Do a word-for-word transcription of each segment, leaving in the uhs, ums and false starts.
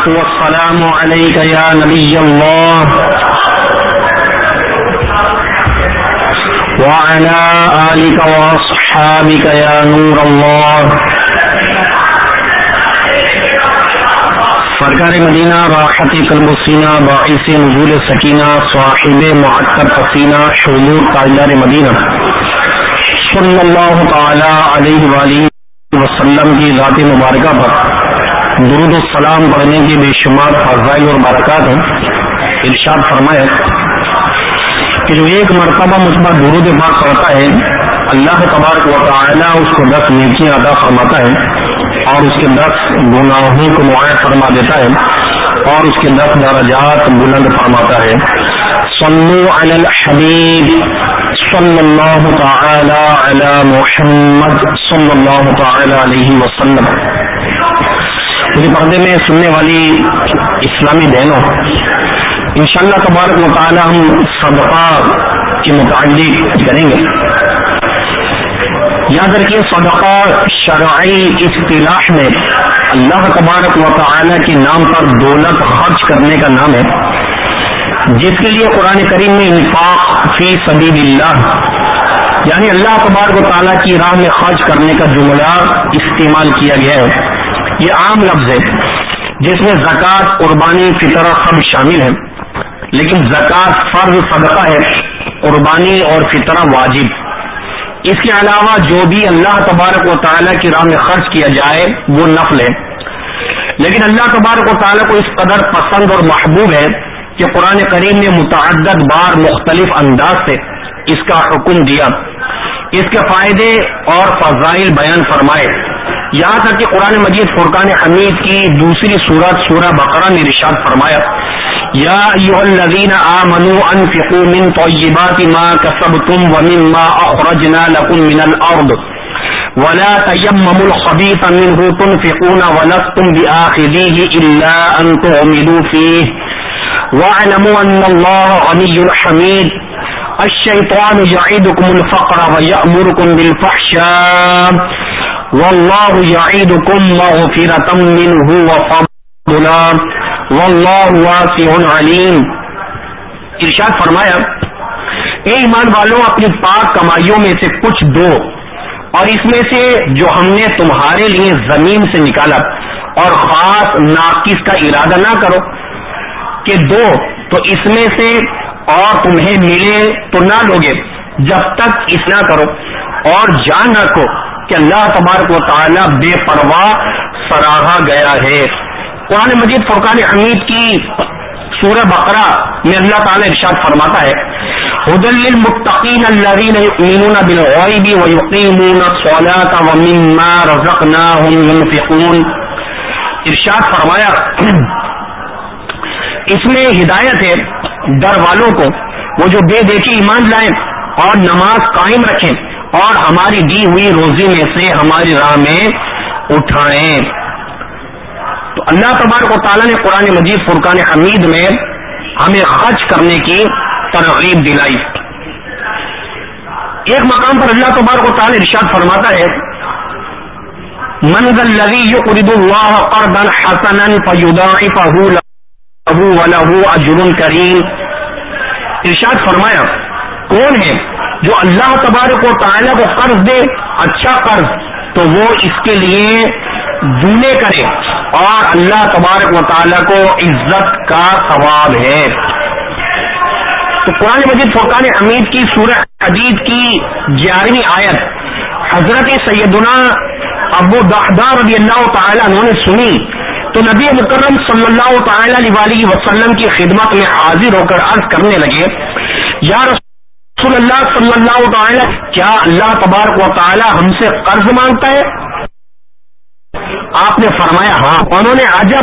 والصلاة والسلام عليك يا نبي الله وعلى آلك وأصحابك يا نور الله. سرکار مدینہ راحت قلب و سینہ باعث نزول سکینہ صاحب معطر حسینہ شمور تاجدار مدینہ صلی اللہ تعالی علیہ وآلہ وسلم کی ذات مبارکہ پر درود و سلام پڑھنے کے بے شمار فضائل اور برکات ہیں. ارشاد فرمایا کہ جو ایک مرتبہ مجھ پر درود پاک پڑھتا ہے اللہ تبارک و تعالی اس کو دس نیکیاں عطا فرماتا ہے اور اس کے دس گناہوں کو معاف فرما دیتا ہے اور اس کے دس درجات بلند فرماتا ہے. صلو علی الحبیب صلی اللہ تعالی علی محمد صلی اللہ تعالی علیہ وسلم. مجھے پردے میں سننے والی اسلامی بہنوں، انشاءاللہ تبارک و تعالی ہم صدقہ کے متعلق کریں گے. یاد رکھیے صدقہ شرعی اصطلاح میں اللہ تبارک و تعالی کے نام پر دولت خرچ کرنے کا نام ہے، جس کے لیے قرآن کریم میں انفاق فی سبیل اللہ یعنی اللہ تبارک و تعالی کی راہ میں خرچ کرنے کا جملہ استعمال کیا گیا ہے. یہ عام لفظ ہے جس میں زکوٰۃ، قربانی، فطرہ سب شامل ہیں، لیکن زکوٰۃ فرض صدقہ ہے، قربانی اور فطرہ واجب. اس کے علاوہ جو بھی اللہ تبارک و تعالیٰ کی راہ میں خرچ کیا جائے وہ نفل ہے. لیکن اللہ تبارک و تعالیٰ کو اس قدر پسند اور محبوب ہے کہ قرآن کریم نے متعدد بار مختلف انداز سے اس کا حکم دیا، اس کے فائدے اور فضائل بیان فرمائے. یہاں تک کہ قرآن مجید فرقان حمید کی دوسری سورت سورہ بقرہ میں ارشاد فرمایا یا ایھا الذین آمنوا انفقوا من طیبات ما کسبتم ومما اخرجنا لکم من الارض ولا تیمموا الخبیث منه تنفقون ولستم بآخذیہ الا ان تغمضوا فیہ واعلموا ان اللہ غنی حمید. الشیطان یعدکم الفقر ویأمرکم بالفحشاء واللہ یعدکم مغفرۃ منہ وفضلا واللہ واسع علیم. ارشاد فرمایا اے ایمان والوں، اپنی پاک کمائیوں میں سے کچھ دو اور اس میں سے جو ہم نے تمہارے لیے زمین سے نکالا، اور خاص ناقص کا ارادہ نہ کرو کہ دو تو اس میں سے اور تمہیں ملے تو نہ لوگے جب تک اس نہ کرو، اور جان رکھو کہ اللہ تبارک و تعالی بے پرواہ سراہا گیا ہے. قرآن مجید فرقان حمید کی سورہ بقرہ میں اللہ تعالی ارشاد فرماتا ہے ھدی للمتقین الذین یؤمنون بالغیب ویقیمون الصلاۃ ومما رزقناہم ينفقون. ارشاد فرمایا اس میں ہدایت ہے ڈر والوں کو، وہ جو بے دیکھی ایمان لائیں اور نماز قائم رکھیں اور ہماری دی ہوئی روزی میں سے ہماری راہ میں اٹھائیں. تو اللہ تبارک و تعالیٰ نے قرآن مجید فرقان حمید میں ہمیں خرچ کرنے کی ترغیب دلائی. ایک مقام پر اللہ تبارک و تعالیٰ ارشاد فرماتا ہے من ذا الذی یقرض اللہ قرضا حسنا فیضاعفہ لہ ولہ اجر کریم. ارشاد فرمایا کون ہے جو اللہ تبارک و تعالیٰ کو قرض دے اچھا قرض تو وہ اس کے لیے دونے کرے اور اللہ تبارک و تعالیٰ کو عزت کا ثواب ہے. تو قرآن مجید فرقان حمید کی سورہ حدید کی گیارہویں آیت حضرت سیدنا ابو دحدہ رضی اللہ تعالیٰ عنہ نے سنی تو نبی مکرم صلی اللہ تعالی علیہ وسلم کی خدمت میں حاضر ہو کر عرض کرنے لگے یا رسول اللہ صلی اللہ تعالی کیا اللہ تبارک و تعالی ہم سے قرض مانگتا ہے؟ آپ نے فرمایا ہاں. انہوں نے عجب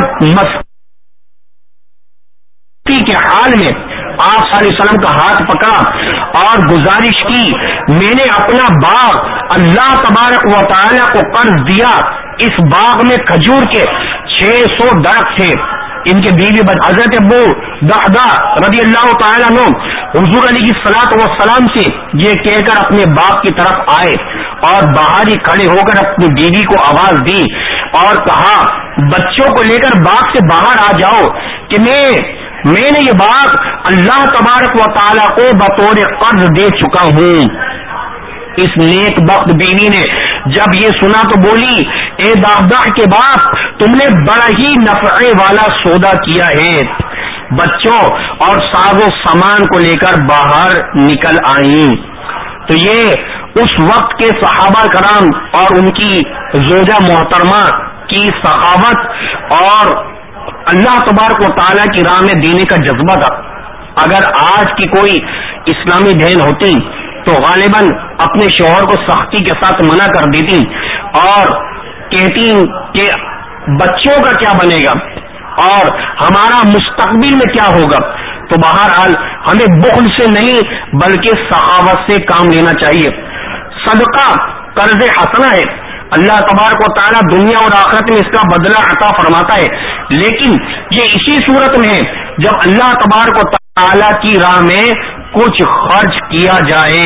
مستی کے حال میں آپ صلی اللہ علیہ وسلم کا ہاتھ پکڑا اور گزارش کی میں نے اپنا باغ اللہ تبارک و تعالی کو قرض دیا. اس باغ میں کھجور کے چھ سو درخت تھے. ان کے بیوی بد حضرت ابو دحدہ رضی اللہ تعالیٰ عنہ حضور علیہ الصلوۃ والسلام سے یہ کہہ کر اپنے باپ کی طرف آئے اور باہر ہی کھڑے ہو کر اپنی بیوی کو آواز دی اور کہا بچوں کو لے کر باغ سے باہر آ جاؤ کہ میں میں نے یہ باغ اللہ تبارک و تعالیٰ کو بطور قرض دے چکا ہوں. اس نیک بخت بیوی نے جب یہ سنا تو بولی اے داغدہ کے باپ تم نے بڑا ہی نفع والا سودا کیا ہے. بچوں اور ساز و سامان کو لے کر باہر نکل آئیں. تو یہ اس وقت کے صحابہ کرام اور ان کی زوجہ محترمہ کی سخاوت اور اللہ تبارک و تعالیٰ کی راہ میں دینے کا جذبہ تھا. اگر آج کی کوئی اسلامی بہن ہوتی تو غالباً اپنے شوہر کو سختی کے ساتھ منع کر دیتی اور کہتی کہ بچوں کا کیا بنے گا اور ہمارا مستقبل میں کیا ہوگا. تو بہرحال ہمیں بخل سے نہیں بلکہ سخاوت سے کام لینا چاہیے. صدقہ قرض حسنہ ہے. اللہ تبارک و تعالیٰ دنیا اور آخرت میں اس کا بدلہ عطا فرماتا ہے, لیکن یہ اسی صورت میں ہے جب اللہ تبارک و تعالیٰ کی راہ میں کچھ خرچ کیا جائے.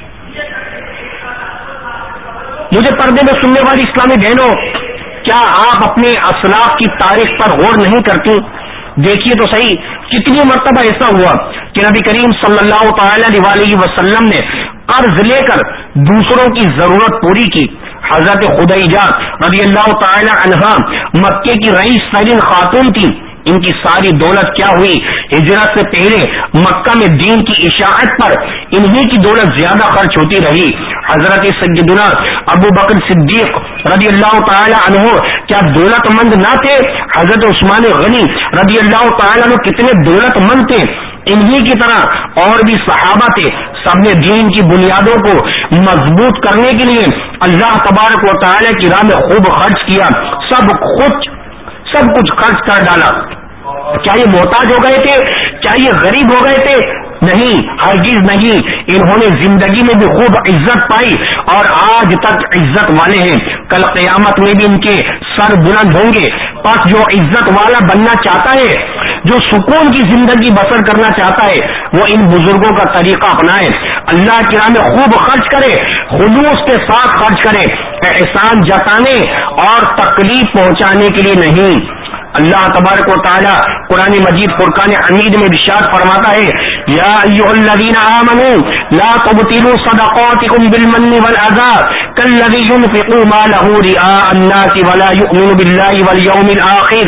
مجھے پردے میں سننے والی اسلامی بہنوں, کیا آپ اپنے اسلاف کی تاریخ پر غور نہیں کرتی؟ دیکھیے تو صحیح کتنی مرتبہ ایسا ہوا کہ نبی کریم صلی اللہ تعالی علیہ وسلم نے قرض لے کر دوسروں کی ضرورت پوری کی. حضرت خدیجہ رضی اللہ تعالی عنہا مکے کی رئیس ترین خاتون تھی. ان کی ساری دولت کیا ہوئی, ہجرت سے پہلے مکہ میں دین کی اشاعت پر انہی کی دولت زیادہ خرچ ہوتی رہی. حضرت سیدنا ابو بکر صدیق رضی اللہ تعالی عنہ کیا دولت مند نہ تھے؟ حضرت عثمان غنی رضی اللہ تعالی عنہ کتنے دولت مند تھے. انہی کی طرح اور بھی صحابہ تھے. سب نے دین کی بنیادوں کو مضبوط کرنے کے لیے اللہ تبارک و تعالی کی راہ میں خوب خرچ کیا. سب کچھ سب کچھ خرچ کر ڈالا. کیا یہ محتاج ہو گئے تھے؟ کیا یہ غریب ہو گئے تھے؟ نہیں, ہرگز نہیں. انہوں نے زندگی میں بھی خوب عزت پائی اور آج تک عزت والے ہیں. کل قیامت میں بھی ان کے سر بلند ہوں گے. پس جو عزت والا بننا چاہتا ہے, جو سکون کی زندگی بسر کرنا چاہتا ہے, وہ ان بزرگوں کا طریقہ اپنائے. اللہ کی راہ میں خوب خرچ کرے, خلوص کے ساتھ خرچ کرے, احسان جتانے اور تکلیف پہنچانے کے لیے نہیں. اللہ تبارک و تعالی قرآن مجید فرقان حمید میں ارشاد فرماتا ہے, یا ایھا الذین آمنوا لا تبطلوا صدقاتکم بالمن والعذى کالذی ينفق مالہ رئاء الناس ولا یؤمن باللہ والیوم الآخر.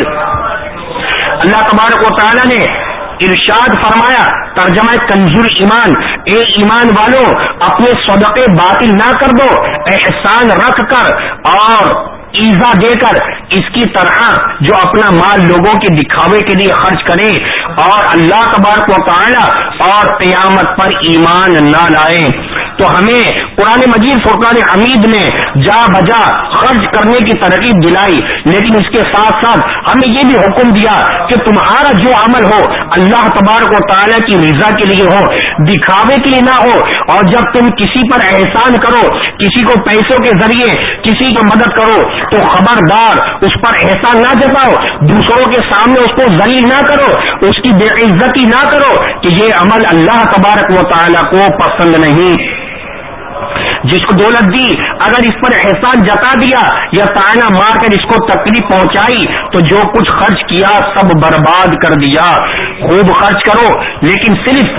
اللہ تبارک و تعالی نے ارشاد فرمایا, ترجمہ کنزُ ایمان, اے ایمان والو اپنے صدقے باطل نہ کر دو, احسان رکھ کر اور ایزا دے کر اس کی طرح جو اپنا مال لوگوں کے دکھاوے کے لیے خرچ کرے اور اللہ تبارک و تعالی اور قیامت پر ایمان نہ لائے. تو ہمیں قرآن مجید فرقان حمید نے جا بجا خرچ کرنے کی ترغیب دلائی, لیکن اس کے ساتھ ساتھ ہمیں یہ بھی حکم دیا کہ تمہارا جو عمل ہو اللہ تبارک و تعالی کی رضا کے لیے ہو, دکھاوے کے لیے نہ ہو. اور جب تم کسی پر احسان کرو, کسی کو پیسوں کے ذریعے کسی کو مدد کرو, تو خبردار اس پر احسان نہ جتاؤ, دوسروں کے سامنے اس کو ذلیل نہ کرو, اس کی بے عزتی نہ کرو, کہ یہ عمل اللہ تبارک و تعالی کو پسند نہیں. جس کو دولت دی اگر اس پر احسان جتا دیا یا تانا مار کر اس کو تکلیف پہنچائی تو جو کچھ خرچ کیا سب برباد کر دیا. خوب خرچ کرو لیکن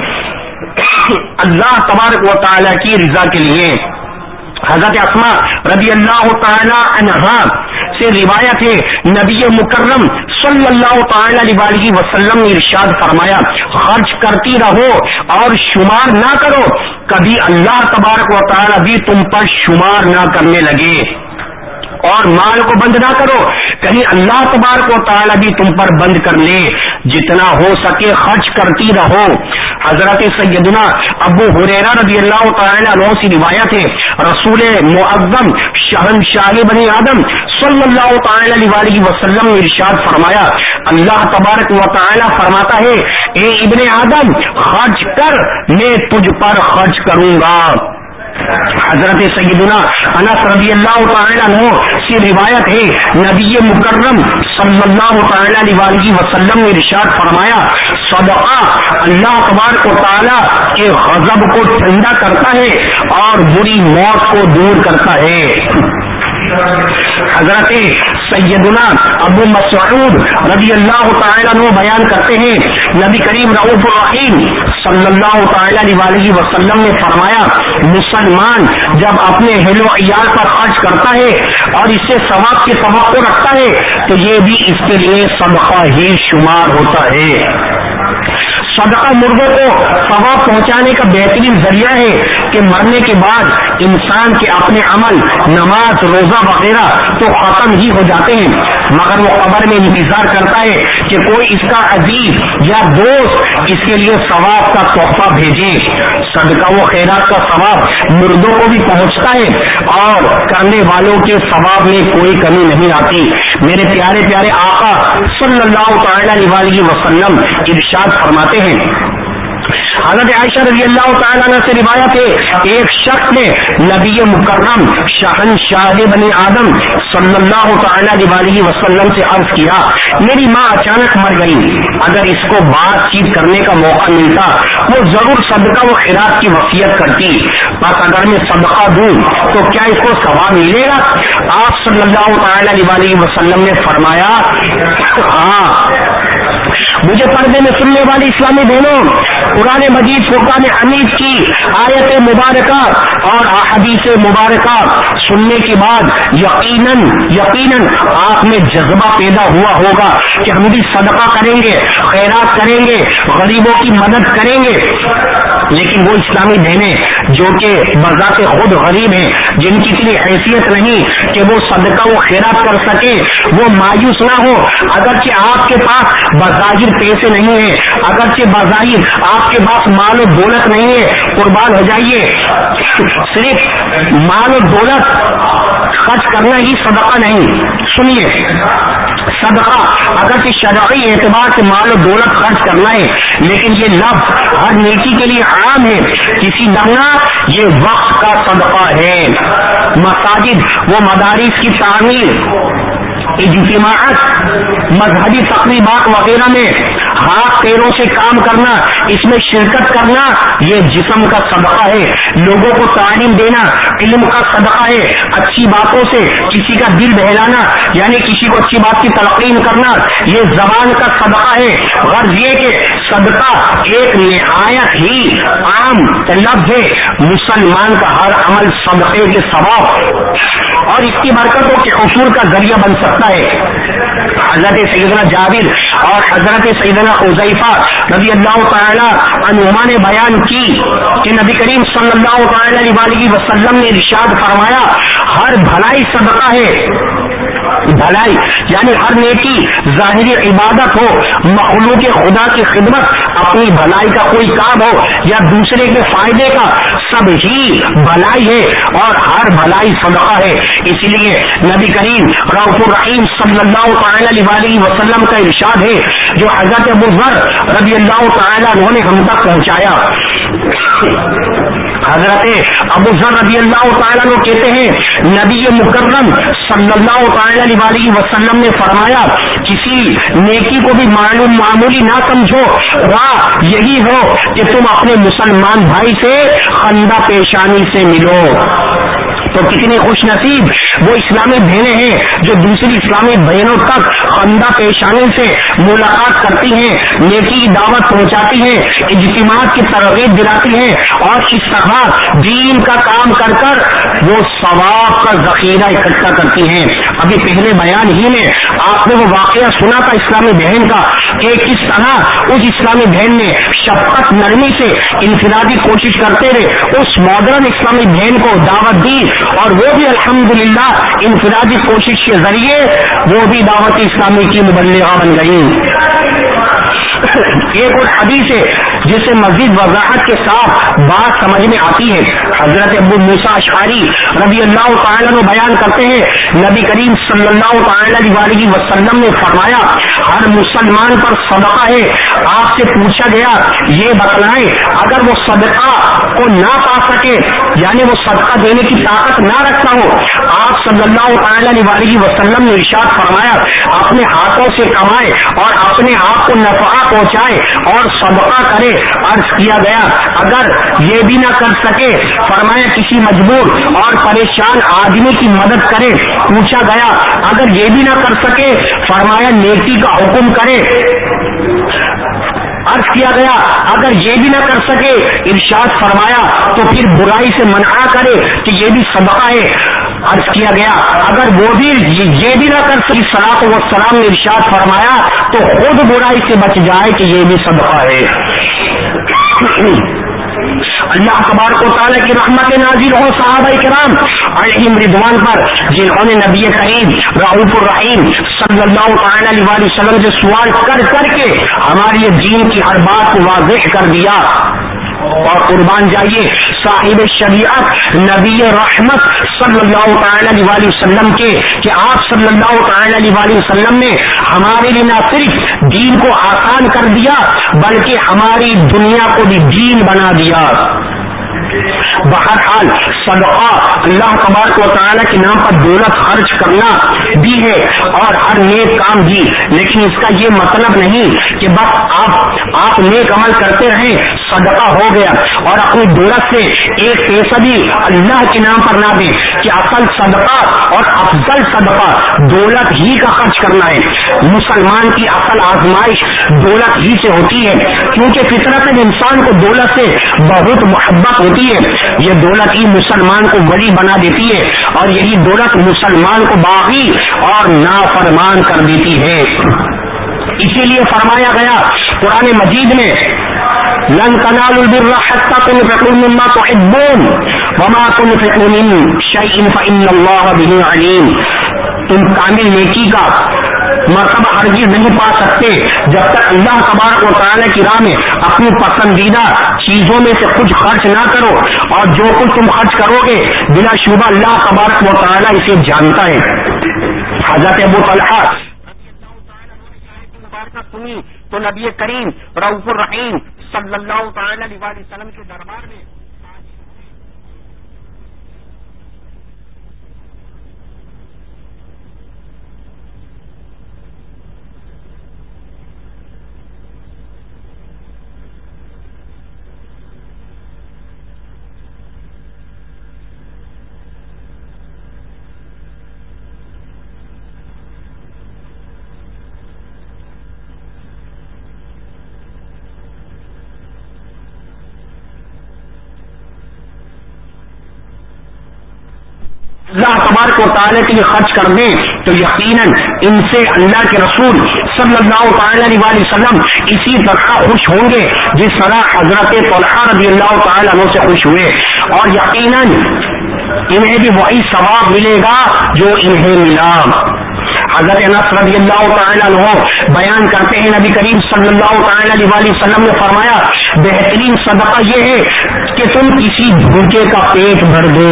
صرف اللہ تبارک و تعالی کی رضا کے لیے. حضرت اسماء رضی اللہ تعالی عنہا سے روایت ہے, نبی مکرم صلی اللہ تعالی علیہ وسلم نے ارشاد فرمایا, خرچ کرتی رہو اور شمار نہ کرو, کبھی اللہ تبارک و تعالی بھی تم پر شمار نہ کرنے لگے. اور مال کو بند نہ کرو, کہیں اللہ تبارک و تعالی بھی تم پر بند کر لے. جتنا ہو سکے خرچ کرتی رہو. حضرت سیدنا ابو ہریرہ رضی اللہ تعالی عنہ سے روایت ہے, رسول معظم شہنشاہ بنی آدم صلی اللہ تعالی علیہ وسلم نے ارشاد فرمایا, اللہ تبارک و تعالی فرماتا ہے, اے ابن آدم خرچ کر میں تجھ پر خرچ کروں گا. حضرت سیدنا انس رضی اللہ تعالی عنہ سے روایت ہے, نبی مکرم صلی اللہ تعالی علیہ وسلم نے ارشاد فرمایا, صدقہ اللہ تبارک و تعالی کے غضب کو ٹھنڈا کرتا ہے اور بری موت کو دور کرتا ہے. حضرت سیدنا ابو مسعود رضی اللہ تعالیٰ عنہ بیان کرتے ہیں نبی کریم رؤوف الرحیم صلی اللہ تعالیٰ علیہ وسلم نے فرمایا مسلمان جب اپنے اہل و عیال پر خرچ کرتا ہے اور اس سے ثواب کی توقع رکھتا ہے تو یہ بھی اس کے لیے صدقہ ہی شمار ہوتا ہے۔ صدقہ مردوں کو ثواب پہنچانے کا بہترین ذریعہ ہے کہ مرنے کے بعد انسان کے اپنے عمل نماز روزہ وغیرہ تو ختم ہی ہو جاتے ہیں، مگر وہ قبر میں انتظار کرتا ہے کہ کوئی اس کا عزیز یا دوست اس کے لیے ثواب کا تحفہ بھیجے۔ صدقہ و خیرات کا ثواب مردوں کو بھی پہنچتا ہے اور کرنے والوں کے ثواب میں کوئی کمی نہیں آتی۔ میرے پیارے پیارے آقا صلی اللہ تعالی علیہ وسلم ارشاد فرماتے ہیں، حضرت عائشہ رضی اللہ تعالیٰ عنہ سے روایت ہے ایک شخص نے نبی مکرم شہنشاہ بنی آدم صلی اللہ تعالیٰ علیہ وسلم سے عرض کیا میری ماں اچانک مر گئی، اگر اس کو بات چیت کرنے کا موقع ملتا وہ ضرور صدقہ و خیرات کی وصیت کرتی، بس اگر میں صدقہ دوں تو کیا اس کو ثواب ملے گا؟ آپ صلی اللہ تعالیٰ علیہ وسلم نے فرمایا ہاں۔ مجھے پردے میں سننے والی اسلامی بہنوں، قرآن مجید فرقان حمید کی آیت مبارکہ اور احادیث مبارکہ سننے کے بعد یقیناً یقیناً آپ میں جذبہ پیدا ہوا ہوگا کہ ہم بھی صدقہ کریں گے، خیرات کریں گے، غریبوں کی مدد کریں گے۔ لیکن وہ اسلامی بہنیں جو کہ بذات خود غریب ہیں، جن کی اتنی حیثیت نہیں کہ وہ صدقہ و خیرات کر سکے، وہ مایوس نہ ہو۔ اگرچہ آپ کے پاس بظاہر پیسے نہیں ہیں، اگرچہ بظاہر آپ کے پاس مال و دولت نہیں ہے، قربان ہو جائیے، صرف مال و دولت خرچ کرنا ہی صدقہ نہیں۔ سنیے، صدقہ اگرچہ شرعی اعتبار سے مال و دولت خرچ کرنا ہے، لیکن یہ لفظ ہر نیکی کے لیے عام ہے۔ کسی نمونہ یہ وقت کا صدقہ ہے۔ مساجد و مدارس کی تعمیر، اجتماعات، مذہبی تقریبات وغیرہ میں ہاتھ پیروں سے کام کرنا، اس میں شرکت کرنا، یہ جسم کا صدقہ ہے۔ لوگوں کو تعلیم دینا علم کا صدقہ ہے۔ اچھی باتوں سے کسی کا دل بہلانا یعنی کسی کو اچھی بات کی تلقین کرنا، یہ زبان کا صدقہ ہے۔ غرض یہ کہ صدقہ ایک نہایت ہی عام لفظ ہے۔ مسلمان کا ہر عمل صدقے کے ثواب اور اس کی برکتوں کے حصول کا ذریعہ بن سکتا ہے۔ حضرت سیدنا جابر اور حضرت سیدنا حذیفہ رضی اللہ تعالی عنہما نے بیان کی کہ نبی کریم صلی اللہ تعالی علیہ وسلم نے ارشاد فرمایا ہر بھلائی صدقہ ہے۔ بھلائی یعنی ہر نیکی ظاہری عبادت ہو، مخلوق خدا کی خدمت، اپنی بھلائی کا کوئی کام ہو یا دوسرے کے فائدے کا، سب ہی بھلائی ہے اور ہر بھلائی صدقہ ہے۔ اس لیے نبی کریم رؤوف الرحیم صلی اللہ تعالی علیہ وسلم کا ارشاد ہے جو حضرت ابو ذر رضی اللہ تعالی عنہ نے ہم تک پہنچایا۔ حضرت ابو ذر رضی اللہ تعالیٰ عنہ کہتے ہیں نبی مکرم صلی اللہ تعالی علیہ وسلم نے فرمایا کسی نیکی کو بھی معلوم معمولی نہ سمجھو، راہ یہی ہو کہ تم اپنے مسلمان بھائی سے خندہ پیشانی سے ملو۔ تو کتنی خوش نصیب وہ اسلامی بہنیں ہیں جو دوسری اسلامی بہنوں تک خندہ پیشانی سے ملاقات کرتی ہیں، نیکی کی دعوت پہنچاتی ہیں، اجتماعات کی ترغیب دلاتی ہیں اور اس طرح دین کا کام کر کر وہ ثواب کا ذخیرہ اکٹھا کرتی ہیں۔ ابھی پہلے بیان ہی میں آپ نے وہ واقعہ سنا تھا اسلامی بہن کا کہ کس طرح اس اسلامی بہن نے شفقت نرمی سے انفرادی کوشش کرتے رہے اس ماڈرن اسلامی بہن کو دعوت دی اور وہ بھی الحمدللہ انفرادی کوشش کے ذریعے وہ بھی دعوت اسلامی کی مبلغہ بن گئی۔ ایک اور حدیث ہے جس سے مزید وضاحت کے ساتھ بات سمجھ میں آتی ہے۔ حضرت ابو موسیٰ اشعری رضی اللہ تعالیٰ عنہ بیان کرتے ہیں نبی کریم صلی اللہ تعالی علیہ وسلم نے فرمایا ہر مسلمان پر صدقہ ہے. آپ سے پوچھا گیا یہ بتلائیں اگر وہ صدقہ کو نہ پا سکے یعنی وہ صدقہ دینے کی طاقت نہ رکھتا ہو, آپ صلی اللہ تعالی علیہ وسلم نے ارشاد فرمایا اپنے ہاتھوں سے کمائے اور اپنے آپ کو نفع پہنچائے اور صدقہ کرے. عرض کیا گیا اگر یہ بھی نہ کر سکے, فرمایا کسی مجبور اور پریشان آدمی کی مدد کرے. پوچھا گیا اگر یہ بھی نہ کر سکے, فرمایا نیکی کا حکم کرے. عرض کیا گیا اگر یہ بھی نہ کر سکے, ارشاد فرمایا تو پھر برائی سے منع کرے کہ یہ بھی صدقہ ہے. عرض کیا گیا اگر وہ بھی یہ بھی نہ کر سکے, صلاۃ و سلام نے ارشاد فرمایا تو خود برائی سے بچ جائے کہ یہ بھی صدقہ ہے. اللہ تبارک و تعالیٰ کی رحمت نازل ہو صحابہ کرام علیہم رضوان پر, جنہوں نے نبی کریم رؤوف الرحیم صلی اللہ تعالی علیہ وسلم سے سوال کر کر کے ہماری دین کی ہر بات کو واضح کر دیا. اور قربان جائیے صاحب شریعت نبی رحمت صلی اللہ تعالی علیہ وسلم کے کہ آپ صلی اللہ تعالی علیہ وسلم نے ہمارے لیے نہ صرف دین کو آسان کر دیا بلکہ ہماری دنیا کو بھی دین بنا دیا. بہرحال صدقہ اللہ تبارک و تعالیٰ کے نام پر دولت خرچ کرنا بھی ہے اور ہر نیک کام بھی, لیکن اس کا یہ مطلب نہیں کہ بس آپ آپ نیک عمل کرتے رہیں صدقہ ہو گیا اور اپنی دولت سے ایک پیسہ بھی اللہ کے نام پر نہ دیں. کہ اصل صدقہ اور افضل صدقہ دولت ہی کا خرچ کرنا ہے. مسلمان کی اصل آزمائش دولت ہی سے ہوتی ہے کیونکہ فطرت انسان کو دولت سے بہت محبت ہوتی ہے. یہ دولت ہی مسلمان کو ولی بنا دیتی ہے اور یہی دولت مسلمان کو باغی اور نافرمان کر دیتی ہے. اسی لیے فرمایا گیا قرآن مجید میں لن تنالوا البر حتى تنفقوا مما تحبون وما تنفقوا من شيء فإن الله به عليم. تم کامل نیکی کا مرتبہ ہرگز نہیں پا سکتے جب تک اللہ تبارک و تعالیٰ کی راہ میں اپنی پسندیدہ چیزوں میں سے کچھ خرچ نہ کرو, اور جو کچھ تم خرچ کرو گے بلا شبہ اللہ تبارک و تعالیٰ اسے جانتا ہے. حضرت ابو طلحہ سنی تو نبی کریم رؤوف الرحیم صلی اللہ تعالی علیہ وسلم کے دربار میں اللہ تبارک و تعالیٰ کے لیے خرچ کر دیں تو یقیناً ان سے اللہ کے رسول صلی اللہ تعالی علیہ وسلم اسی طرح خوش ہوں گے جس طرح حضرت طلحہ رضی اللہ تعالیٰ عنہ سے خوش ہوئے, اور یقیناً انہیں بھی وہی ثواب ملے گا جو انہیں ملا. حضرت انس رضی اللہ تعالیٰ عنہ بیان کرتے ہیں نبی کریم صلی اللہ تعالی علیہ وسلم نے فرمایا بہترین صدقہ یہ ہے کہ تم کسی بھوکے کا پیٹ بھر دو.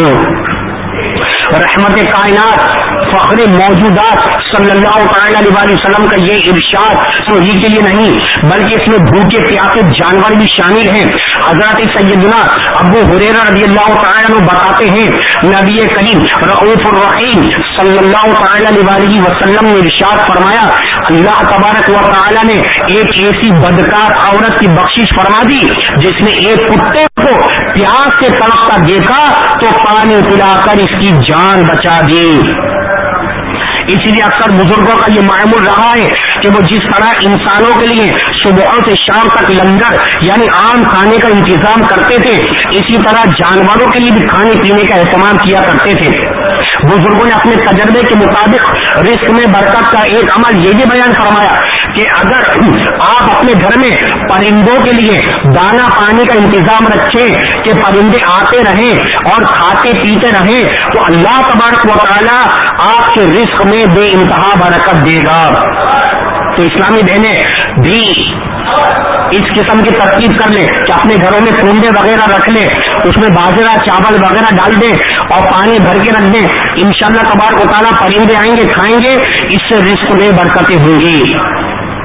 رحمت کائنات فخر موجودات صلی اللہ تعالی علیہ وسلم کا یہ ارشاد ہی کے لیے نہیں بلکہ اس میں بھوکے پیاسے جانور بھی شامل ہیں. حضرت سیدنا ابو ہریرہ رضی اللہ تعالی عنہ بتاتے ہیں نبی کریم رؤوف الرحیم صلی اللہ تعالی علیہ وسلم نے ارشاد فرمایا اللہ تبارک و تعالی نے ایک ایسی بدکار عورت کی بخشش فرما دی جس نے ایک کتے کو پیاس سے تڑپتا دیکھا تو پانی پلا کر اس کی جان بچا دی. اسی لیے اکثر بزرگوں کا یہ معمول رہا ہے کہ وہ جس طرح انسانوں کے لیے صبح سے شام تک لنگر یعنی عام کھانے کا انتظام کرتے تھے اسی طرح جانوروں کے لیے بھی کھانے پینے کا اہتمام کیا کرتے تھے. بزرگوں نے اپنے تجربے کے مطابق رزق میں برکت کا ایک عمل یہ بھی بیان فرمایا کہ اگر آپ اپنے گھر میں پرندوں کے لیے دانا پانی کا انتظام رکھیں کہ پرندے آتے رہیں اور کھاتے پیتے رہیں تو اللہ تبارک و تعالی آپ کے رزق میں بے انتہا برکت دے گا. تو اسلامی بہنیں بھی اس قسم کی ترکیب کر لیں کہ اپنے گھروں میں کنڈے وغیرہ رکھ لیں, اس میں باجرہ چاول وغیرہ ڈال دیں اور پانی بھر کے رکھ دیں. انشاءاللہ تبارک و تعالیٰ پرندے آئیں گے کھائیں گے, اس سے رزق میں برکتیں ہوں گی.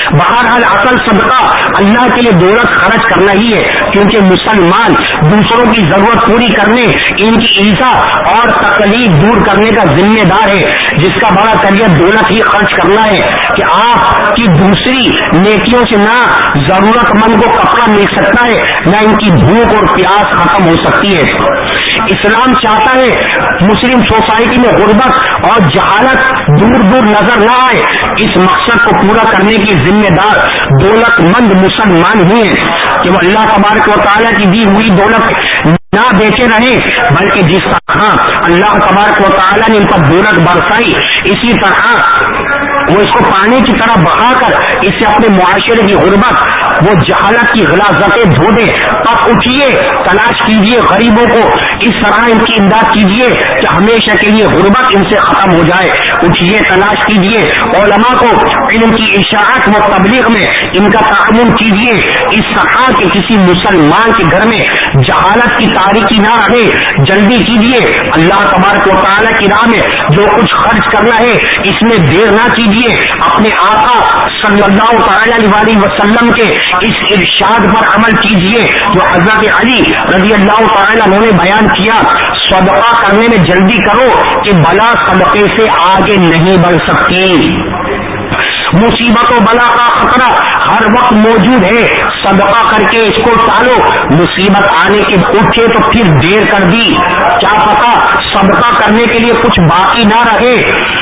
بہرحال اصل صدقہ اللہ کے لیے دولت خرچ کرنا ہی ہے، کیونکہ مسلمان دوسروں کی ضرورت پوری کرنے، ان کی ایزا اور تکلیف دور کرنے کا ذمہ دار ہے، جس کا بڑا طریقہ دولت ہی خرچ کرنا ہے کہ آپ کی دوسری نیکیوں سے نہ ضرورت مند کو کپڑا مل سکتا ہے، نہ ان کی بھوک اور پیاس ختم ہو سکتی ہے۔ اسلام چاہتا ہے مسلم سوسائٹی میں غربت اور جہالت دور دور نظر نہ آئے۔ اس مقصد کو پورا کرنے کی ذمہ دار دولت مند مسلمان ہی ہیں کہ وہ اللہ تبارک و تعالیٰ کی دی ہوئی دولت نہ بیچے رہے، بلکہ جس طرح اللہ تبارک و تعالیٰ نے ان پر دولت برسائی، اسی طرح وہ اس کو پانی کی طرح بہا کر اس سے اپنے معاشرے کی غربت، وہ جہالت کی غلاظتیں دھو دے۔ تب اٹھیے، تلاش کیجیے غریبوں کو، اس طرح ان کی امداد کیجیے کہ ہمیشہ کے لیے غربت ان سے ختم ہو جائے۔ اٹھیے، تلاش کیجیے علماء کو، علم کی اشاعت و تبلیغ میں ان کا تعاون کیجیے، اس طرح کہ کسی مسلمان کے گھر میں جہالت کی تاریکی نہ رہے۔ جلدی کیجیے، اللہ تبارک و تعالیٰ کی راہ میں جو کچھ خرچ کرنا ہے اس میں دیر نہ کیجیے۔ اپنے آقا صلی اللہ تعالی علیہ وسلم کے اس ارشاد پر عمل کیجیے جو حضرت علی رضی اللہ تعالی عنہ نے بیان کیا، صدقہ کرنے میں جلدی کرو کہ بلا صدقے سے آگے نہیں بڑھ سکتی۔ مصیبت و بلا کا خطرہ ہر وقت موجود ہے، صدقہ کر کے اس کو ٹالو، مصیبت آنے کے اٹھے تو پھر دیر کر دی، کیا پتا صدقہ کرنے کے لیے کچھ باقی نہ رہے۔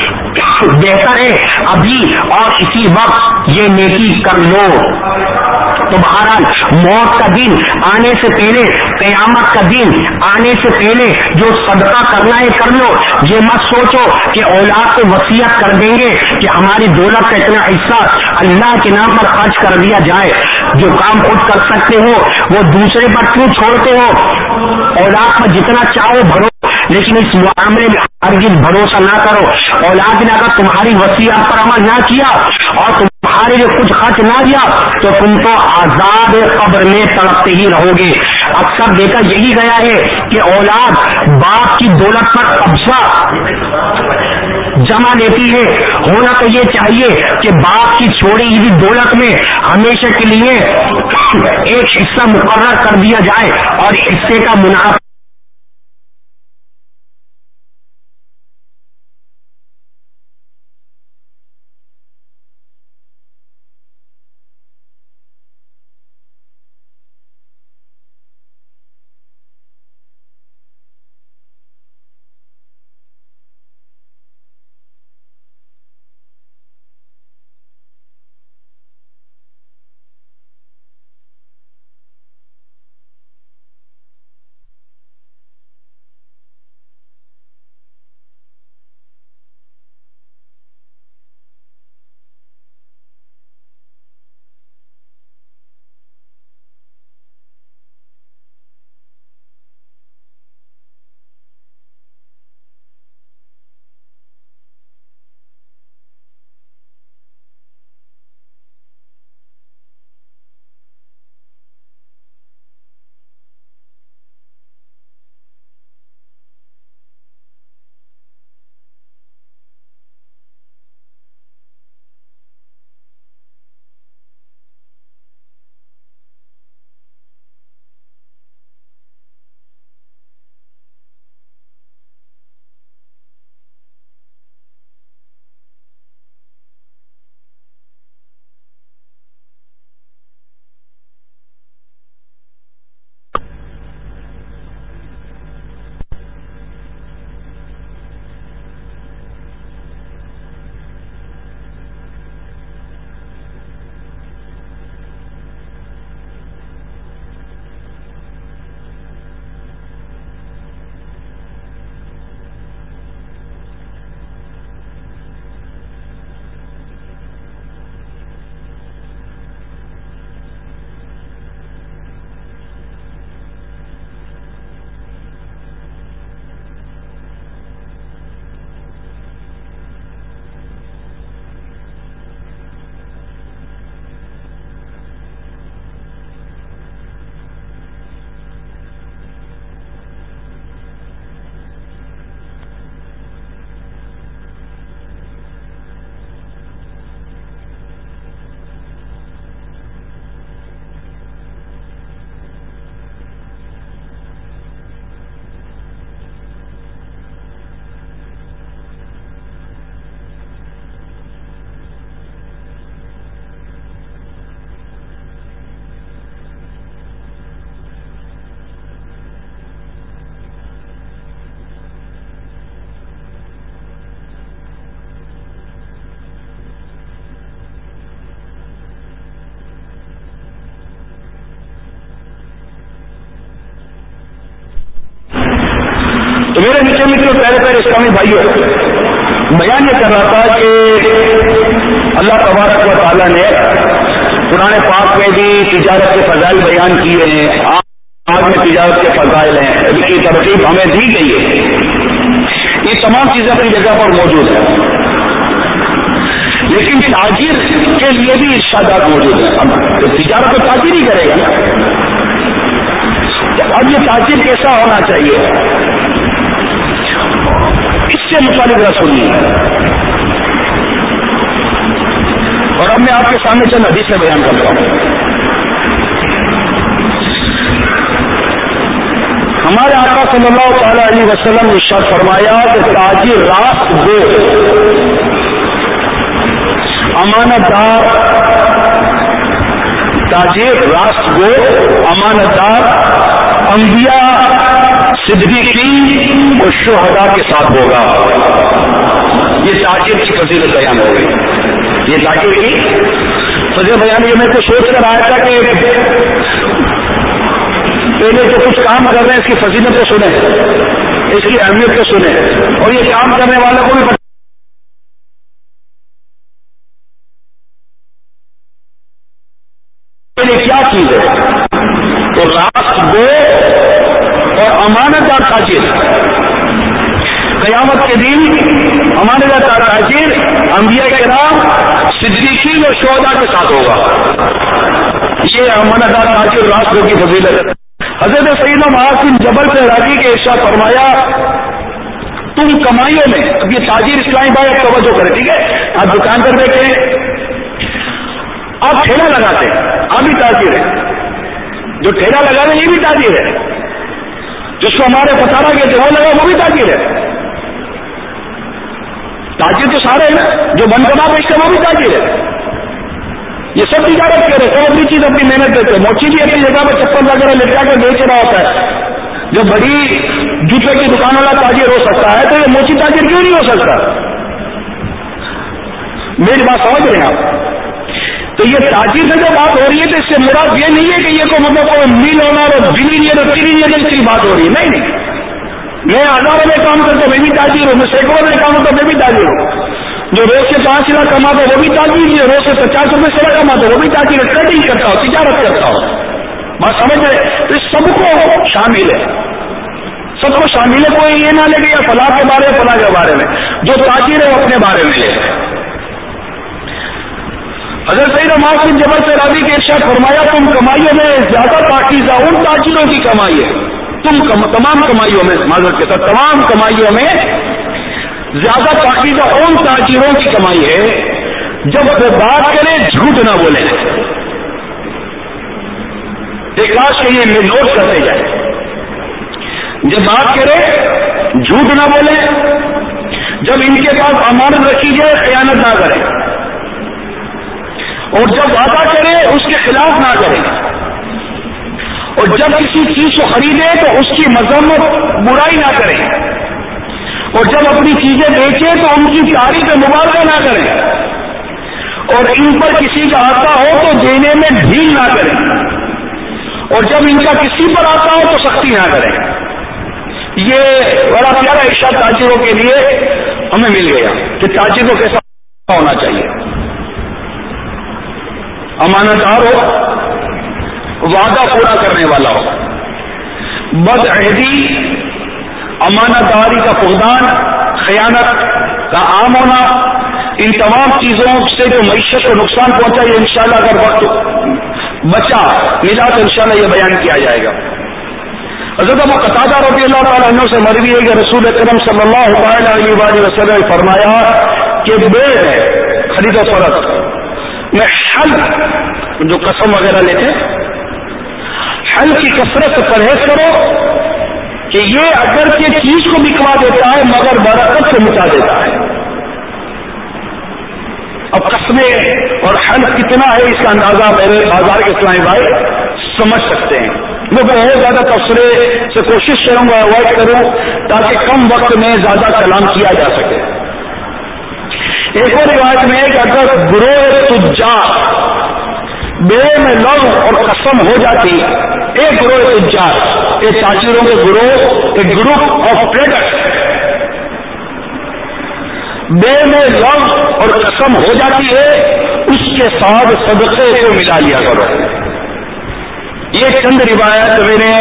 بہتر ہے ابھی اور اسی وقت یہ نیکی کر لو۔ تو بہرحال موت کا دن آنے سے پہلے، قیامت کا دن آنے سے پہلے جو صدقہ کرنا ہے کر لو۔ یہ مت سوچو کہ اولاد کو وصیت کر دیں گے کہ ہماری دولت کا اتنا حصہ اللہ کے نام پر خرچ کر دیا جائے۔ جو کام خود کر سکتے ہو وہ دوسرے پر کیوں چھوڑتے ہو؟ اولاد پر جتنا چاہو بھرو، لیکن اس معاملے میں ہرگز بھروسہ نہ کرو۔ اولاد نے اگر تمہاری وصیت پر عمل نہ کیا اور تمہارے لیے کچھ خرچ نہ دیا تو تم تو عذاب قبر میں تڑپتے ہی رہو گے۔ اکثر دیکھا یہی گیا ہے کہ اولاد باپ کی دولت پر قبضہ جمع لیتی ہے۔ ہونا تو یہ چاہیے کہ باپ کی چھوڑی ہوئی دولت میں ہمیشہ کے لیے ایک حصہ مقرر کر دیا جائے اور حصے کا منافع میرے پیر اسلامی بھائیوں، بیان یہ کر رہا تھا کہ اللہ تبارک و تعالیٰ نے قرآن پاک میں بھی تجارت کے فضائل بیان کیے ہیں، آج میں تجارت کے فضائل ہیں، اس کی ترتیب ہمیں دی گئی ہے، یہ تمام چیزیں اپنی جگہ پر موجود ہیں، لیکن تاجر کے لیے بھی ارشادات موجود ہیں۔ اب تجارت تو تاجر ہی کرے گا نا، اب یہ تاجر کیسا ہونا چاہیے اس سے متعلق ذرا سنیے، اور اب میں آپ کے سامنے چند حدیثیں بیان کرتا ہوں۔ ہمارے آقا صلی اللہ تعالی علیہ وسلم نے ارشاد فرمایا کہ تاجر راست گو، امانت دار، تاجر راست گو امانت دار انبیاء، صدیقین اور شہداء کے ساتھ ہوگا۔ یہ تاجر کی فضیلت بیان ہو گئی، یہ تاجر کی فضیلت بیان۔ یہ میں تو سوچ کر آیا تھا کہ پہلے جو کچھ کام کر رہے ہیں اس کی فضیلت کو سنیں، اس کی اہمیت کو سنیں، اور یہ کام کرنے والوں کو بھی کیا چیز ہے۔ تو راست گو اور امانت دار تاجر قیامت کے دن، امانت دار تاجر انبیاء کرام، صدیقین اور شہداء کے ساتھ ہوگا۔ یہ امانت دار تاجر راست گو کی فضیلت ہے۔ حضرت سیدنا معاذ بن جبل سے راضی کے ارشاد فرمایا تم کمائیوں میں، اب یہ تاجر اسلامی بھائی اب توجہ کریں، ٹھیک ہے، آپ دکان پر بیٹھے ہیں، آپ ٹھیلا لگاتے ہیں، آپ بھی تاجر ہیں، جو ٹھیلا لگا رہے یہ بھی تاجر ہے، جس کو ہمارے پتارا کے جو لگا وہ بھی تاجر ہے۔ تاجر تو سارے ہیں، جو بن کباب بیچتے ہیں وہ بھی تاجر ہے، یہ سب تجارت کر رہے، سب اپنی چیز اپنی محنت دیتے ہیں۔ موچی بھی اپنی جگہ پر چپل وغیرہ لے جا کر بیچ رہا ہوتا ہے، جو بڑی جوتے کی دکان والا تاجر ہو سکتا ہے تو یہ موچی تاجر کیوں نہیں ہو سکتا؟ میری بات سمجھ رہے ہیں آپ؟ تو یہ تاجر سے جو بات ہو رہی ہے تو اس سے مراد یہ نہیں ہے کہ یہ کو مطلب کوئی مل اونر اور بلینئر اور ٹریلینئر کی بات ہو رہی ہے، نہیں نہیں، میں ہزاروں میں کام کرتا ہوں میں بھی تاجر ہوں، میں سینکڑوں میں کام کرتا ہوں میں بھی تاجر ہوں، جو روز سے پانچ لاکھ کماتا ہے وہ بھی تاجر ہے، روز سے پچاس روپئے سے کماتا ہے وہ بھی تاجر ہے، ٹریڈنگ کرتا ہوں، تجارت کرتا ہوں، بات سمجھ رہے؟ تو اس سب کو شامل ہے، سب کو شامل ہے، کوئی یہ نہ لے کہ یہ فلاں کے بارے فلاں کے بارے میں، جو تاجر ہے وہ اپنے بارے میں لے۔ حضرت سیدنا معاذ بن جبل سے راضی کے ارشاد فرمایا تم کمائیوں میں زیادہ پاکیزہ ان تاجروں کی کمائی ہے، تم کم تمام کمائیوں میں، معذرت کے ساتھ تمام کمائیوں میں زیادہ پاکیزہ ان تاجروں کی کمائی ہے جب وہ بات کرے جھوٹ نہ بولے۔ ایک کاش کے یہ نوٹ کرتے جائے، جب بات کرے جھوٹ نہ بولے، جب ان کے پاس امانت رکھی جائے خیانت نہ کرے، اور جب وعدہ کرے اس کے خلاف نہ کرے، اور جب کسی چیز کو خریدے تو اس کی مذمت برائی نہ کرے، اور جب اپنی چیزیں بیچے تو ان کی تعریف مبالغہ نہ کرے، اور ان پر کسی کا آتا ہو تو دینے میں ڈھیل نہ کرے، اور جب ان کا کسی پر آتا ہو تو سختی نہ کرے۔ یہ بڑا پیارا ارشاد تاجروں کے لیے ہمیں مل گیا کہ تاجر کو کیسا ہونا چاہیے، امانت دار ہو، وعدہ پورا کرنے والا ہو، بدعہدی، امانت داری کا فقدان، خیانت کا عام ہونا، ان تمام چیزوں سے جو معیشت کو نقصان پہنچا یہ انشاءاللہ اگر وقت بچا ملا تو انشاءاللہ یہ بیان کیا جائے گا۔ حضرت ابو قتادہ رضی اللہ تعالیٰ عنہ سے مروی ہے کہ رسول اکرم صلی اللہ تعالی علیہ وآلہ وسلم نے فرمایا کہ بے ہے خرید و فروخت میں حلف، جو قسم وغیرہ لیتے حلف کی کثرت سے پرہیز کرو کہ یہ اگر یہ چیز کو بکوا دیتا ہے مگر برکت سے مٹا دیتا ہے۔ اب قسمیں اور حلف کتنا ہے اس کا اندازہ میرے بازار کے اسلامی بھائی سمجھ سکتے ہیں۔ میں بہت زیادہ تبصرے سے کوشش کروں گا اوائڈ کروں تاکہ کم وقت میں زیادہ کلام کیا جا سکے۔ ایک اور روایت میں ہے کہ اگر گروہ تجار بے میں لو اور قسم ہو جاتی، ایک گروہ تجار، ایک تاجروں کے گروہ، ایک گروپ آف ٹریڈرز بے میں لفظ اور قسم ہو جاتی ہے اس کے ساتھ صدقے کو ملا لیا کرو. یہ چند روایت میں نے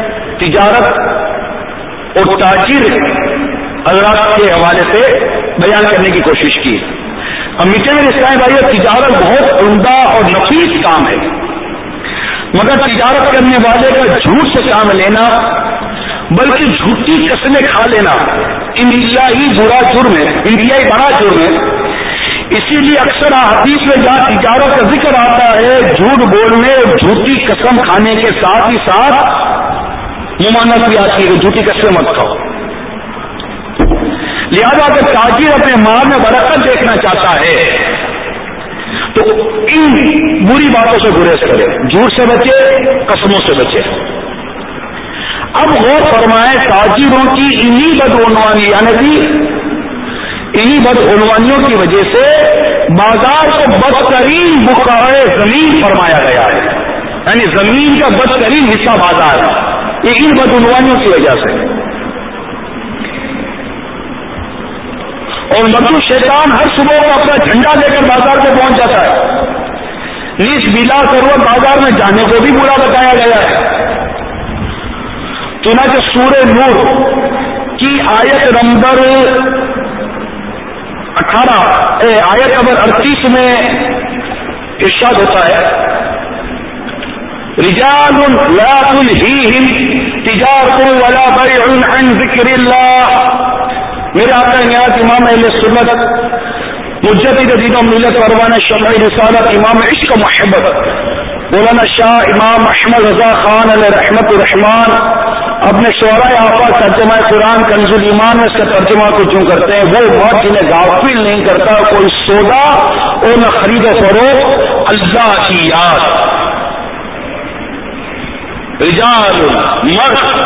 تجارت اور تاجر حضرات کے حوالے سے بیان کرنے کی کوشش کی. اب میٹھے میں اسلام بھائی تجارت بہت عمدہ اور نفیس کام ہے، مگر تجارت کرنے والے کا جھوٹ سے کام لینا بلکہ جھوٹی قسمیں کھا لینا انتہائی برا جرم ہے، انتہائی بڑا جرم ہے. اسی لیے اکثر حدیث میں جہاں تجارت کا ذکر آتا ہے جھوٹ بولنے اور جھوٹی قسم کھانے کے ساتھ ہی ساتھ ممانعت بھی آتی ہے کہ جھوٹی قسم مت کھاؤ. لہذا اگر تاجر اپنے مال میں برکت دیکھنا چاہتا ہے تو ان بری باتوں سے گریز کرے، جھوٹ سے بچے، قسموں سے بچے. اب غور فرمائے تاجروں کی انہی بدعنوانی یعنی کہ انہی بدعنوانیوں کی وجہ سے بازار کو بدترین بقعۂ زمین فرمایا گیا ہے، یعنی زمین کا بدترین حصہ بازار ہے، یہ ان بدعنوانیوں کی وجہ سے. اور مکرو شیطان ہر صبح کو اپنا جھنڈا لے کر بازار میں پہنچ جاتا ہے، نیز بلا ضرورت بازار میں جانے کو بھی برا بتایا گیا ہے. چنانچہ سورہ نور کی آیت نمبر اٹھارہ آیت نمبر اڑتیس میں ارشاد ہوتا ہے رجال لا تلہیہم تجارت ولا بیع عن ذکر اللہ. میرے آقا نیاز امام اہل سنت مجدد دین و ملت پروانہ شمع رسالت امام عشق محبت مولانا شاہ امام احمد رضا خان علیہ رحمت الرحمان اپنے شعراء آفا ترجمہ قرآن کنز الایمان میں اس کا ترجمہ کو کیوں کرتے ہیں؟ وہ مرد جنہیں غافل نہیں کرتا کوئی سودا اور نہ خرید و فروخت اللہ کی یاد. رجال مرد،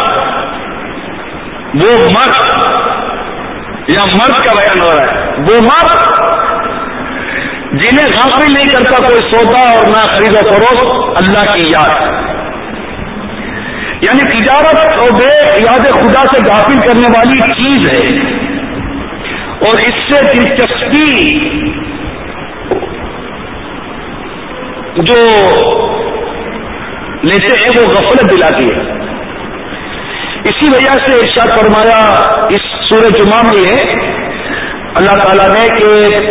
وہ مرد یا مرد کا بیان ہو رہا ہے، وہ مرد جنہیں غافل نہیں کرتا کوئی سودا اور نہ خرید و فروخت اللہ کی یاد. یعنی تجارت اور بے یاد خدا سے غافل کرنے والی چیز ہے، اور اس سے دلچسپی جو لیتے ہیں وہ غفلت دلاتی ہے. اسی وجہ سے ارشاد فرمایا اس سورہ جمعہ میں یہ اللہ تعالیٰ نے کہ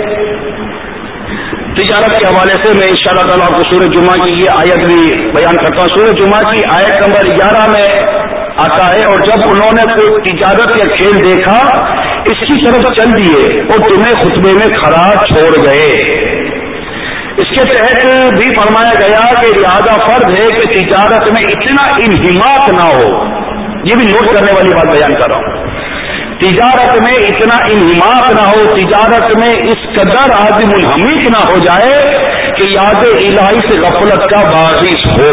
تجارت کے حوالے سے میں انشاءاللہ تعالیٰ آپ کو سورہ جمعہ کی یہ آیت بھی بیان کرتا ہوں. سورہ جمعہ کی آیت نمبر گیارہ میں آتا ہے اور جب انہوں نے کوئی تجارت یا کھیل دیکھا اس کی طرف چل دیے اور تمہیں خطبے میں کھڑا چھوڑ گئے. اس کے تحت بھی فرمایا گیا کہ لہذا فرض ہے کہ تجارت میں اتنا انہماک نہ ہو. یہ بھی نوٹ کرنے والی بات بیان کر رہا ہوں. تجارت میں اتنا انہماک نہ ہو، تجارت میں اس قدر آدمی منہمک نہ ہو جائے کہ یاد الہی سے غفلت کا باعث ہو.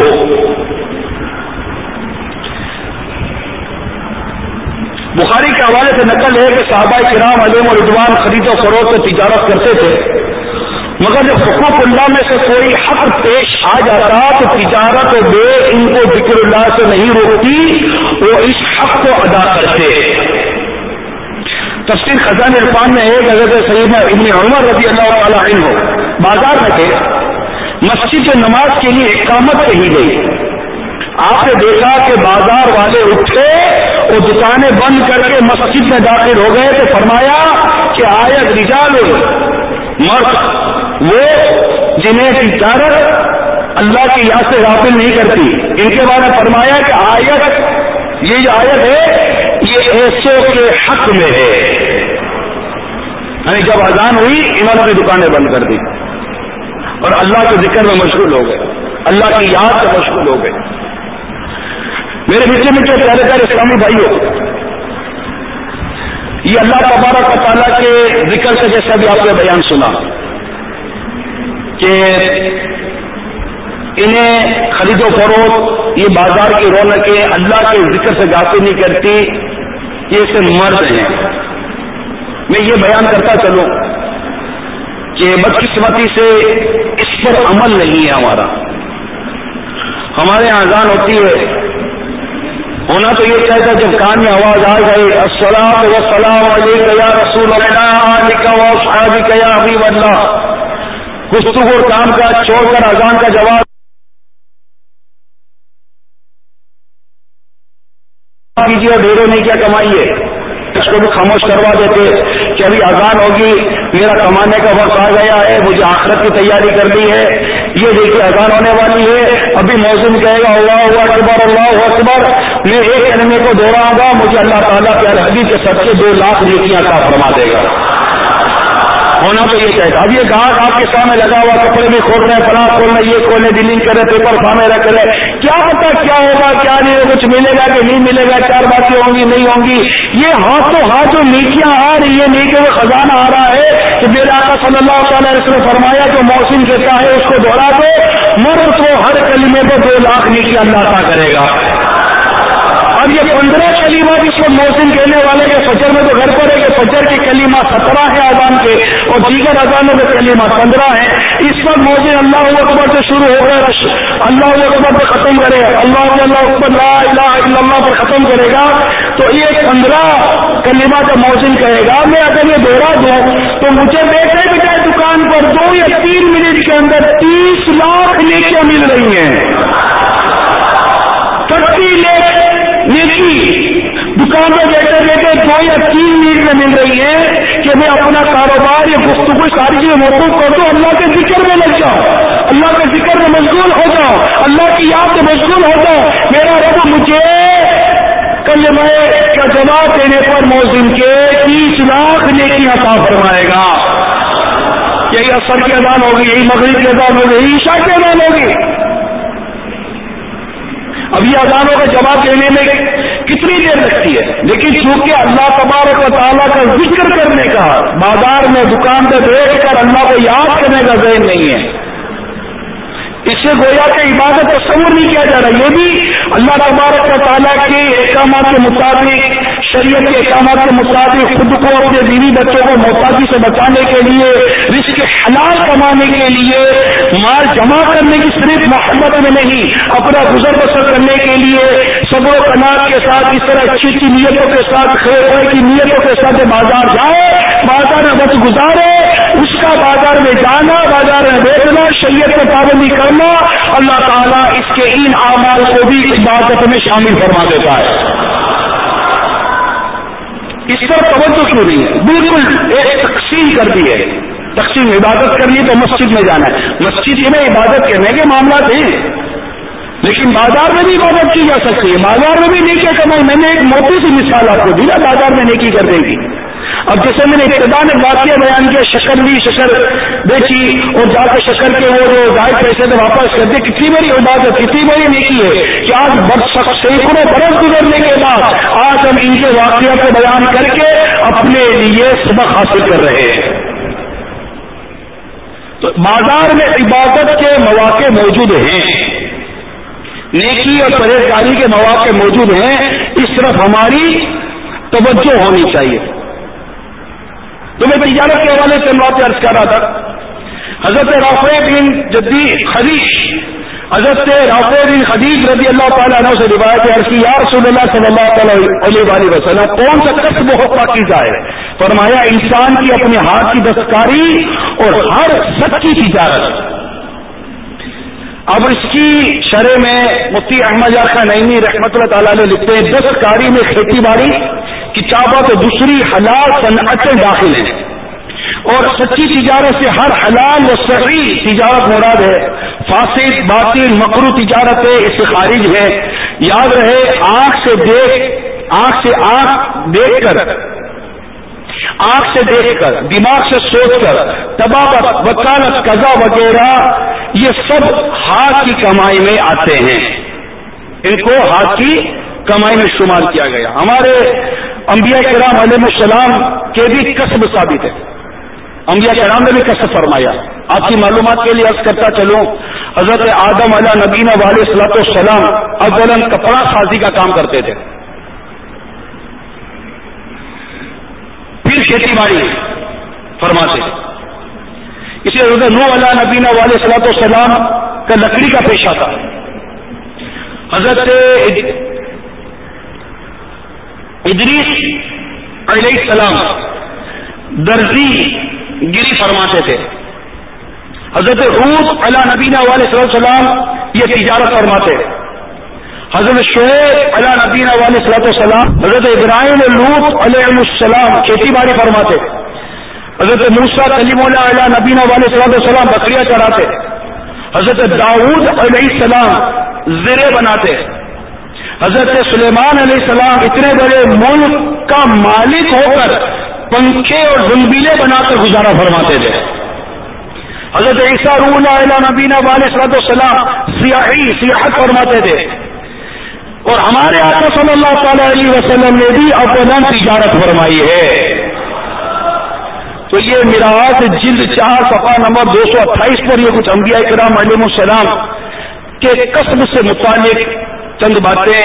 بخاری کے حوالے سے نقل ہے کہ صحابہ کرام علیہم رضوان خرید و فروخت سے تجارت کرتے تھے، مگر جب حقوق اللہ میں سے کوئی حق پیش آ جاتا تو تجارت و بے ان کو ذکر اللہ سے نہیں روکتی، وہ اس حق کو ادا کرتے. تفسیر خزان عرفان میں ایک حضرت سیدنا ابن عمر رضی اللہ تعالی عنہ بازار میں تھے، مسجد کے نماز کے لیے اقامت کہی گئی. آپ نے دیکھا کہ بازار والے اٹھے اور دکانیں بند کر کے مسجد میں داخل ہو گئے تو فرمایا کہ آیت رجال مرد وہ جنہیں تجارت اللہ کی یاد سے غافل نہیں کرتی، ان کے بارے میں فرمایا کہ آیت یہ جو آیت ہے یہ ایسوں کے حق میں ہے. یعنی جب اذان ہوئی انہوں نے اپنی دکانیں بند کر دی اور اللہ کے ذکر میں مشغول ہو گئے، اللہ کی یاد سے مشغول ہو گئے. میرے میٹھے میٹھے پیارے پیارے اسلامی بھائیوں، یہ اللہ تبارک و تعالیٰ کے ذکر سے جیسا بھی آپ نے بیان سنا کہ انہیں خرید و فروخت یہ بازار کی رونقیں اللہ کے ذکر سے غافل نہیں کرتی، یہ اسے مرد ہیں. میں یہ بیان کرتا چلوں کہ بدقسمتی سے اس پر عمل نہیں ہے ہمارا. ہمارے یہاں اذان ہوتی ہے ہونا تو یہ چاہتا جب کان میں آواز آ گئی السلام والسلام علیک یا رسول اللہ و اصحابک یا حبیب اللہ، گفتگو اور کام کا چھوڑ کر اذان کا جواب کیجیے اور ڈھیروں نہیں کیا کمائیے، اس کو بھی خاموش کروا دیتے کہ ابھی اذان ہوگی، میرا کمانے کا وقت آ گیا ہے، مجھے آخرت کی تیاری کرنی ہے، یہ دیکھیے اذان ہونے والی ہے، ابھی مؤذن کہے گا اللہ اکبر اللہ اکبر، میں ایک کلمے کو دوہراؤں گا، مجھے اللہ تعالیٰ کے الحدیث کے سب سے دو لاکھ نیکیاں عطا فرما دے گا۔ ہونا تو یہ چاہیے۔ اب یہ گاہک آپ کے سامنے لگا ہوا، کپڑے بھی کھول رہے ہیں، فلاں کھول رہے ہیں، یہ کھولنے ڈیلنگ کرے، پیپر سامنے رکھ رہے، کیا پتا کیا ہوگا کیا نہیں ہوگا، کچھ ملے گا کہ نہیں ملے گا، چار باتیں ہوں گی نہیں ہوں گی، یہ ہاتھوں ہاتھ جو نیکیاں آ رہی ہے، نیکیوں کا خزانہ آ رہا ہے کہ میرے آقا صلی اللہ تعالی علیہ وسلم فرمایا جو محسن کہتا ہے اس کو دوہرا دو، مرد کو ہر کلمے کو دو لاکھ نیکیاں اللہ عطا کرے گا۔ اب یہ پندرہ کلمہ جس کو محسن کہنے والے کے فجر میں تو گھر پر ہے کہ فجر کے کلمہ سترہ ہے اذان کے اور دیگر اذانوں کے کلمہ پندرہ ہے، اس پر محسن اللہ اکبر سے شروع ہو کر اللہ اکبر سے ختم کرے، اللہ اللہ اکبر لا الہ الا اللہ پر ختم کرے گا، تو یہ پندرہ کلمہ کا محسن کہے گا، میں اگر یہ دوہرا دوں تو مجھے بیٹھے بجائے دکان پر دو یا تین منٹ کے اندر تیس لاکھ نیکیاں مل رہی ہیں، تھرٹی لاکھ نیکی دکان میں بیٹھے بیٹھے دو یا تین منٹ میں مل رہی ہے کہ میں اپنا کاروبار یا گفتگو ساری چیزیں موقوف کر دوں، اللہ کے ذکر میں لگ جاؤں، اللہ کے ذکر میں مشغول ہو جاؤں، اللہ کی یاد میں مشغول ہو جاؤں، میرا رب مجھے کلمہ کا جواب دینے پر مؤذن کے تیس لاکھ نیکیاں عطا فرمائے گا۔ یہی عصر کی اذان ہوگی، یہی مغرب کی اذان ہوگی، یہی عشاء کی اذان ہوگی۔ اب یہ اذانوں کا جواب دینے میں کتنی دیر لگتی ہے، لیکن چونکہ اللہ تبارک و تعالیٰ کا ذکر کرنے کا، بازار میں دکان پہ بیٹھ کر اللہ کو یاد کرنے کا ذہن نہیں ہے، اس سے گویا کہ عبادت تصور نہیں کیا جا رہا، یہ بھی اللہ تبارک و تعالیٰ کے احکامات کے مطابق، شریعت کے احکامات کے مطابق خود کو اپنے بیوی بچوں کو محتاجی سے بچانے کے لیے، رزق حلال کمانے کے لیے، مال جمع کرنے کی صرف محبت میں نہیں، اپنا گزر بسر کرنے کے لیے صبر و قناعت کے ساتھ اس طرح اچھی اچھی نیتوں کے ساتھ خیر خیر کی نیتوں کے ساتھ بازار جائے، بازار میں وقت گزارے، اس کا بازار میں جانا، بازار میں بیچنا، شریعت میں پابندی کرنا، اللہ تعالیٰ اس کے ان اعمال کو بھی عبادت میں شامل فرما دیتا ہے۔ اس پر توجہ کیوں نہیں ہے؟ بالکل ایک تقسیم کر دی ہے، تقسیم عبادت کرنی تو مسجد میں جانا ہے، مسجد میں عبادت کرنے کے معاملات ہیں، لیکن بازار میں بھی عبادت کی جا سکتی ہے، بازار میں بھی نیکی کمائی۔ میں نے ایک موٹی سی مثال آپ کو دی نا، بازار میں نیکی کر دے گی۔ اب جیسے میں نے ابتدا میں واقعہ بیان کیا، شکر لی، شکر بیچی اور جا کے شکر کے وہ جو گائے پیسے سے واپس کر دے، کتنی بڑی عبادت، کتنی بڑی نیکی ہے کہ آج برس سینکڑوں برس گزرنے کے بعد آج ہم ان کے واقعہ کو بیان کر کے اپنے لیے سبق حاصل کر رہے ہیں۔ تو بازار میں عبادت کے مواقع موجود ہیں، نیکی اور پرہیزگاری کے مواقع موجود ہیں، اس طرف ہماری توجہ ہونی چاہیے۔ تو میں تجارت کے حوالے سے بات عرض کر رہا تھا، حضرت رافع بن جدی خدیج حضرت رافع بن خدیج رضی اللہ تعالیٰ عنہ سے روایت عرض کی، یا رسول اللہ صلی اللہ علیہ وآلہ وسلم کون سا کسب بہت پاکیزہ ہے؟ فرمایا انسان کی اپنے ہاتھ کی دستکاری اور ہر سچی تجارت۔ اب اس کی شرح میں مفتی احمد یار خان نعیمی رحمۃ اللہ تعالیٰ نے لکھتے ہیں، دستکاری میں کھیتی باڑی، کتابت و دوسری حلال صنعتیں داخل ہیں، اور سچی تجارت سے ہر حلال و صحیح تجارت مراد ہے، فاسد باطل مکروہ تجارت ہے اس سے خارج ہے۔ یاد رہے آنکھ سے دیکھ آنکھ سے آنکھ دیکھ کر آنکھ سے دیکھ کر دماغ سے سوچ کر طباعت وکالت قضا وغیرہ یہ سب ہاتھ کی کمائی میں آتے ہیں، ان کو ہاتھ کی کمائی میں شمار کیا گیا۔ ہمارے انبیاء کرام علیہ السلام کے بھی کسب ثابت ہے، انبیاء کرام نے بھی کسب فرمایا۔ آپ کی معلومات کے لیے عرض کرتا چلوں، حضرت آدم علیہ نبینا علیہ الصلوۃ والسلام اولاً کپڑا سازی کا کام کرتے تھے، پھر کھیتی باڑی فرماتے تھے۔ اس لیے حضرت نوح علیہ نبینا علیہ الصلوۃ والسلام کا لکڑی کا پیشہ تھا، حضرت ادریس علیہ السلام درزی گری فرماتے تھے. حضرت حود علی نبینا علیہ السلام یہ تجارت فرماتے. حضرت شعیب علی نبینا علیہ السلام، حضرت ابراہیم لوط علیہ السلام کھیتی باڑی فرماتے. حضرت موسیٰ کلیم اللہ علی نبینا علیہ السلام بکریاں چراتے. حضرت داؤد علیہ السلام زرے بناتے. حضرت سلیمان علیہ السلام اتنے بڑے ملک کا مالک ہو کر پنکھے اور زنبیلے بنا کر گزارا فرماتے تھے. حضرت عیسیٰ روح اللہ علیہ نبینا علیہ السلام سیاحی سیاحت فرماتے تھے. اور ہمارے آقا صلی اللہ تعالی علیہ وسلم نے بھی افضل تجارت فرمائی ہے. تو یہ میراث جلد چار صفحہ نمبر دو سو اٹھائیس پر یہ کچھ انبیاء کرام علیہ السلام کے کسب سے متعلق چند باتیں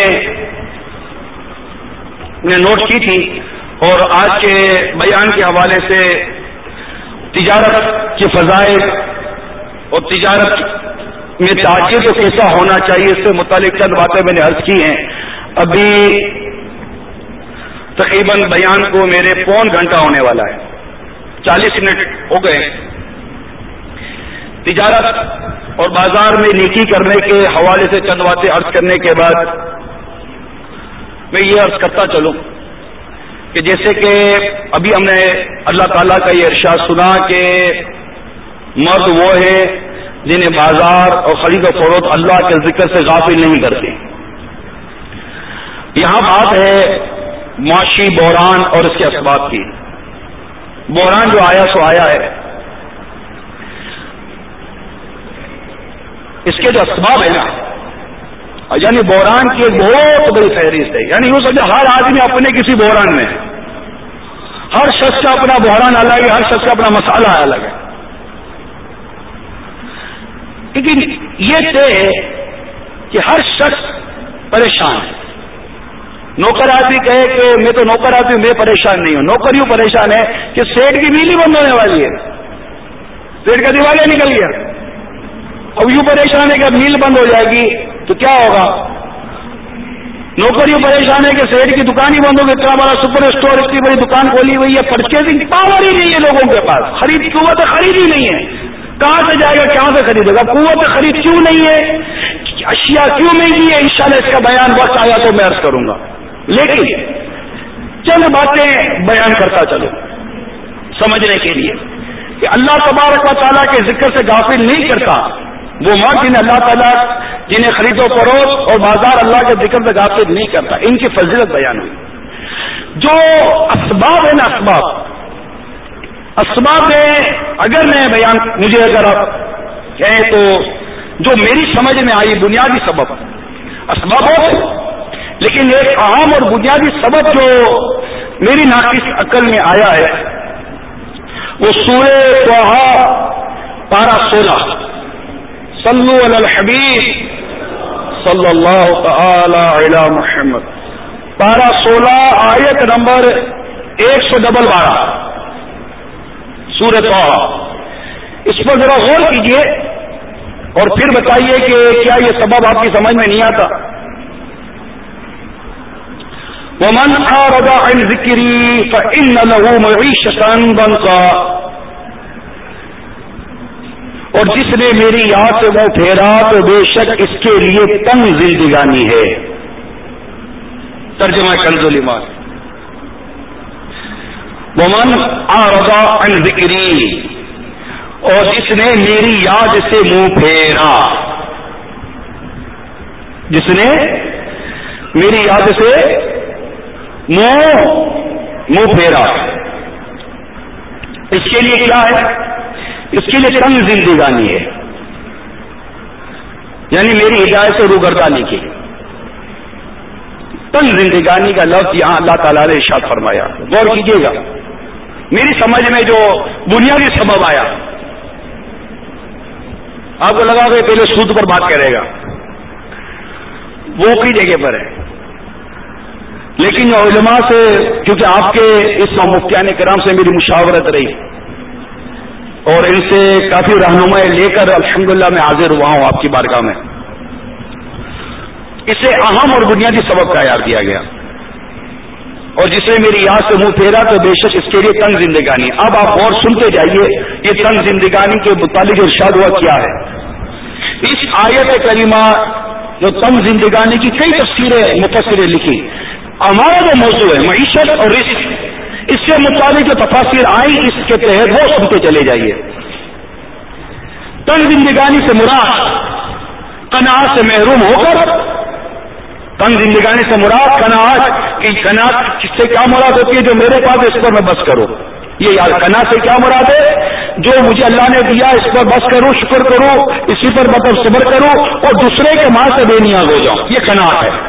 نے نوٹ کی تھی. اور آج کے بیان کے حوالے سے تجارت کے فضائل اور تجارت میں تاجر کو کیسا ہونا چاہیے اس سے متعلق چند باتیں میں نے عرض کی ہیں. ابھی تقریباً بیان کو میرے پون گھنٹہ ہونے والا ہے، چالیس منٹ ہو گئے. تجارت اور بازار میں نیکی کرنے کے حوالے سے چند باتیں عرض کرنے کے بعد میں یہ عرض کرتا چلوں کہ جیسے کہ ابھی ہم نے اللہ تعالیٰ کا یہ ارشاد سنا کہ مرد وہ ہے جنہیں بازار اور خرید و فروخت اللہ کے ذکر سے غافل نہیں کرتے. یہاں بات ہے معاشی بحران اور اس کے اسباب کی. بحران جو آیا سو آیا ہے، اس کے جو اسباب ہے نا، یعنی بحران کی ایک بہت بڑی فہرست ہے. یعنی یوں سمجھے ہر آدمی اپنے کسی بحران میں ہے. ہر شخص کا اپنا بحران الگ ہے، ہر شخص کا اپنا مسئلہ الگ ہے. لیکن یہ طے ہے کہ ہر شخص پریشان ہے. نوکر آدمی کہے کہ میں تو نوکر آدمی میں پریشان نہیں ہوں. نوکر یوں پریشان ہے کہ سیٹ کی بجلی بند ہونے والی ہے، سیٹ کا دیوالیہ نکل گیا. اب یوں پریشان ہے کہ اب میل بند ہو جائے گی تو کیا ہوگا. نوکر یوں پریشان ہے کہ سیٹ کی دکان ہی بند ہوگی. اتنا بڑا سپر اسٹور، اتنی بڑی دکان کھولی ہوئی ہے، پرچیزنگ پاور ہی نہیں ہے لوگوں کے پاس، خرید قوت خرید ہی نہیں ہے. کہاں سے جائے گا، کہاں سے خریدے گا. قوت خرید کیوں نہیں ہے، اشیاء کیوں مہنگی ہے، انشاءاللہ اس کا بیان وقت آیا تو میں عرض کروں گا. لیکن چند باتیں بیان کرتا چلو سمجھنے کے لیے کہ اللہ تبارک و تعالیٰ کے ذکر سے غافل نہیں کرتا وہ مرد جنہیں اللہ تعالیٰ جنہیں خرید و فروخت اور بازار اللہ کے ذکر سے غافل نہیں کرتا. ان کی فضیلت بیان ہوئی. جو اسباب ہے نا، اسباب اسباب میں اگر میں بیان مجھے اگر آپ کہیں تو جو میری سمجھ میں آئی بنیادی سبب اسباب ہو، لیکن ایک اہم اور بنیادی سبب جو میری ناقص عقل میں آیا ہے وہ سورہ طٰہٰ پارہ سولہ صلو علی الحبیب صلی اللہ تعالی علی محمد، پارہ سولہ آیت نمبر ایک سو ڈبل بارہ سورہ طٰہٰ. اس پر ذرا غور کیجیے اور پھر بتائیے کہ کیا یہ سبب آپ کی سمجھ میں نہیں آتا. وَمَنْ أَعْرَضَ عَنْ ذِكْرِي فَإِنَّ لَهُ مَعِيشَةً ضَنْكًا، اور جس نے میری یاد سے منہ پھیرا تو بے شک اس کے لیے تنگ زندگانی ہے. ترجمہ کنز الایمان. وَمَنْ أَعْرَضَ عَنْ ذِكْرِي، اور جس نے میری یاد سے منہ پھیرا، جس نے میری یاد سے منہ منہ پھیرا، اس کے لیے کیا ہے؟ اس کے لیے تنگ زندگانی ہے. یعنی میری ہدایت سے روگردانی کی. تنگ زندگانی کا لفظ یہاں اللہ تعالیٰ نے ارشاد فرمایا. غور کیجیے گا میری سمجھ میں جو بنیادی سبب آیا. آپ کو لگا کہ پہلے سود پر بات کرے گا، وہ کئی جگہ پر ہے، لیکن علماء سے کیونکہ آپ کے اس مفتیان کرام سے میری مشاورت رہی اور ان سے کافی رہنمائی لے کر الحمدللہ میں حاضر ہوا ہوں آپ کی بارگاہ میں. اسے اہم اور بنیادی سبب قرار دیا گیا. اور جس نے میری یاد سے منہ پھیرا تو بے شک اس کے لیے تنگ زندگانی. اب آپ اور سنتے جائیے یہ تنگ زندگانی کے متعلق ارشاد ہوا کیا ہے. اس آیت کریمہ جو تنگ زندگانی کی کئی تفسیریں مفسرین لکھی. ہمارا جو موضوع ہے معیشت اور رزق، اس سے متعلق جو تفاسیر آئی اس کے تحت وہ سنتے چلے جائیے. تنگ زندگانی سے مراد قناعت سے محروم ہو کر، تنگ زندگانی سے مراد قناعت کی قناعت سے کیا مراد ہوتی ہے؟ جو میرے پاس ہے اس پر میں بس کروں. یہ یاد قناعت سے کیا مراد ہے؟ جو مجھے اللہ نے دیا اس پر بس کروں، شکر کروں، اسی پر مطلب صبر کروں اور دوسرے کے مال سے بے نیاز ہو جاؤں. یہ قناعت ہے.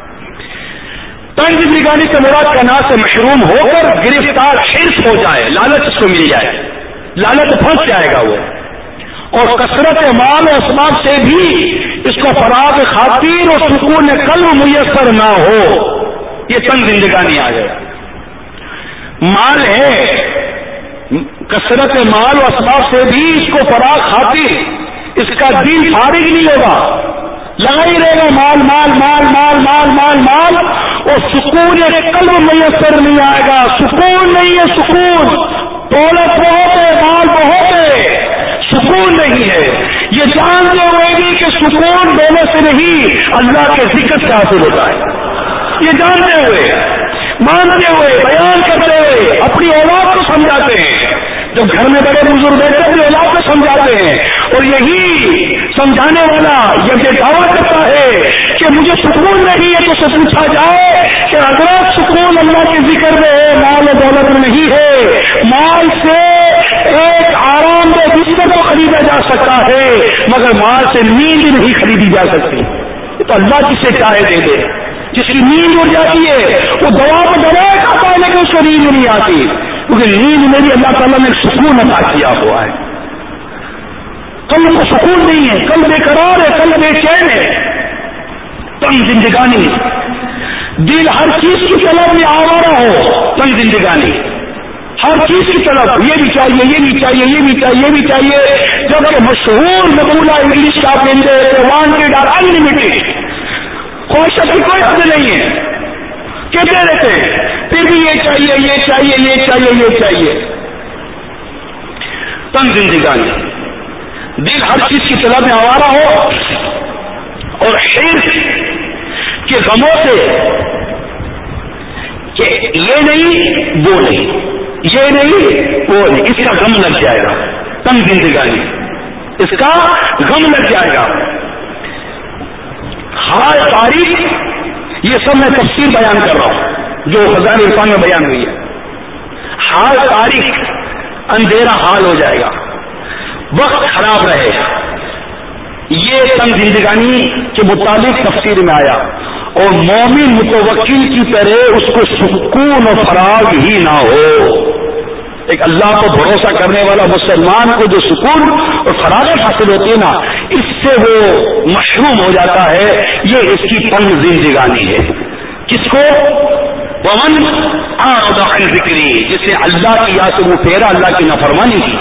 تنگ زندگانی سے مراد قناعت سے محروم ہو کر گرفتار حرص ہو جائے، لالچ اس کو مل جائے، لالچ پھنس جائے گا وہ، اور کثرت مال و اسباب سے بھی اس کو فراغ خاطر اور سکون قلب میسر نہ ہو. یہ تنگ زندگانی آ جائے. مال ہے، کثرت مال و اسباب سے بھی اس کو فراغ خاطر اس کا دل فارغ نہیں ہوگا، لگا ہی رہے گا مال مال مال مال مال مال مال اور سکون قلب میسر نہیں آئے گا. سکون نہیں ہے، سکون دولت بہت ہے، مال بہت ہے، سکون نہیں ہے. یہ جانتے ہوئے بھی کہ سکون دولت سے نہیں اللہ کے ذکر سے حاصل ہوتا ہے. یہ جانتے ہوئے، مانتے ہوئے، بیان کرتے ہوئے اپنی اولاد کو سمجھاتے ہیں. جب گھر میں بڑے بزرگ بیٹھے اپنی اولاد کو سمجھاتے ہیں اور یہی سمجھانے والا یہ دعویٰ کرتا ہے کہ مجھے سکون نہیں ہے تو سے پوچھا جائے کہ اگر سکون اللہ کے ذکر میں ہے، مال و دولت میں نہیں ہے. مال سے ایک آرام دہ بستر کو خریدا جا سکتا ہے مگر مال سے نیند نہیں خریدی جا سکتی. تو اللہ جسے چاہے دے دے. جس کی نیند اڑ جاتی ہے وہ دوا کو دوا کھاتا ہے لیکن اس کو نیند نہیں آتی، کیونکہ نیند میں بھی اللہ تعالیٰ نے سکون عطا کیا ہوا ہے. کل کو سکون نہیں ہے، کل بے قرار ہے، کل بے چین ہے. تنگ زندگانی، دل ہر چیز کی طلب میں آوارہ ہو. تنگ زندگانی ہر چیز کی طرف، یہ بھی چاہیے، یہ بھی چاہیے، یہ بھی چاہیے، یہ بھی چاہیے. جبکہ مشہور مقولہ انگلش کا وانٹیڈ آر انلمیٹڈ، خواہشات کی کوئی حد نہیں ہے، کہتے رہتے ہیں پھر بھی یہ چاہیے، یہ چاہیے، یہ چاہیے، یہ چاہیے. تنگ زندگانی، دل ہر چیز کی طلب میں آوارہ ہو اور حرص کے غموں سے کہ یہ نہیں وہ نہیں، یہ نہیں وہ نہیں، اس کا غم لگ جائے گا. تنگ زندگانی، اس کا غم لگ جائے گا. حال تاریخ، یہ سب میں تفصیل بیان کر رہا ہوں جو خزان عرفان میں بیان ہوئی ہے. حال تاریخ، اندھیرا حال ہو جائے گا، وقت خراب رہے گا. یہ تنگ زندگانی کے متعلق تفسیر میں آیا. اور مومن متوکل کی طرح اس کو سکون و فراغ ہی نہ ہو. ایک اللہ کو بھروسہ کرنے والا مسلمان کو جو سکون اور فراغت حاصل ہوتی ہے نا، اس سے وہ محروم ہو جاتا ہے. یہ اس کی تنگ زندگانی ہے. کس کو؟ ومن اعرض عن ذکری، جس نے اللہ کی یاد سے وہ پھیرا، اللہ کی نافرمانی کی.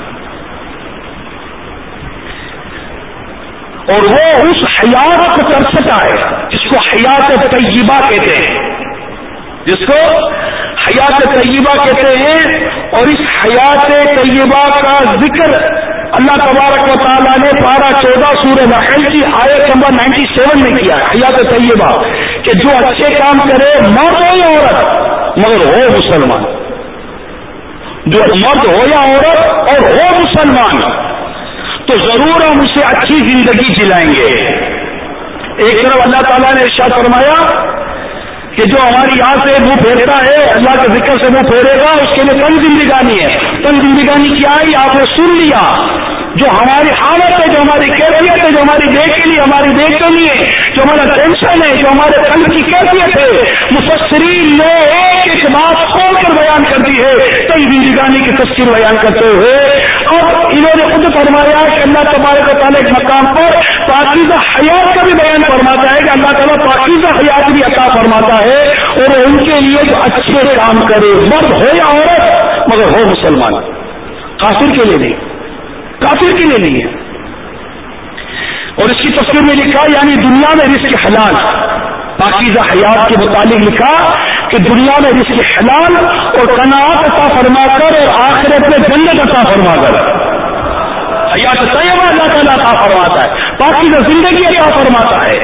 اور وہ اس حیات کو ترستا ہے جس کو حیات طیبہ کہتے ہیں، جس کو حیات طیبہ کہتے ہیں. اور اس حیات طیبہ کا ذکر اللہ تبارک و تعالیٰ نے پارہ چودہ سورہ نحل کی آیت نمبر نائنٹی سیون میں کیا ہے. حیات طیبہ کہ جو اچھے کام کرے، مرد ہو یا عورت مگر ہو مسلمان، جو مرد ہو یا عورت اور ہو مسلمان، تو ضرور ہم اسے اچھی زندگی دلائیں گے. ایک طرف اللہ تعالیٰ نے ارشاد فرمایا کہ جو ہماری یاد سے منہ پھیرتا ہے، اللہ کے ذکر سے منہ پھیرے گا، اس کے لیے تنگ زندگانی ہے. تنگ زندگانی کیا ہے آپ نے سن لیا. جو ہماری حالت ہے، جو ہماری کیفیت ہے، جو ہماری دیکھ کے لیے ہماری دیکھ کے لیے جو ہمارا ٹینشن ہے، جو ہمارے قلب کی کیفیت ہے، مفسرین نے ایک ایک بات کھول کر بیان کر دی ہے تنگ زندگانی کی تفسیر بیان کرتے ہوئے. اور انہوں نے خود فرمایا کہ اللہ تبارک و تعالیٰ ایک مقام پر پاکیزہ حیات کا بھی بیان فرماتا ہے کہ اللہ تعالیٰ پاکیزہ حیات بھی عطا فرماتا ہے. اور ان کے لیے جو اچھے کام کرے، مرد ہو یا عورت مگر ہو مسلمان، کافر کے لیے نہیں، کافر کے لیے نہیں ہے. اور اس کی تفسیر میں لکھا یعنی دنیا میں رزق حلال، پاکیزہ حیات کے متعلق لکھا کہ دنیا میں رزق حلال اور قناعت عطا فرما کر اور آخرت میں جنت عطا فرما کر حیات طیبہ اللہ تعالیٰ عطا فرماتا ہے، پاکیزہ زندگی عطا فرماتا ہے۔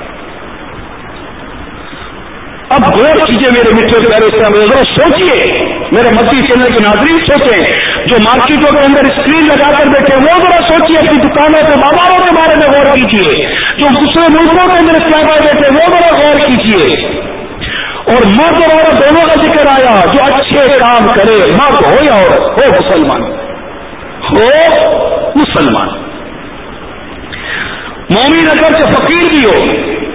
اب دو چیزیں میرے میٹھے پیارے اسلام ذرا سوچیے، میرے مدنی چینل کے ناظرین سوچیں، جو مارکیٹوں کے اندر اسکرین لگا کر بیٹھے وہ ذرا سوچیے، اپنی دکانوں کے بازاروں کے بارے میں غور کیجیے، جو دوسرے ملکوں کے اندر اختیار بیٹھے وہ ذرا غور کیجیے۔ اور مرد اور عورت دونوں کا ذکر آیا، جو اچھے کام کرے، مرد ہو یا عورت ہو، مسلمان ہو مسلمان مومن اگرچہ فقیر بھی ہو،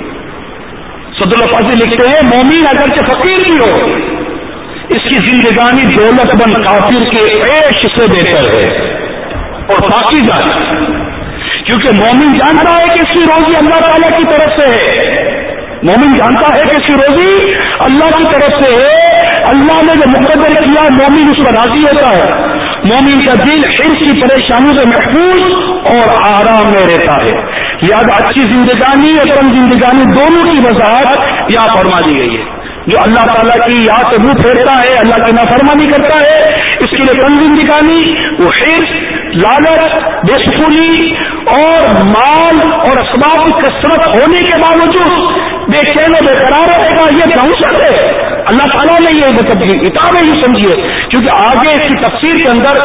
صدر الفاظ لکھتے ہیں مومن اگرچہ فقیر بھی ہو، اس کی زندگانی دولت مند کافر کے عیش سے بہتر ہے اور پاکیزہ ہے، کیونکہ مومن جانتا ہے کہ اس کی روزی اللہ تعالیٰ کی طرف سے ہے، مومن جانتا ہے کہ اس کی روزی اللہ کی طرف سے ہے، اللہ نے جو مقرر کیا مومن اس پر راضی ہوتا ہے، مومن کا دل حرص کی پریشانیوں سے محفوظ اور آرام میں رہتا ہے۔ یاد اچھی زندگانی اور کم زندگانی دونوں کی وضاحت یہاں فرما دی گئی ہے۔ جو اللہ تعالیٰ کی یاد سے منہ پھیرتا ہے، اللہ کی نافرمانی کرتا ہے، اس کے لیے کم زندگانی وہ حرص، لالچ، بے سکونی اور مال اور اسباب کی کثرت ہونے کے باوجود بے چین و بے قرار رہے گا، یہ دہشت ہے۔ اللہ تعالیٰ نے یہ مطلب کتاب ہے، یہ سمجھیے، کیونکہ آگے اس کی تفسیر کے اندر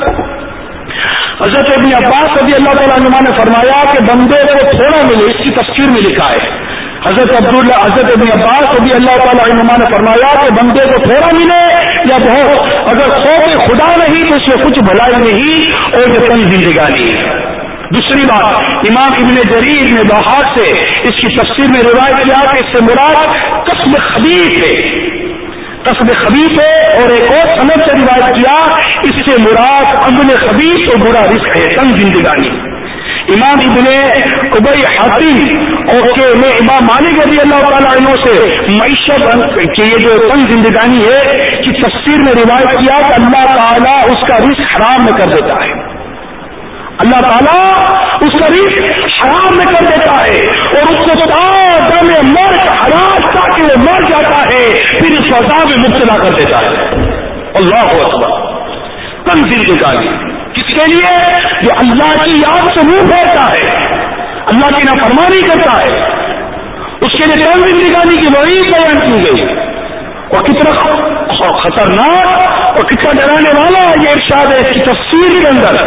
حضرت ابن عباس رضی اللہ تعالیٰ عنہ نے فرمایا کہ بندے کو تھوڑا ملے، اس کی تفسیر میں لکھا ہے، حضرت عبداللہ حضرت ابن عباس رضی اللہ تعالیٰ عنہ نے فرمایا کہ بندے کو تھوڑا ملے یا بہت، اگر خوف خدا نہیں تو اس میں کچھ بھلائی نہیں اور یہ کم زندگانی ہے۔ دوسری بات، امام ابن جریر نے ضحاک سے اس کی تفسیر میں روایت کیا کہ اس سے مراد قسم خبیث ہے، قسم خبیث ہے، اور ایک اور سند سے روایت کیا اس سے مراد عمل خبیث اور برا رزق ہے، کم زندگانی۔ امام ابن ابی حاتم اور کہ میں امام مالک رضی اللہ تعالیٰ عنہ سے معیشت کہ یہ جو کم زندگانی ہے کی تفسیر میں روایت کیا کہ اللہ تعالیٰ اس کا رزق حرام میں کر دیتا ہے، اللہ تعالیٰ اس کا رزق حرام میں کر دیتا ہے اور اس کو دم مرد حرام تاکہ وہ مر جاتا ہے، پھر اس کو عذاب میں مبتلا کر دیتا ہے۔ اللہ اکبر، کم زندگانی کس کے لیے؟ جو اللہ کی یاد سے منہ پھیرتا ہے، اللہ کی نافرمانی کرتا ہے، اس کے لیے کم زندگانی کی وعید بیان کی گئی۔ اور کتنا خطرناک اور کتنا ڈرانے والا یہ ارشاد ہے اس کی تفسیر کے اندر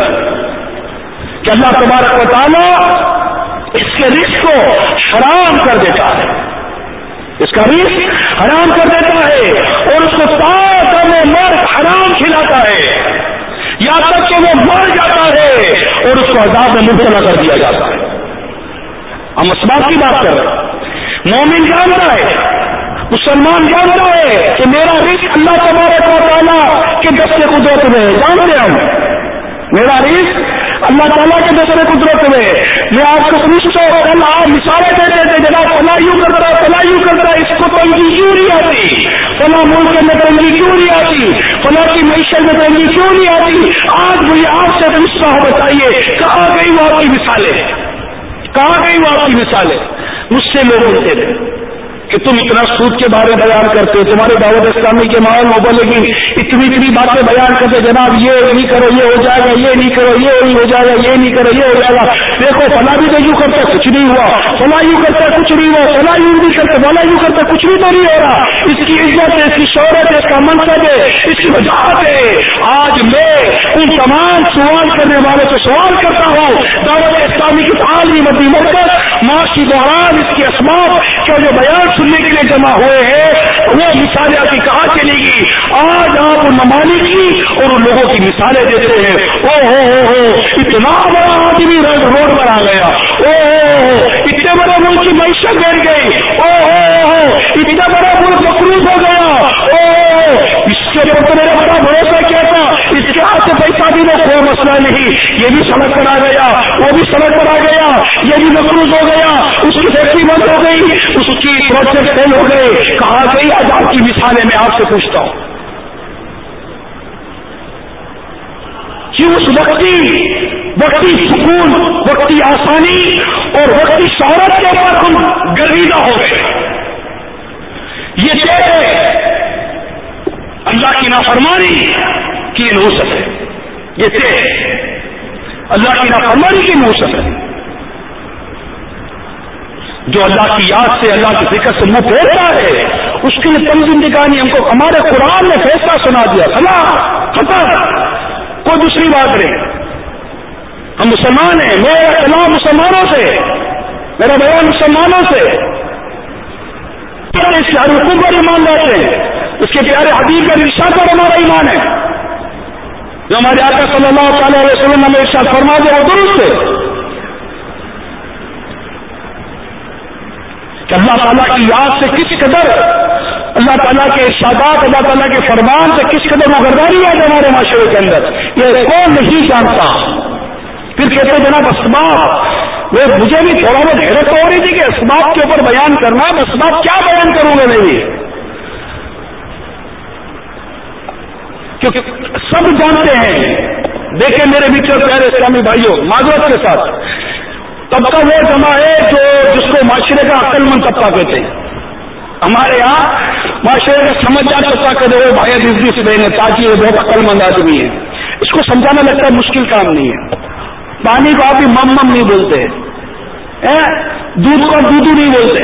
کہ اللہ تبارک و تعالیٰ اس کے رزق کو حرام کر دیتا ہے، اس کا رزق حرام کر دیتا ہے اور اس کو تا میں مر حرام کھلاتا ہے، یہاں تک کہ وہ مر جاتا ہے اور اس کو عذاب میں مبتلا کر دیا جاتا ہے۔ ہم اسباب کی بات کر رہے ہیں، مومن جانتا ہے، مسلمان جانتا ہے کہ میرا رزق اللہ تبارک و تعالیٰ کے دست قدرت میں ہے، جانتے ہم میرا رزق اللہ تعالیٰ کے دوسرے قدرت میں۔ میں آپ کو پوچھتا ہوں، کل آپ مثالیں دیتے تھے جناب فلاں یوں کرتا ہے فلاں یوں کرتا ہے، اس کو تنگی کیوں نہیں آتی، فلاں ملک کے اندر تنگی کیوں نہیں آتی، فلاں کی معیشت میں تنگی کیوں نہیں آتی؟ آج مجھے آپ سے پوچھتا ہوں، بتائیے کہاں گئی وہ آپ کی مثالیں، کہاں گئی وہ آپ کی مثالیں؟ مجھ سے لوگ بولتے تھے کہ تم اتنا سود کے بارے بیان کرتے ہو، تمہارے دعوت اسلامی کے ماحول میں بولے گی اتنی اتنی باتیں بیان کرتے جناب یہ نہیں کرو یہ ہو جائے گا، یہ نہیں کرو یہ نہیں ہو جائے گا، یہ نہیں کرو یہ ہو جائے گا، دیکھو فلاں بھی تو یوں کرتا کچھ نہیں ہوا، فلاں یوں کرتا کچھ نہیں ہوا، فلاں یوں نہیں کرتے فلاں یوں کرتا کچھ بھی تو نہیں ہو رہا۔ اس کی عزت ہے، اس کی شہرت ہے، اس کا منصب ہے، اس کی وجاہت ہے۔ آج میں ان تمام سوال کرنے والوں سے سوال کرتا ہوں، دعوت اسلامی کی عالمی مدی مرکز معاشی بحران اس کے اسباب کا جو بیان سننے کے لیے جمع ہوئے ہیں وہ مثالیں آپ کی کہاں چلے گی؟ آج آپ ممالک کی اور ان لوگوں کی مثالیں دیتے ہیں، او ہو ہو ہو اتنا بڑا آدمی روڈ پر آ گیا، او ہو ہو اتنے بڑے ملک کی معیشت بڑھ گئی، او ہو ہو اتنا بڑا ملک مقروض ہو گیا، او ہو اس کے اوپر میرا بڑا بھروسہ کیا تھا، اس کے ہاتھ سے پیسہ بھی نہ کوئی مسئلہ نہیں، یہ بھی سڑک پر آ گیا، وہ بھی سڑک پر آ گیا، یہ بھی مقروض ہو گیا، اس کی فیکٹری بند ہو گئی، اس کی پروجیکٹ فیل ہو گئے، کہاں گئی آج آپ کی مثالیں؟ میں آپ سے پوچھتا ہوں کہ اس وقتی وقتی سکون، وقتی آسانی اور وقتی شہرت کے اوپر ہم گرویدہ ہو گئے، یہ تیرے اللہ کی نافرمانی کی نوسط ہے، یہ تیرے اللہ کی نافرمانی کی نوسط ہے۔ جو اللہ کی یاد سے، اللہ کی فکر سے منہ پھیرتا ہے، اس کے لیے تنظیم نگانی ہم کو ہمارے قرآن نے فیصلہ سنا دیا، فلا خطر کوئی دوسری بات نہیں۔ ہم مسلمان ہیں، میرا کلام مسلمانوں سے، میرا بیان مسلمانوں سے، اس کے ہر حکم پر ایمان لاتے ہیں، اس کے پیارے حبیب کا ارشاد پر ہمارا ایمان ہے، جو ہمارے آقا صلی اللہ تعالی علیہ وسلم نے ارشاد فرما دیا وہ درست ہے کہ اللہ تعالیٰ کی یاد سے کس قدر، اللہ تعالیٰ کے ارشادات، اللہ تعالیٰ کے فرمان سے کس قدر مغرداری ہے ہمارے معاشرے کے اندر، یہ کون نہیں جانتا۔ پھر کہتے جناب اسباب، وہ مجھے بھی تھوڑا بہت حیرت ہو رہی تھی کہ اسباب کے اوپر بیان کرنا، اسباب کیا بیان کروں گا میں بھی، کیونکہ سب جانتے ہیں۔ دیکھیں میرے بیچ پیارے اسلامی بھائیوں، معذرت کے ساتھ، طبقہ وہ جمع ہے جو جس کو معاشرے کا عقل مند طبقہ کہتے ہیں۔ ہمارے یہاں معاشرے کا سمجھدار طبقہ کہتے ہیں بھائی بزنس مین ہے، تاکہ یہ بہت عقل مند آدمی ہے، اس کو سمجھانا لگتا ہے مشکل کام نہیں ہے۔ پانی کو آپ بھی مم مم نہیں بولتے، دودھ کو دودھ نہیں بولتے،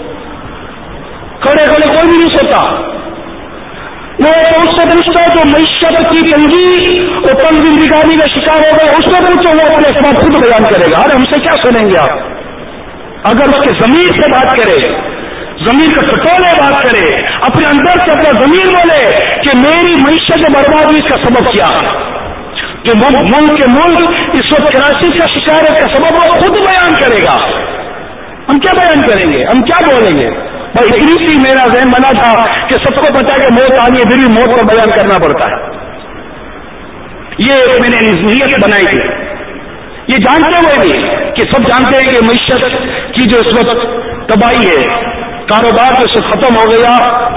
کھڑے کھڑے کوئی بھی نہیں سوتا۔ وہ اس سے پوچھتا ہے جو معیشت کی تنگی اور تنگ زندگانی کا شکار ہوگا، اس سے پوچھو، وہ اپنے اسباب خود بیان کرے گا۔ ارے ہم سے کیا سنیں گے آپ؟ اگر اس کے ضمیر سے بات کرے، ضمیر کا ٹٹولے بات کرے، اپنے اندر سے اپنا ضمیر بولے کہ میری معیشت برباد ہوئی، اس کا سبب کیا ہے، جو ملک کے ملک اس وقت کراچی کا شکار ہے، اس کا سبب وہ خود بیان کرے گا۔ ہم کیا بیان کریں گے، ہم کیا بولیں گے؟ بھائی اتنی سی میرا ذہن بنا تھا کہ سب کو پتا کہ موت آنی ہے، پھر بھی موت پر بیان کرنا پڑتا ہے۔ یہ میں نے نیت بنائی تھی، یہ جانتے ہوئے بھی کہ سب جانتے ہیں کہ معیشت کی جو اس وقت تباہی ہے، کاروبار جو سے ختم ہو گیا،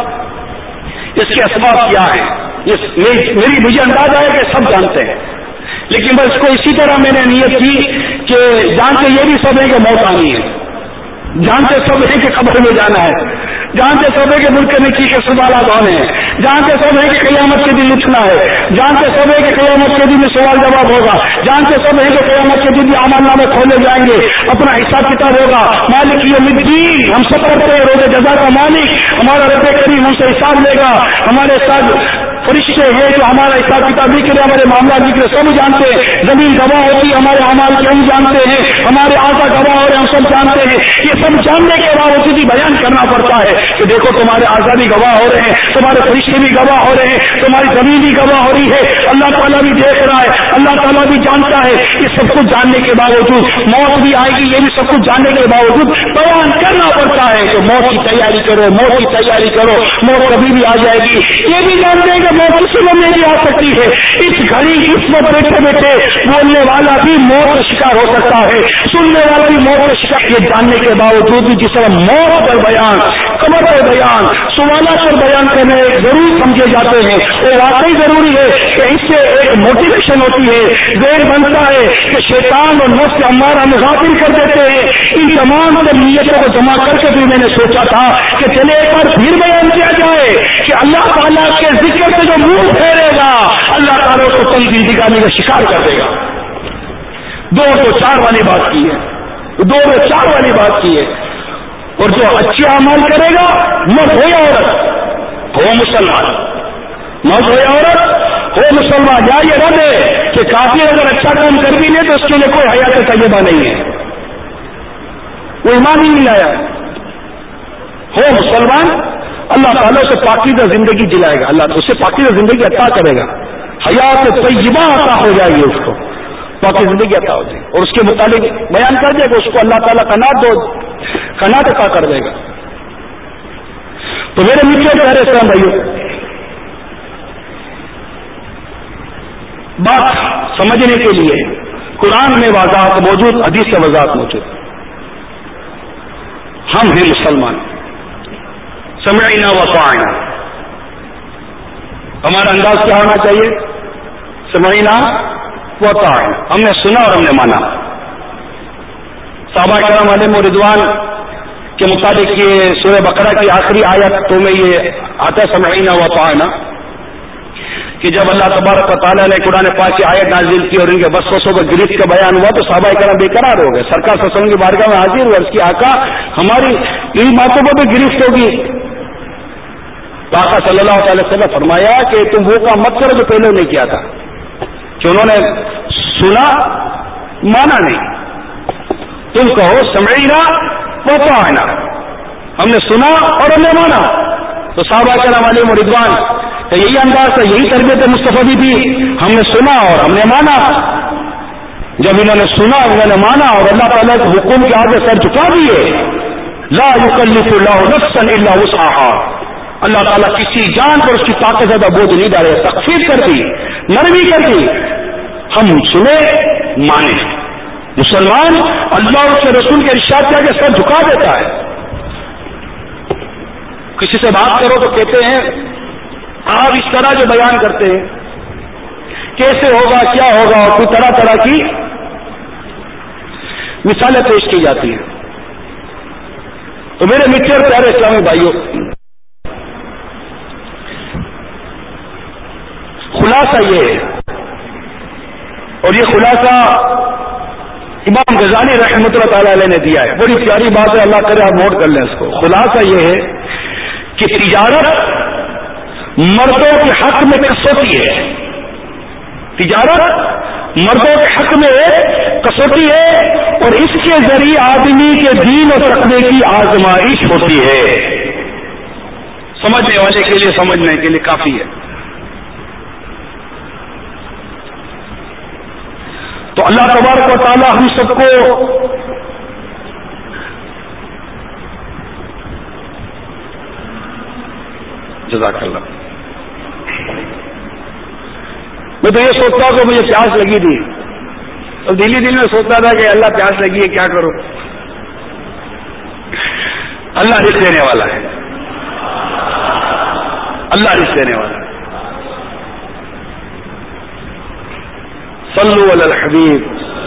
اس کے اسباب کیا ہیں، یہ میری مجھے اندازہ ہے کہ سب جانتے ہیں، لیکن بس کو اسی طرح میں نے نیت کی کہ جانتے یہ بھی سب ہے کہ موت آنی ہے، جانتے سب ہے کہ قبر میں جانا ہے، جانتے سب ہے کہ ملک میں کی کے سوالات ہونے ہیں، جانتے سب ہے کہ قیامت کے دن اٹھنا ہے، جانتے سب ہے کہ قیامت کے دن میں سوال جواب ہوگا، جانتے سب ہے کہ قیامت کے دن اعمال نامے کھولے جائیں گے، اپنا حساب کتاب ہوگا، مالک یوم الدین، ہم سب کرتے ہیں روز جزا کا مالک ہمارا رب کریم ہم سے حساب لے گا، ہمارے ساتھ فرشتے ہیں جو ہمارا حساب کتاب بھی کرے، ہمارے معاملات بھی کرے، سب جانتے ہیں، زمین گواہ ہوتی ہے ہمارے اعمال کے، ہم جانتے ہیں، ہمارے آقا گواہ ہو رہے ہیں، ہم سب جانتے ہیں۔ یہ سب جاننے کے باوجود بھی بیان کرنا پڑتا ہے کہ دیکھو تمہارے آقا بھی گواہ ہو رہے ہیں، تمہارے فرشتے بھی گواہ ہو رہے ہیں، تمہاری زمین بھی گواہ ہو رہی ہے، اللہ تعالیٰ بھی دیکھ رہا ہے، اللہ تعالیٰ بھی جانتا ہے۔ یہ سب کچھ جاننے کے باوجود موت بھی آئے گی، یہ بھی سب کچھ جاننے کے باوجود بیان کرنا پڑتا ہے کہ موت کی تیاری کرو، موت کی تیاری کرو، موت کبھی بھی آ جائے گی۔ یہ بھی جانتے ہیں کہ موت کسی میں بھی آ سکتی ہے، اس گھڑی اس میں بیٹھے بیٹھے بولنے والا بھی موت کا شکار ہو سکتا ہے، سننے والا بھی موت کا شکار۔ یہ جاننے کے باوجود بھی جس طرح موت پر بیان، قبر پر بیان، سوالات پر بیان کرنے ضرور سمجھے جاتے ہیں، وہ واقعی ضروری ہے کہ اس سے ایک موٹیویشن ہوتی ہے، ذہن بنتا ہے کہ شیطان اور نفس ہمارا مغافل کر دیتے ہیں۔ ان تمام سے نیتوں کو جمع کر کے بھی میں نے سوچا تھا کہ چلے ایک بار پھر بیان کیا جائے کہ اللہ تعالیٰ کے ذکر سے جو منہ پھیرے گا اللہ تعالیٰ کو کل زندگانی کا شکار کر دے گا۔ دو تو چار والی بات کی ہے، دو تو چار والی بات کی ہے، اور جو اچھے اعمال کرے گا، مرد ہو یا عورت ہو مسلمان، مرد ہو یا عورت ہو مسلمان، یا یہ رد ہے کہ کافی اگر اچھا کام کر بھی لے تو اس کے لیے کوئی حیات طیبہ نہیں ہے، وہ ایمان ہی نہیں لایا، ہو مسلمان، اللہ تعالیٰ سے پاکیزہ زندگی دلائے گا، اللہ اس سے پاکیزہ زندگی عطا کرے گا، حیات طیبہ عطا ہو جائے گی، اس کو پاکیزہ زندگی عطا ہو جائے گی، اور اس کے متعلق بیان کر دے گا، اس کو اللہ تعالیٰ قناعت دو قناعت عطا کر دے گا۔ تو میرے میٹھے پیارے اسلام بھائیوں، بات سمجھنے کے لیے قرآن میں وضاحت موجود، حدیث سے وضاحت موجود۔ ہم ہیں مسلمان، سمعنا وطعنا، ہمارا انداز کیا ہونا چاہیے؟ سمعنا وطعنا، ہم نے سنا اور ہم نے مانا۔ صحابہ کرام علیہم رضوان کے متعلق یہ سورہ بقرہ کی آخری آیت تو میں یہ آتا سمعینا وطعنا کہ جب اللہ تبارک و تعالیٰ نے قرآن پاک کی آیت نازل کی اور ان کے وسوسوں کو گرفت کا بیان ہوا تو صحابہ کرام بے قرار ہو گئے. سرکار صلی اللہ علیہ وسلم کی بارگاہ میں حاضر ہوئے, اس کی آقا ہماری ان باتوں پر بھی گرفت ہوگی. تو آقا صلی اللہ علیہ وسلم نے فرمایا کہ تم وہ کام مت کرو جو پہلے نہیں کیا تھا, کہ انہوں نے سنا مانا نہیں. تم کہو سمعینا وطعنا, ہم نے سنا اور ہم نے مانا. تو صحابہ کرام علیہم رضوان تو یہی انداز تھا, یہی تربیت مصطفیٰ بھی تھی, ہم نے سنا اور ہم نے مانا. جب انہوں نے سنا انہوں نے مانا اور اللہ تعالیٰ کے حکم کے آگے سر جھکا دیے, لا یکلف اللہ نفسا الا وسعها, اللہ تعالیٰ کسی جان پر اس کی طاقت زیادہ بوجھ نہیں ڈالے, تخفیف کر دی, نرمی کر دی. ہم سنے مانے. مسلمان اللہ اور اس کے رسول کے ارشاد کے آگے سر جھکا دیتا ہے. کسی سے بات کرو تو کہتے ہیں آپ اس طرح جو بیان کرتے ہیں کیسے ہوگا کیا ہوگا, اور کوئی طرح طرح کی مثالیں پیش کی جاتی ہیں. تو میرے میٹھے اور پیارے اسلامی بھائیوں, خلاصہ یہ ہے, اور یہ خلاصہ امام غزالی رحمۃ اللہ تعالی علیہ نے دیا ہے, بڑی پیاری بات ہے, اللہ کرے آپ نوٹ کر لیں اس کو. خلاصہ یہ ہے کہ تجارت مردوں کے حق میں کسوٹی ہے, تجارت مردوں کے حق میں کسوٹی ہے, اور اس کے ذریعے آدمی کے دین اور تقوی کی آزمائش ہوتی ہے. سمجھنے والے کے لیے سمجھنے کے لیے کافی ہے. تو اللہ تبارک و تعالی ہم سب کو جزاک اللہ. میں تو یہ سوچتا ہوں کہ مجھے پیاس لگی تھی, اور دلی دل میں سوچتا تھا کہ اللہ پیاس لگی ہے کیا کروں. اللہ رزق دینے والا ہے, اللہ رزق دینے والا ہے. صلو علی الحبیب.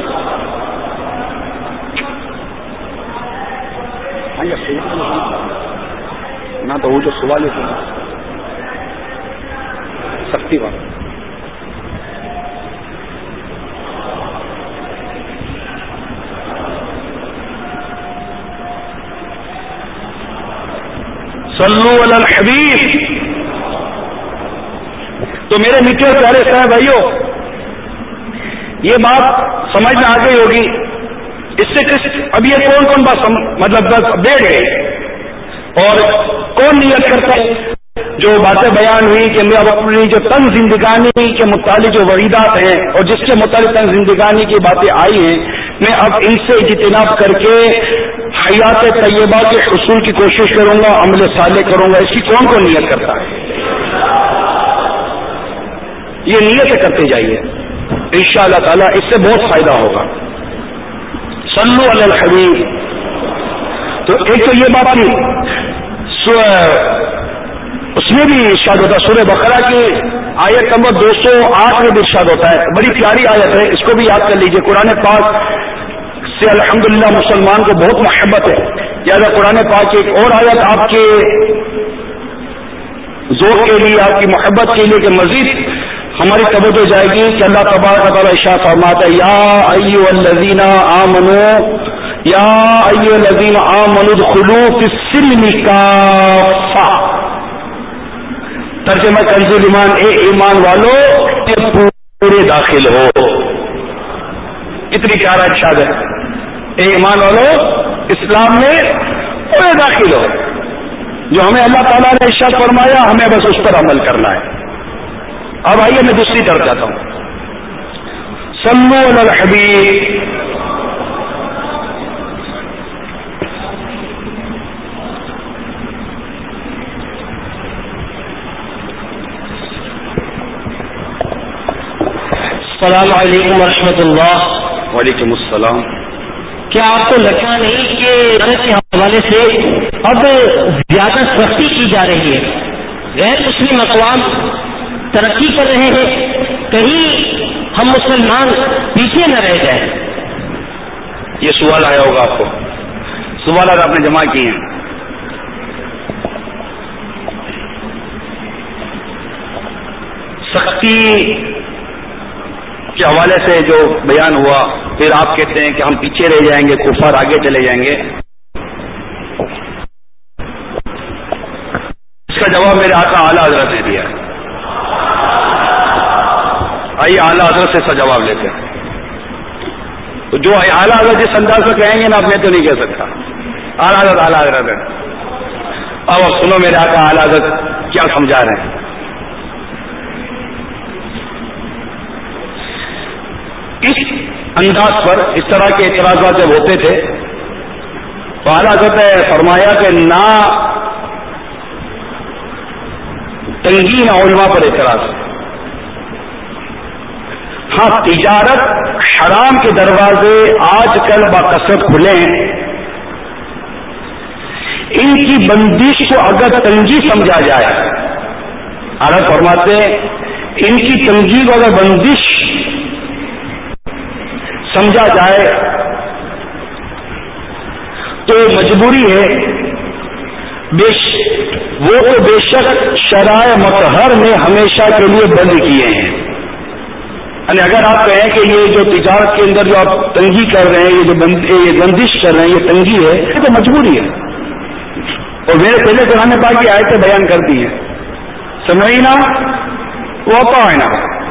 نہ تو وہ جو سوال ہے سختی بات. صلو علی الحبیب. تو میرے میٹھے اور پیارے صاحب بھائیوں, یہ بات سمجھ میں آ گئی ہوگی. اس سے کس اب یہ کون کون بات مطلب بس بیٹھ گئے, اور کون نیت کرتا ہے جو باتیں بیان ہوئی کہ میں اب اپنی جو تن زندگانی کے متعلق جو وعیدات ہیں اور جس کے متعلق تن زندگانی کی باتیں آئی ہیں, میں اب ان سے اجتناب کر کے حیات طیبہ کے حصول کی کوشش کروں گا, عمل صالح کروں گا. اس کی کون کون نیت کرتا ہے؟ یہ نیت کرتے جائیے, انشاءاللہ تعالی اس سے بہت فائدہ ہوگا. صلو علی الحبیب. تو ایک تو یہ بات تھی, اس میں بھی ارشاد ہوتا ہے سورہ بقرہ کی آیت نمبر دو سو آٹھ میں بھی ارشاد ہوتا ہے, بڑی پیاری آیت ہے, اس کو بھی یاد کر لیجئے. قرآن پاک سے الحمدللہ مسلمان کو بہت محبت ہے, لہٰذا قرآن پاک کی ایک اور آیت آپ کے ذوق کے لیے, آپ کی محبت کے لیے کہ مزید ہماری توجہ جائے گی کہ اللہ تبارک و تعالیٰ ارشاد فرماتا ہے, یا ایھا الذین آمنوا یا ایھا الذین آمنوا ادخلوا فی السلم کافہ. ترجمہ کنز ایمان, اے ایمان والو پورے داخل ہو. اتنی پیارا ارشاد ہے, اے ایمان والو اسلام میں پورے داخل ہو. جو ہمیں اللہ تعالیٰ نے ارشاد فرمایا ہمیں بس اس پر عمل کرنا ہے. اب آئیے میں دوسری طرف جاتا ہوں. صلو علی الحبیب. السلام علیکم ورحمۃ اللہ. وعلیکم السلام. کیا آپ کو لگتا نہیں کہ کے حوالے سے اب زیادہ سختی کی جا رہی ہے؟ غیر مسلم اقوام ترقی کر رہے ہیں, کہیں ہم مسلمان پیچھے نہ رہ جائیں. یہ سوال آیا ہوگا آپ کو. سوالات آپ نے جمع کیے ہیں. سختی کے حوالے سے جو بیان ہوا، پھر آپ کہتے ہیں کہ ہم پیچھے رہ جائیں گے، کفار آگے چلے جائیں گے. اس کا جواب میرے آقا اعلیٰ حضرت نے دیا. آئیے اعلیٰ حضرت سے اس کا جواب لیتے ہیں. تو جو اعلیٰ حضرت جس انداز سے کہیں گے نا، آپ میں تو نہیں کہہ سکتا. اعلیٰ حضرت اعلیٰ حضرت ہے. اب اب سنو میرے آقا اعلیٰ حضرت کیا سمجھا رہے ہیں. اس انداز پر اس طرح کے اعتراضات جب ہوتے تھے تو اعلیٰ حضرت نے فرمایا کہ نہ تنگی نہ علماء پر اعتراض. ہاں، تجارت حرام کے دروازے آج کل باکثرت کھلے ہیں. ان کی بندش کو اگر تنگی سمجھا جائے، اعلیٰ فرماتے ہیں ان کی تنگی کو اگر بندش سمجھا جائے تو مجبوری ہے. بیش وہ تو بے شک شرائع مطہر نے ہمیشہ کے لیے بند کیے ہیں. یعنی اگر آپ کہیں کہ یہ جو تجارت کے اندر جو آپ تنگی کر رہے ہیں، یہ جو یہ بندش کر رہے ہیں، یہ تنگی ہے، یہ تو مجبوری ہے. اور میرے پہلے قرآن پاک کی آیتیں بیان کر دی ہیں، سمعنا وأطعنا.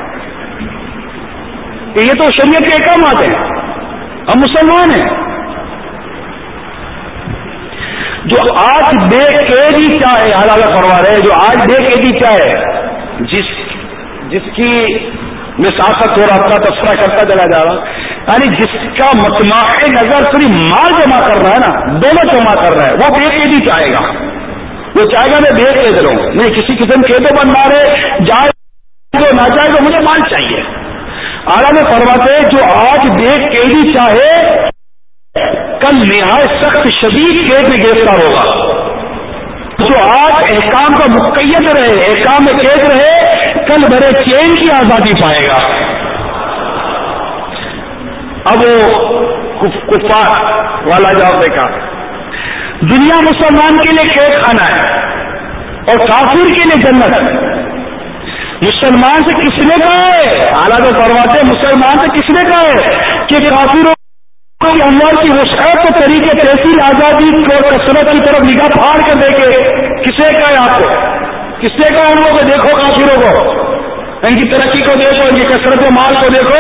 یہ تو شریعت کے احکامات ہیں، ہم مسلمان ہیں. جو آج بے قیدی چاہے، حالانکہ فرما رہے ہیں جو آج بے قیدی چاہے، جس جس کی میں ساتھ ساتھ تھوڑا اپنا تبصرہ کرتا چلا جا رہا ہوں، یعنی جس کا مطمع نظر صرف مال جمع کر رہا ہے نا، دونوں جمع کر رہا ہے، وہ بے قیدی چاہے گا. وہ چاہے گا میں بے قید رہوں، میں کسی قسم کے تو بن رہے جائے تو نہ جائے تو مجھے مال چاہیے. اعلیٰ میں فرماتے ہیں جو آج بے قیدی چاہے کل نہایت سخت شدید قید میں گرفتار ہوگا. جو آج احکام کا مقید رہے، احکام میں قید رہے، کل بڑے چین کی آزادی پائے گا. اب وہ کفار والا جواب دیکھا، دنیا مسلمان کے لیے قید خانہ ہے اور کافر کے لیے جنت ہے. مسلمان سے کس نے کہا ہے؟ اعلیٰ تو فرماتے ہیں مسلمان سے کس نے کہا ہے کہ کافروں کی اموال کی وسعت تو طریقے تحصیل آزادی اور کثرت کی طرف نگاہ پھاڑ کر دیکھے. کس نے کہا ہے آپ کو؟ کس نے کہا ان لوگوں کو دیکھو کافروں کو، ان کی ترقی کو دیکھو، ان کی کثرت مال کو دیکھو.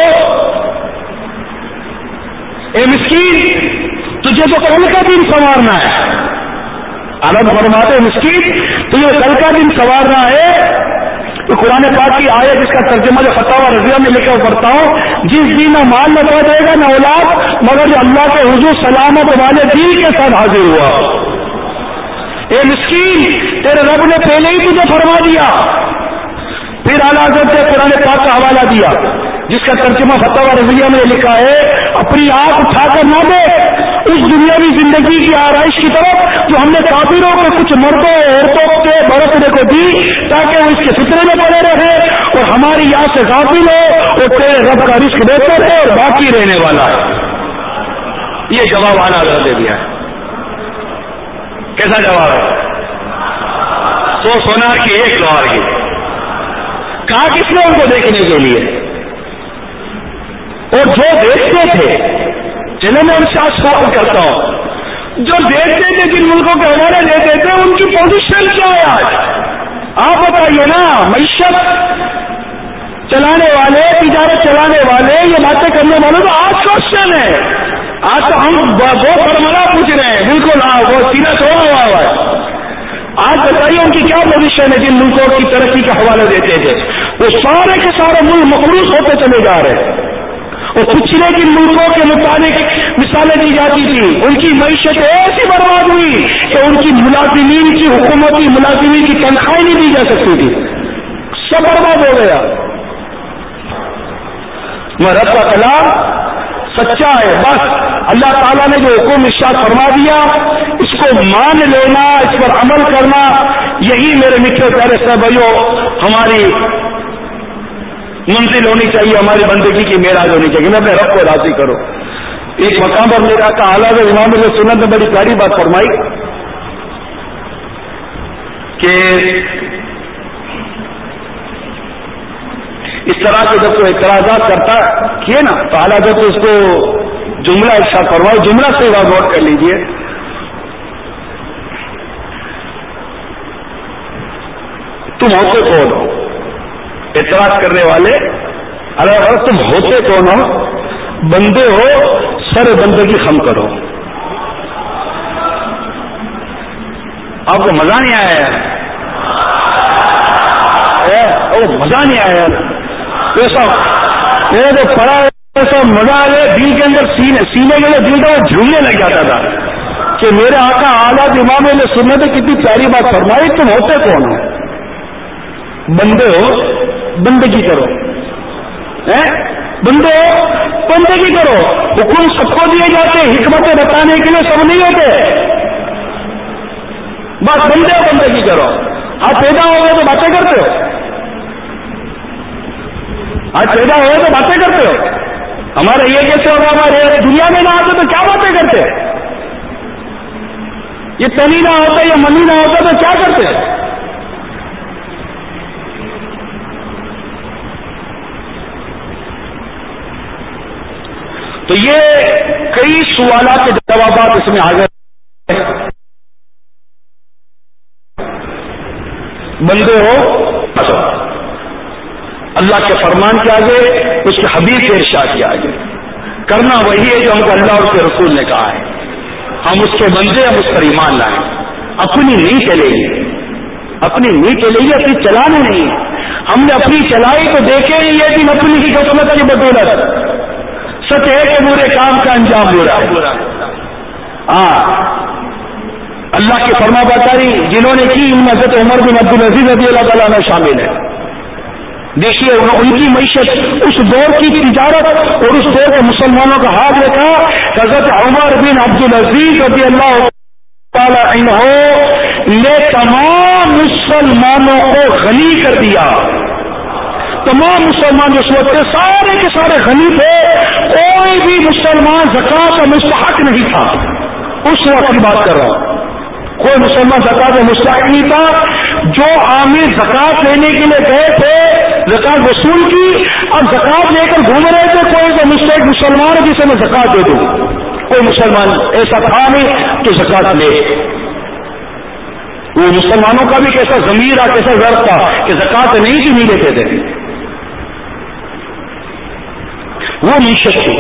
اے مسکین، تجھے تو کل کا دن سنوارنا ہے. اعلیٰ فرماتے ہیں مسکین، تجھے کل کا دن سنوارنا ہے. تو قرآن پاک کی آیت جس کا ترجمہ جو فتاوی رضیہ میں لے کر پڑھتا ہوں، جس دن نہ مال نہ پا دے گا نہ اولاد، مگر جو اللہ کے حضور سلامت والے دل کے ساتھ حاضر ہوا. اے مسکین، تیرے رب نے پہلے ہی تجھے فرما دیا. پھر اعلیٰ حضرت نے قرآن پاک کا حوالہ دیا جس کا ترجمہ فتاوی رضیہ میں لکھا ہے، اپنی آنکھ اٹھا کر نہ دیکھ اس دنیاوی زندگی کی آرائش کی طرف جو ہم نے کافروں کو کچھ مردوں عورتوں کے برتنے کو دی تاکہ وہ اس کے فطرے میں پڑے رہے اور ہماری یہاں سے غافل ہو، اور تیرے رب کا رزق بہتر ہے اور باقی رہنے والا ہے. یہ جواب اعلیٰ حضرت نے دیا ہے. کیسا جواب ہے؟ سو سونار کی ایک جوار کی. کہا کس نے ان کو دیکھنے کے لیے؟ اور جو دیکھتے تھے، چلے میں ان سے آج سوال کرتا ہوں، جو دیکھتے تھے جن ملکوں کے حوالے دیتے تھے ان کی پوزیشن کیا ہے آج؟ آپ بتائیے نا. معیشت چلانے والے، تجارت چلانے والے، یہ باتیں کرنے والے تو آج کوشچن ہے. آج تو ہم وہ فرمانا پوچھ رہے ہیں، بالکل ہاں وہ سینہ چھوڑا ہوا ہوا ہے. آج بتائیے ان کی کیا پوزیشن ہے جن ملکوں کی ترقی کا حوالہ دیتے تھے؟ وہ سارے کے سارے ملک مقروض ہوتے چلے جا رہے ہیں. اور پچھلے جن ملکوں کے مطابق مثالیں دی جاتی تھی، ان کی معیشت ایسی برباد ہوئی کہ ان کی ملازمین کی حکومتی ملازمین کی تنخواہیں نہیں دی جا سکتی تھی. سب برباد ہو گیا. رب کا کلام سچا ہے. بس اللہ تعالیٰ نے جو حکم ارشاد فرما دیا اس کو مان لینا، اس پر عمل کرنا، یہی میرے میٹھے پیارے صاحب بھائیوں ہماری منزل ہونی چاہیے، ہماری بندگی کی معراج ہونی چاہیے. میں اپنے رب کو راضی کروں. ایک مقام پر میرا آقا اعلیٰ امام علیہ سنت نے بڑی پیاری بات فرمائی کہ اس طرح کے جب کوئی اعتراضات کرتا کیے نا تو اعلیٰ جب تو اس کو جملہ ارشاد فرماؤ، جملہ سے بات نوٹ کر لیجئے. تم ہوتے کون ہو؟ اعتراض کرنے والے اگر تم ہوتے کون ہو؟ بندے ہو، سر بندگی خم کرو. آپ کو مزہ نہیں آیا؟ مزہ نہیں آیا ایسا میرے جو پڑا ایسا مزہ آئے دل کے اندر سینے سینے کے لیے دل کا جھومنے لگ جاتا تھا کہ میرے آقا اعلیٰ امام علیہ سنت نے کتنی پیاری بات فرمائی. تم ہوتے کون ہو؟ بندے ہو، بندگی کرو. بندے ہو، بندگی کرو. حکم سب کو دیے جاتے، حکمتیں بتانے کے لیے سب نہیں ہوتے. بس بندے ہو، بندگی کرو. آج پیدا ہو گئے تو باتیں کرتے ہو، آج پیدا ہوئے تو باتیں کرتے ہو. ہمارے یہ کیسے ہوگا؟ ہمارے دنیا میں نہ آتے تو کیا باتیں کرتے؟ یہ تنی نہ ہوتا، یہ منی نہ ہوتا تو کیا کرتے؟ تو یہ کئی سوالات کے جوابات اس میں آ گئے. بندے ہو، اللہ کے فرمان کے آگے، اس کے حبیب کے ارشاد کے آگے کرنا وہی ہے جو ہم کو اللہ اور اس کے رسول نے کہا ہے. ہم اس کے بندے، ہم اس پر ایمان لائیں. اپنی نہیں چلے گی، اپنی نہیں چلے گی، اپنی چلانے نہیں. ہم نے اپنی چلائی تو دیکھے ہی یہ دن اپنی ہی غفلت کی بدولت سچ ہے کہ برے کام کا انجام برا ہے. ہاں، اللہ کی فرما برداری جنہوں نے کی ان میں حضرت عمر بن عبدالعزیز رضی اللہ تعالیٰ میں شامل ہے. دیکھیے ان کی معیشت، اس دور کی تجارت اور اس دور کے مسلمانوں کا حال دیکھا. حضرت عمر بن عبدالعزیز رضی اللہ تعالی عنہ نے تمام مسلمانوں کو غنی کر دیا. تمام مسلمان جو اس وقت سارے کے سارے غنی تھے، کوئی بھی مسلمان زکات کا مستحق نہیں تھا. اس وقت کی بات کر رہا ہوں، کوئی مسلمان زکات کا مستحق نہیں تھا. جو عامل زکات لینے کے لیے گئے تھے، زکات وصول کی، اب زکات لے کر گھوم رہے تھے. کوئی تو مستحق مسلمان جسے میں زکات دے دوں، کوئی مسلمان ایسا تھا نہیں کہ زکات لے. وہ مسلمانوں کا بھی کیسا ضمیر تھا، کیسا ضرب تھا کہ زکات نہیں کی نہیں لیتے تھے. وہ معیشت تھی،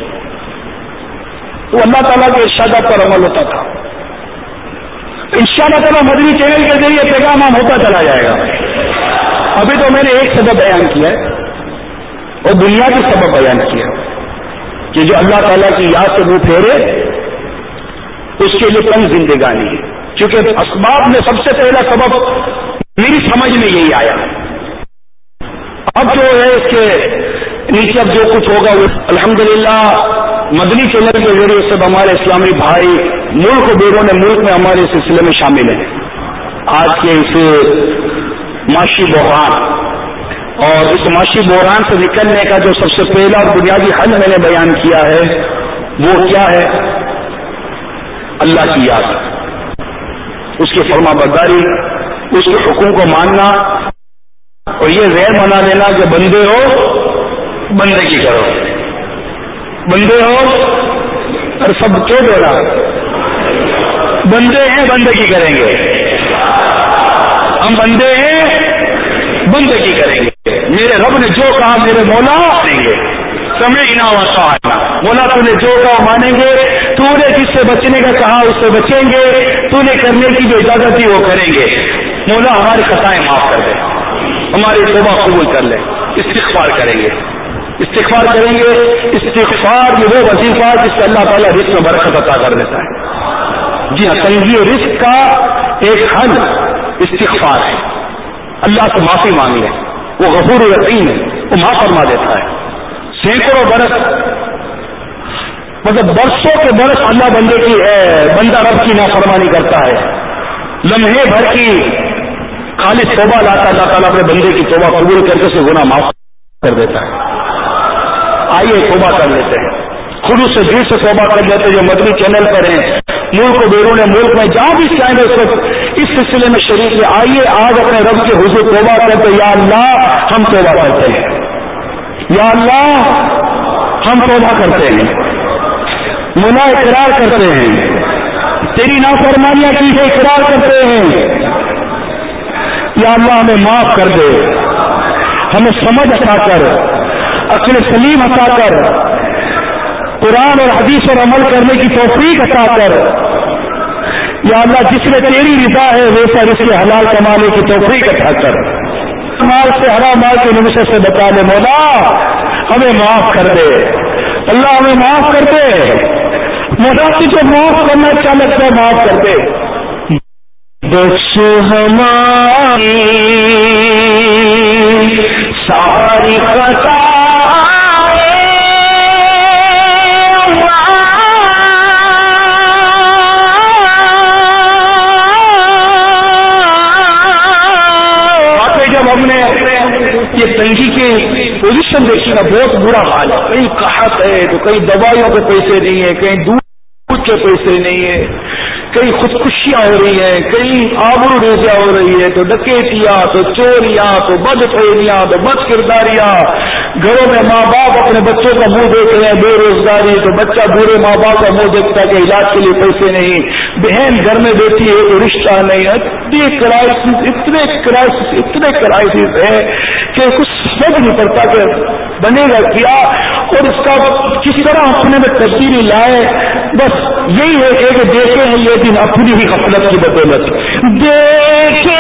وہ اللہ تعالیٰ کے ارشادات پر عمل ہوتا تھا. انشاءاللہ تعالیٰ مدنی چینل کے ذریعے پیغام عام ہوتا چلا جائے گا. ابھی تو میں نے ایک سبب بیان کیا ہے اور بنیادی سبب بیان کیا کہ جو اللہ تعالیٰ کی یاد سے منہ پھیرے اس کے لیے تنگ زندگانی ہے. کیونکہ اسباب میں سب سے پہلا سبب میری سمجھ میں یہی آیا. اب جو ہے اس کے نیچے اب جو کچھ ہوگا وہ الحمدللہ مدنی چینل کے ذریعے سے ہمارے اسلامی بھائی ملک و بیرون ملک میں ہمارے سلسلے میں شامل ہیں. آج کے اس معاشی بحران اور اس معاشی بحران سے نکلنے کا جو سب سے پہلا اور بنیادی حل میں نے بیان کیا ہے وہ کیا ہے؟ اللہ کی یاد، اس کی فرما برداری، اس کے حکم کو ماننا اور یہ ذہن بنا لینا کہ بندے ہو بندگی کرو. بندے ہو اور سب کیوں بولا؟ بندے ہیں بندگی کریں گے، ہم بندے ہیں بندگی کریں گے. میرے رب نے جو کہا میرے مولا مانیں گے. سمعنا وأطعنا، مولا تو نے جو کہا مانیں گے. تو نے جس سے بچنے کا کہا اس سے بچیں گے، تو نے کرنے کی جو اجازت دی وہ کریں گے. مولا ہماری خطائیں معاف کر دے، ہماری توبہ قبول کر لے. استغفار کریں گے، استغفار کریں گے. استغفار میں وہ وظیفہ جس سے اللہ تعالیٰ رزق میں برکت عطا کر دیتا ہے. جی ہاں، تنگی رزق کا ایک حل استغفار ہے. اللہ سے معافی مانگ لیں، وہ غفور رحیم ہے، وہ معاف فرما دیتا ہے. سینکڑوں برس مطلب برسوں کے برس اللہ بندے کی ہے بندہ رب کی نافرمانی کرتا ہے. لمحے بھر کی خالص توبہ لاتا اللہ تعالیٰ اپنے بندے کی توبہ قبول کر کے اسے گناہ معاف کر دیتا ہے. آئیے توبہ کر لیتے ہیں، خود سے دل سے توبہ کر لیتے جو مدنی چینل پر ہیں، ملک و بیرون ملک میں جہاں بھی چاہیں گے اس وقت اس سلسلے میں شریک ہے. آئیے آج اپنے رب کے حضور توبہ کرتے، یا اللہ ہم توبہ کرتے ہیں، یا اللہ ہم توبہ کرتے ہیں، مولا اقرار کرتے ہیں، تیری نافرمانیاں کی ہے اقرار کرتے ہیں. یا اللہ ہمیں معاف کر دے، ہمیں سمجھ عطا کر، عقل سلیم عطا کر، قرآن اور حدیث پر عمل کرنے کی توفیق عطا کر. یا اللہ جس میں تیری رضا ہے ویسا اس کے حلال کمانے کی توفیق عطا کر. مال سے حرام مال کے نمشے سے بچا لے مولا، ہمیں معاف کر دے. اللہ ہمیں معاف کر دے مولا، تجھے معاف کرنا اچھا لگتا ہے معاف کر دے. بخش ہماری ساری خطائیں جب ہم نے یہ تنگی کی پوزیشن دیکھی نا بہت برا حال ہے. کہیں قحط ہے تو کہیں دوائیوں کے پیسے نہیں ہے، کہیں دودھ کے پیسے نہیں ہے، کئی خودکشیاں ہو رہی ہیں، کئی آبرو ریزیاں ہو رہی ہے، تو ڈکیتیاں، تو چوریاں، تو بد فہمیاں، تو بد کرداریاں. گھروں میں ماں باپ اپنے بچوں کا منہ دیکھ رہے ہیں، بے روزگاری، تو بچہ بوڑھے ماں باپ کا منہ دیکھتا ہے کہ علاج کے لیے پیسے نہیں. بہن گھر میں بیٹھی ہے تو رشتہ نہیں. اتنے کرائسس اتنے کرائسس اتنے کرائسس ہے کہ کچھ سمجھ نہیں پڑتا کہ بنے گا کیا اور اس کا کس طرح اپنے میں تبدیلی لائے. بس یہی ہے کہ دیکھے ہیں یہ دن اپنی ہی غفلت کی بدولت. دیکھے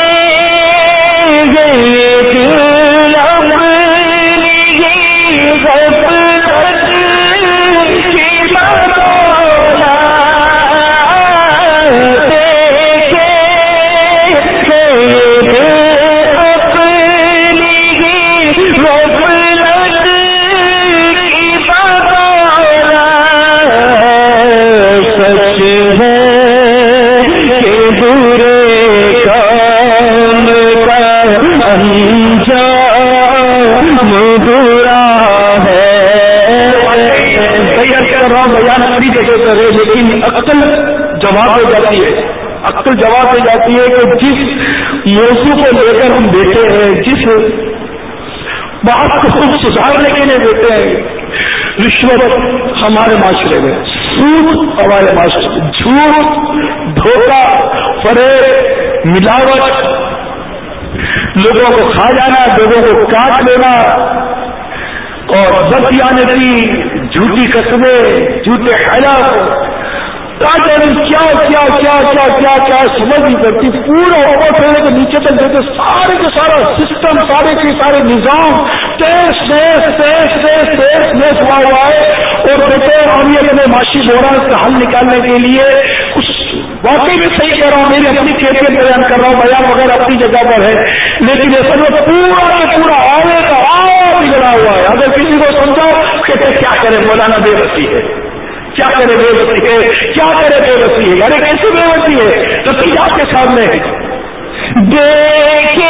لیکن عقل جواب دے جاتی ہے، عقل جواب دے جاتی ہے کہ جس موضوع کو لے کر ہم بیٹھے ہیں، جس بات کو ہم سدھارنے کے لیے بیٹھے ہیں، رشوت ہمارے معاشرے میں، سود ہمارے معاشرے میں، جھوٹ، دھوکہ، فریب، ملاوٹ، لوگوں کو کھا جانا، لوگوں کو کاٹ لینا اور بدیانتی، جھوٹی قسمیں، جھوٹے حلف، کیا کیا کیا کیا کیا کیا سمجھ نہیں کرتی. پورا اوپر پھیلے کے نیچے تک دیتے سارے کے سارا سسٹم، سارے کے سارے نظام تیز تیز تیز تیز تیز تیز ہوا ہوا ہے. اور بیٹے ہم یہ اپنے معاشی بحران کا حل نکالنے کے لیے کچھ واقعی میں صحیح کر رہا ہوں، میری اپنی کیفیت بیان کر رہا ہوں، بیان وغیرہ اپنی جگہ پر ہے، لیکن یہ سب پورا کا پورا آنے کا آ بگڑا ہوا ہے. اگر کسی کو سمجھاؤ کہتے کیا کرے مولانا بے بسی ہے، کیا کرے بے بسی ہے، کیا کرے بے بسی ہے. ارے کیسے بے بسی ہے؟ تو چیز آپ کے سامنے ہے. دیکھے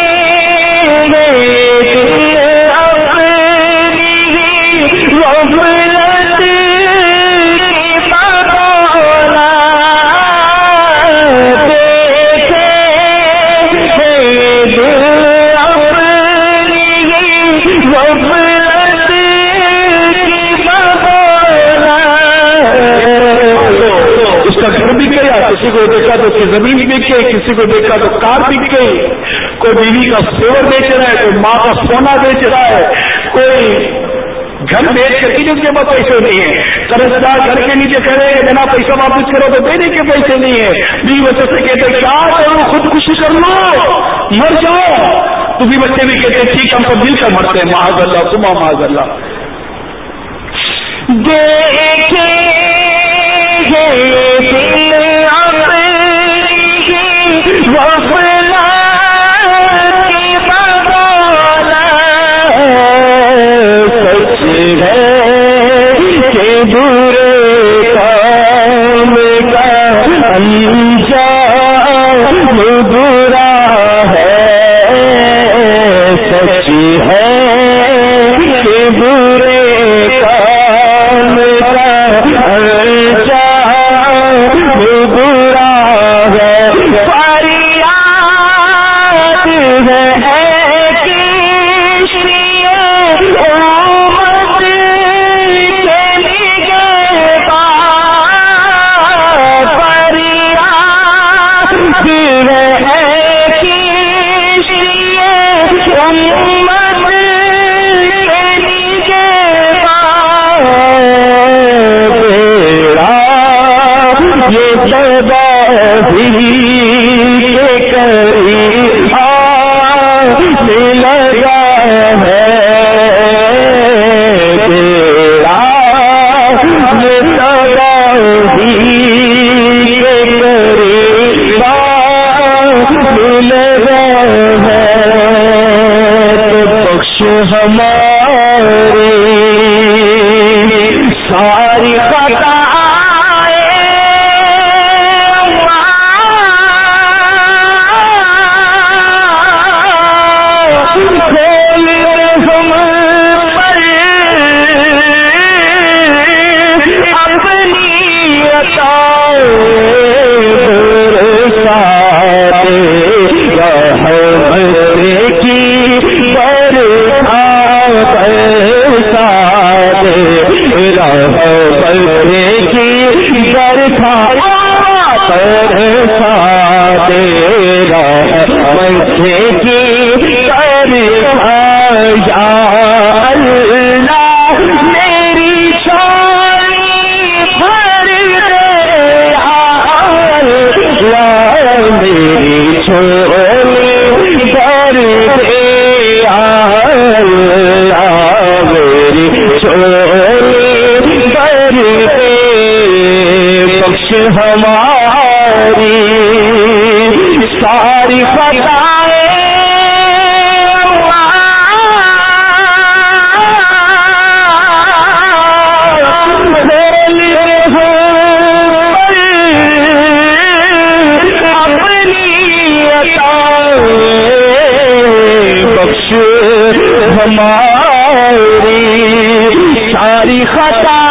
کسی کو دیکھا تو اس کی زمین بک گئی، کسی کو دیکھا تو کار بک گئی، کوئی بیوی کا سیور بیچ رہا ہے، کوئی ماں کا سونا بیچ رہا ہے، کوئی گھر بیچ کر کے کے پاس پیسے نہیں ہے، قرض دار گھر کے نیچے کہہ رہے ہیں جناب پیسہ واپس کرو تو دینے کے پیسے نہیں ہے. بیوی بچے سے کہتے کیا کرو خودکشی کر لو مر جاؤ، تو بھی بچے بھی کہتے ٹھیک ہم سب مل کر مرتے ہیں، معاذ اللہ تم معاذ اللہ. دیکھے برے کام کا تباہی کے قریب آنے لگا ہے تیرا تباہی کے قریب آنے لگا ہے تو بخش ہماری ساری خطا ہماری ساری خطائیں اپنی بخش ہماری ساری خطائیں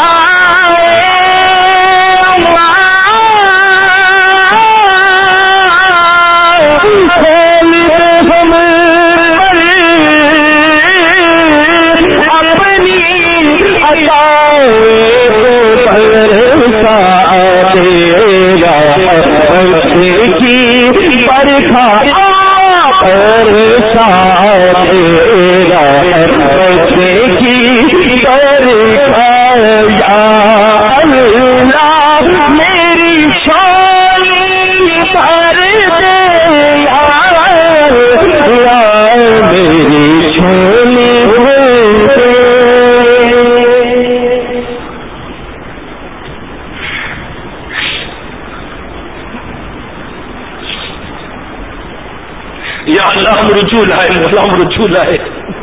رجوع لائے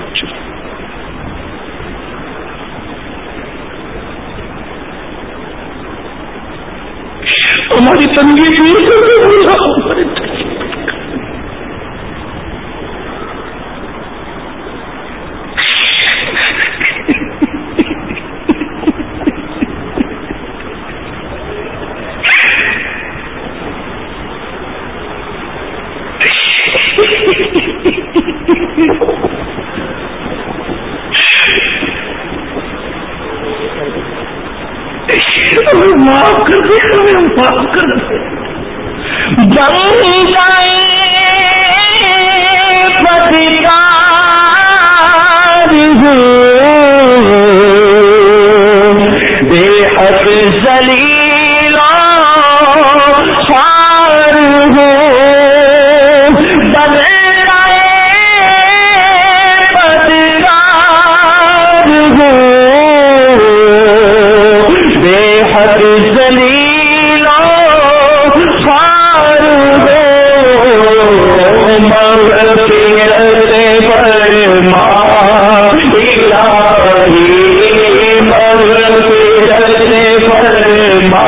ہماری تنگی دور کر دے ہماری تنگی معاف کر دے ہمیں معاف کر دے جنگ جائے پتکار ہو بے حد ذلیل خوار ہو بن جائے پتکار ہو بے حد ذلیل خوار ہو مغفرت فرما الہی مغفرت فرما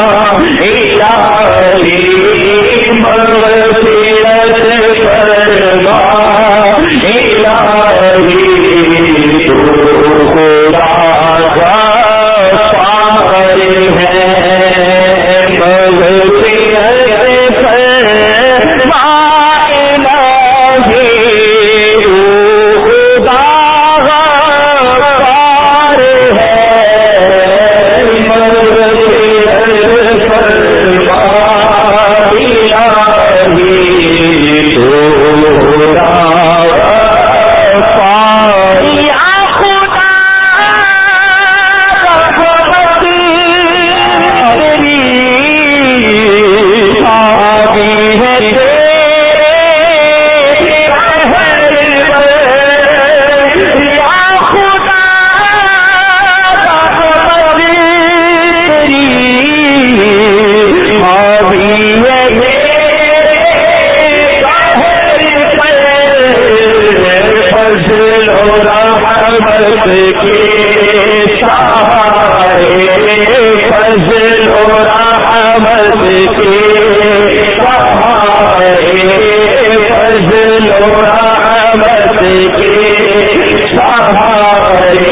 الہی مغفرت فرما الہی تو خدا کے سہارے فضل و رحمت کے سہارے فضل و رحمت کے سہارے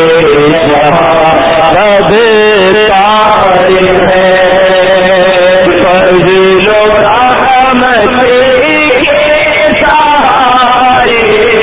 سب تارے ہیں فضل و رحمت کے سہارے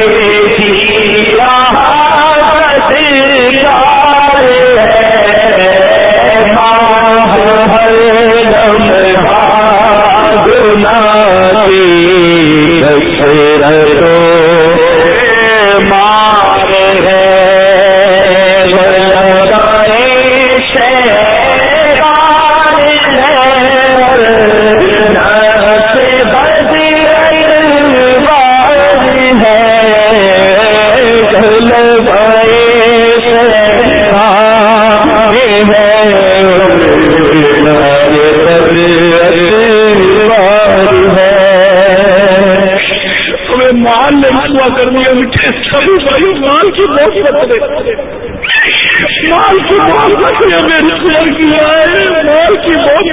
سبھی بھائی مال کی بہت مال کی محبت نے ہمیں رسول کیا ہے، مال کی بہت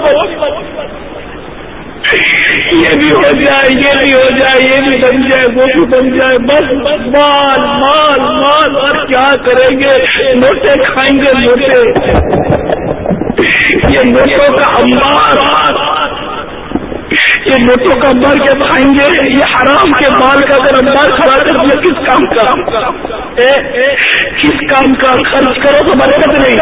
یہ بھی ہو جائے یہ بھی ہو جائے یہ بھی بن جائے وہ بھی بن جائے، بس مال مال مال اور کیا کریں گے؟ نوٹے کھائیں گے نوٹے، یہ نوٹوں کا انبار، یہ نوٹوں کا انبار کیا کھائیں گے؟ یہ حرام کے مال کا اگر انبار کھڑا کر دیا کس کام کا؟ کس کام کا؟ خرچ کرو تو برکت نہیں،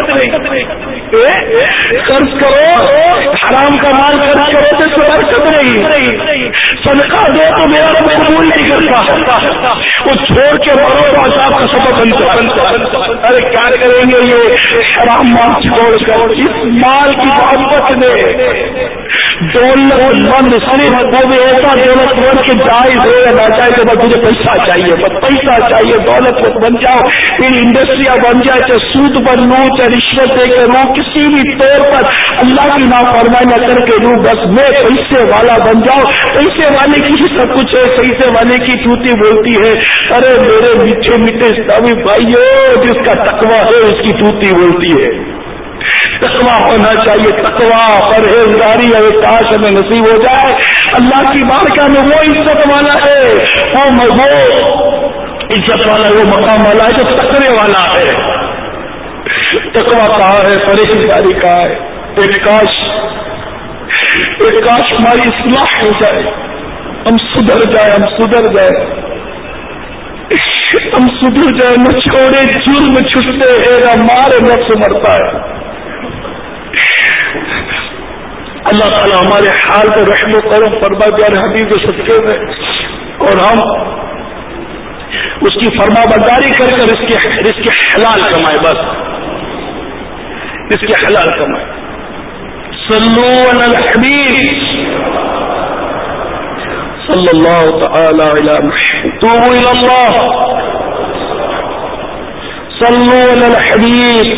خرچ کرو حرام کا مال خرچ کرو تو برکت نہیں، صدقہ دو تو میرا رب قبول نہیں کرتا، وہ چھوڑ کے مرو تو عذاب کا سبب بنتا۔ ارے کیا کریں گے یہ حرام مال چھوڑ کر؟ اس مال کی محبت نے دولت مند صرف وہ بھی ایسا دولت مند کے جائز ہو یا نہ چاہے تو بس مجھے پیسہ چاہیے، بس پیسہ چاہیے، دولت مند بن جاؤ، پھر انڈسٹریاں بن جائے، چاہے سود پر لوں چاہے رشوت دے کے لوں، کسی بھی طور پر اللہ کی نافرمانی نہ کر کے لوں، بس میں پیسے والا بن جاؤ۔ پیسے والے کی ہی سب کچھ ہے، پیسے والے کی ٹوٹی بولتی ہے۔ ارے میرے میٹھے میٹھے اسلامی بھائیو، جس کا تقویٰ ہے اس کی ٹوٹی بولتی ہے۔ تقویٰ ہونا چاہیے، تقویٰ پرہیزگاری ہے، کاش ہمیں نصیب ہو جائے۔ اللہ کی بارگاہ میں وہ عزت والا ہے، وہ مضبوط عزت والا، وہ مقام والا ہے جو تقوی والا ہے۔ تقویٰ کہاں ہے؟ پرہیزگاری کہاں ہے؟ ایک کاش ایک کاش ہماری اصلاح ہو جائے، ہم سدھر جائے ہم سدھر جائے ہم سدھر جائے نہ چھوڑے جرم چھٹتے ہیں نہ مارے نفس مرتا ہے۔ اللہ تعالیٰ ہمارے حال کو رحم و کرم فرما پیارے حبیب کے صدقے میں، اور ہم اس کی فرما برداری کر کر اس کے اس کے حلال کمائے، بس اس کے حلال کمائے۔ صلو علی الحبیب صلی اللہ تعالی علی محمد، توبوا الی اللہ، صلو علی الحبیب۔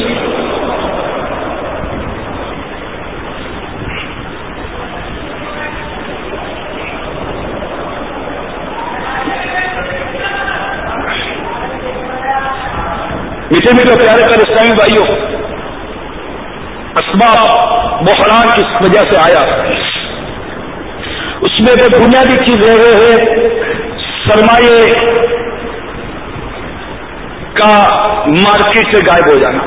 میٹھے میٹھے پیارے کر اسلامی بھائیوں، اسباب بحران کس وجہ سے آیا؟ اس میں جو بنیادی چیز ہے وہ ہے سرمایے کا مارکیٹ سے غائب ہو جانا۔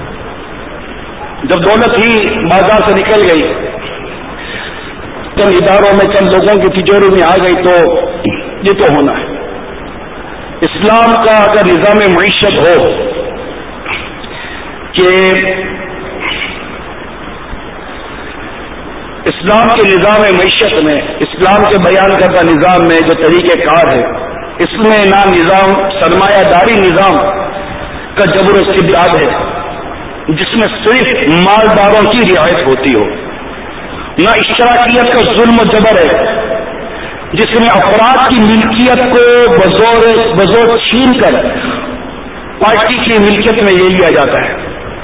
جب دولت ہی بازار سے نکل گئی، چند اداروں میں چند لوگوں کی تجارت میں آ گئی، تو یہ تو ہونا ہے۔ اسلام کا اگر نظام معیشت ہو کہ اسلام کے نظام معیشت میں، اسلام کے بیان کردہ نظام میں جو طریقہ کار ہے، اس میں نہ نظام سرمایہ داری نظام کا جبر و استبداد ہے جس میں صرف مالداروں کی رعایت ہوتی ہو، نہ اشتراکیت کا ظلم و جبر ہے جس میں افراد کی ملکیت کو بزور بزور چھین کر پارٹی کی ملکیت میں لے لیا جاتا ہے،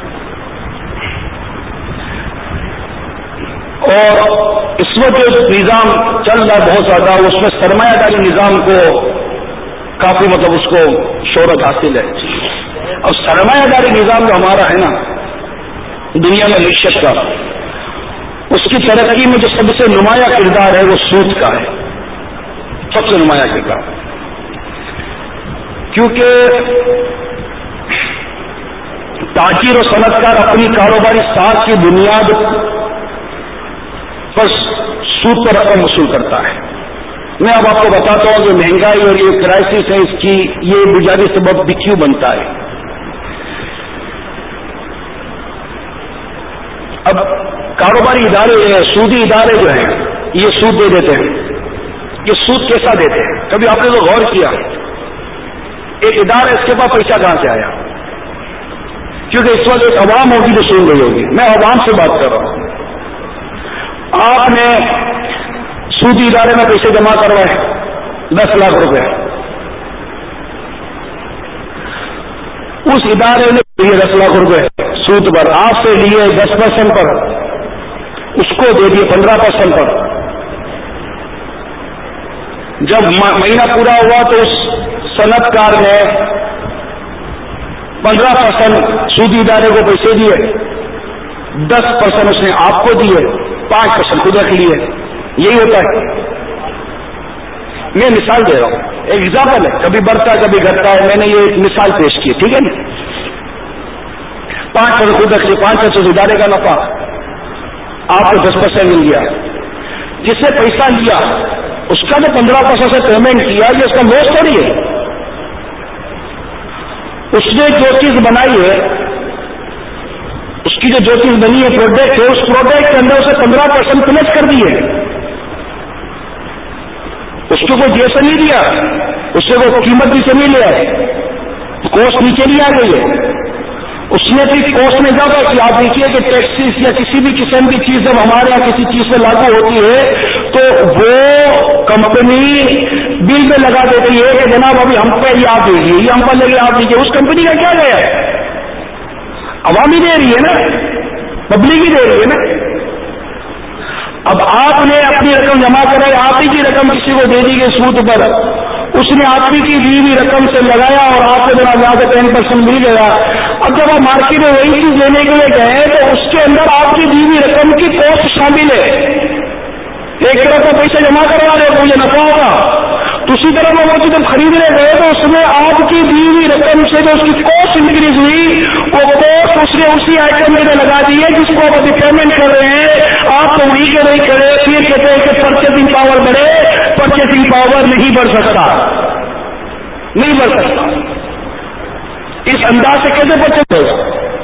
اور اس وقت جو نظام چل رہا ہے بہت زیادہ، اس میں سرمایہ داری نظام کو کافی مطلب اس کو شہرت حاصل ہے۔ اب سرمایہ داری نظام جو ہمارا ہے نا دنیا میں معیشت کا، اس کی ترقی میں جو سب سے نمایاں کردار ہے وہ سود کا ہے، سب سے نمایاں کردار، کیونکہ تاجر و صنعت کار اپنی کاروباری ساکھ کی بنیاد پر سود پر رقم وصول کرتا ہے۔ میں اب آپ کو بتاتا ہوں کہ مہنگائی اور یہ کرائسس ہے، اس کی یہ بنیادی سبب بھی کیوں بنتا ہے۔ اب کاروباری ادارے جو ہیں، سودی ادارے جو ہیں، یہ سود دے دیتے ہیں۔ یہ سود کیسا دیتے ہیں؟ کبھی آپ نے تو غور کیا؟ ایک ادارہ اس کے پاس پیسہ کہاں سے آیا؟ کیونکہ اس وقت ایک عوام ہوگی جو سن رہی ہوگی، میں عوام سے بات کر رہا ہوں۔ آپ نے سودی ادارے میں پیسے جمع کروائے دس لاکھ روپے، اس ادارے نے لیے دس لاکھ روپے سود پر، آپ سے لیے دس پرسینٹ پر، اس کو دے دیے پندرہ پرسینٹ پر۔ جب مہینہ پورا ہوا تو اس صنعت کار نے پندرہ پرسینٹ سودی ادارے کو پیسے دیے، دس پرسینٹ اس نے آپ کو دیے، پانچ پرسینٹ خود رکھ لیے۔ یہی ہوتا ہے۔ میں مثال دے رہا ہوں، ایگزامپل ہے، کبھی بڑھتا کبھی گھٹتا ہے، میں نے یہ ایک مثال پیش کی، ٹھیک ہے نا؟ پانچ پرسینٹ خود رکھ لیے، پانچ پرسینٹ ادارے کا نفع، آپ کو دس پرسینٹ مل گیا۔ جس نے پیسہ لیا اس کا جو پندرہ پرسینٹ سے پیمنٹ کیا، یہ اس کا لوس تھوڑی ہے۔ اس نے جو چیز بنائی ہے، اس کی جو جو چیز بنی ہے پروڈکٹ ہے، اس پروڈکٹ کے اندر اسے پندرہ پرسینٹ پلس کر دیے، اس کو کوئی جیسا نہیں دیا، اس سے کوئی قیمت نیچے نہیں لیا، کوسٹ نیچے نہیں آ گئی ہے۔ اس نے بھی کوسٹ میں جاتا کہ آپ دیکھیے کہ ٹیکسیز یا کسی بھی قسم کی چیز جب ہمارے یہاں کسی چیز سے لاگو ہوتی ہے تو وہ کمپنی بل میں لگا دیتی ہے کہ جناب ابھی ہم پہ یہ آپ دیجیے، یہ ہم پر لگے آپ دیجیے۔ اس کمپنی کا کیا گیا ہے؟ عوامی دے رہی ہے نا، پبلک ہی دے رہی ہے نا۔ اب آپ نے اپنی رقم جمع کرائی، آپ ہی کی رقم کسی کو دے دی گئی سود پر، اس نے آپ ہی کی دی ہوئی رقم سے لگایا اور آپ کو ذرا زیادہ ٹین پرسینٹ مل گیا۔ اب جب آپ مارکیٹ میں وہی چیز لینے کے لیے گئے تو اس کے اندر آپ کی دی ہوئی رقم کی کوسٹ شامل ہے۔ ایک طرف کا پیسہ جمع کروا رہے تو مجھے نفع ہوگا، دوسری طرف میں وہ چیز جب خریدنے گئے تو اس میں آپ کی دی ہوئی رقم سے جو اس کی کوسٹ انکریز ہوئی، وہ کوسٹ اس نے اسی آئٹم میں لگا دی ہے جس کو آپ ابھی پیمنٹ کر رہے ہیں، آپ تو وہی کے وہی کرے۔ پھر کہتے ہیں کہ پرچیزنگ پاور بڑھے، پرچیزنگ پاور نہیں بڑھ سکتا، نہیں بڑھ سکتا۔ اس انداز سے کیسے پرچیز ہوگا؟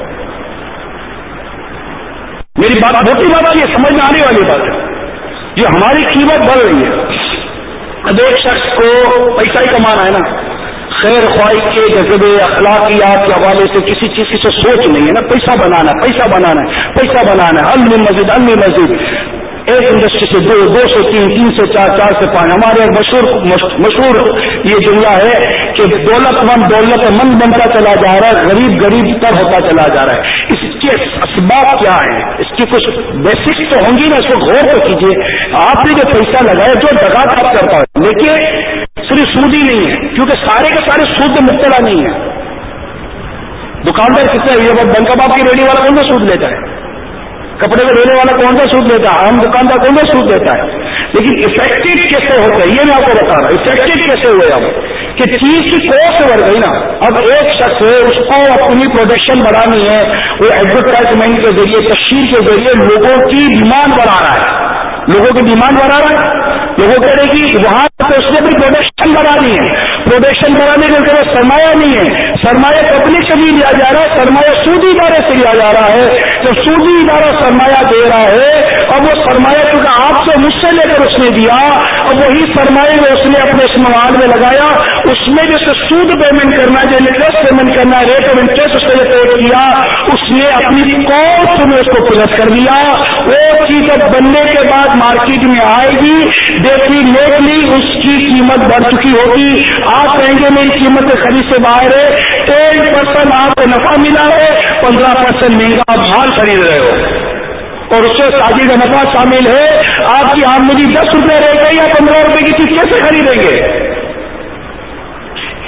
میری بات موٹی بات ہے، یہ سمجھ میں آنے والی بات ہے۔ یہ ہماری قیمت بڑھ رہی ہے۔ اب ایک شخص کو پیسہ ہی کمانا ہے نا، خیر خواہی کے جذبے اخلاقیات کے حوالے سے کسی چیز کی سوچ نہیں ہے نا، پیسہ بنانا ہے، پیسہ بنانا ہے، پیسہ بنانا ہے، علم مزید علم مزید، ایک انڈسٹری سے دو، دو سے تین، تین سے چار، چار سے پانچ۔ ہمارے ایک مشہور مشہور یہ جملہ ہے کہ دولت مند دولت مند بنتا چلا جا رہا ہے، غریب غریب تر ہوتا چلا جا رہا ہے۔ اس کے اسباب کیا ہیں؟ اس کی کچھ بیسکس تو ہوں گی نا، اس کو غور تو کیجیے۔ آپ نے جو پیسہ لگایا، جو دگا آپ کرتا ہے، دیکھیے صرف سود ہی نہیں ہے، کیونکہ سارے کے سارے سود میں مبتلا نہیں ہے۔ دکاندار کتنا یہ بات بنکا باپ کی ریڈی والا کون سا سود لیتا ہے؟ کپڑے کو دینے والا کون سا سود لیتا ہے؟ عام دکاندار کون سا سود لیتا ہے؟ لیکن افیکٹو کیسے ہوتا ہے یہ میں آپ کو بتا رہا ہوں۔ افیکٹو کیسے ہوئے اب کہ چیز کی کوسٹ بڑھ گئی نا۔ اب ایک شخص ہے، اس کو اپنی پروڈکشن بڑھانی ہے، وہ ایڈورٹائزمنٹ کے ذریعے، تشہیر کے ذریعے لوگوں کی ڈیمانڈ بڑھا رہا ہے، لوگوں کی ڈیمانڈ بڑھا رہا ہے۔ لوگوں کہہ رہے کہ وہاں پہ اس نے اپنی پروڈکشن بڑھانی ہے، پروڈکشن بڑھانے کے لیے سرمایہ نہیں ہے، سرمایہ پبلک سے بھی لیا جا رہا ہے، سرمایہ سودی ادارے سے لیا جا رہا ہے۔ جب سودی ادارہ سرمایہ دے رہا ہے، اب وہ سرمایہ کیونکہ آپ سے مجھ سے لے کر اس نے دیا، اب وہی سرمایہ میں اس نے اپنے اس مواد میں لگایا، اس میں جو سود پیمنٹ کرنا ہے، جو انٹرسٹ پیمنٹ کرنا ہے، ریٹ آف انٹرسٹ اس نے پے کیا، اس نے اپنی کوسٹ میں اس کو پلس کر دیا۔ وہ چیز اب بننے کے بعد مارکیٹ میں آئے گی، ڈیفینیٹلی اس کی قیمت بڑھ چکی ہوگی۔ آپ کہیں گے میری قیمت خرید سے باہر ہے، ٹین پرسینٹ آپ کو نفع ملا ہے، پندرہ پرسینٹ مہنگا آپ مال خرید رہے ہو اور اس سے تاجر کا نفع شامل ہے۔ آپ کی آمدنی دس روپے رہے گا یا پندرہ روپے کی چیز کیسے خریدیں گے؟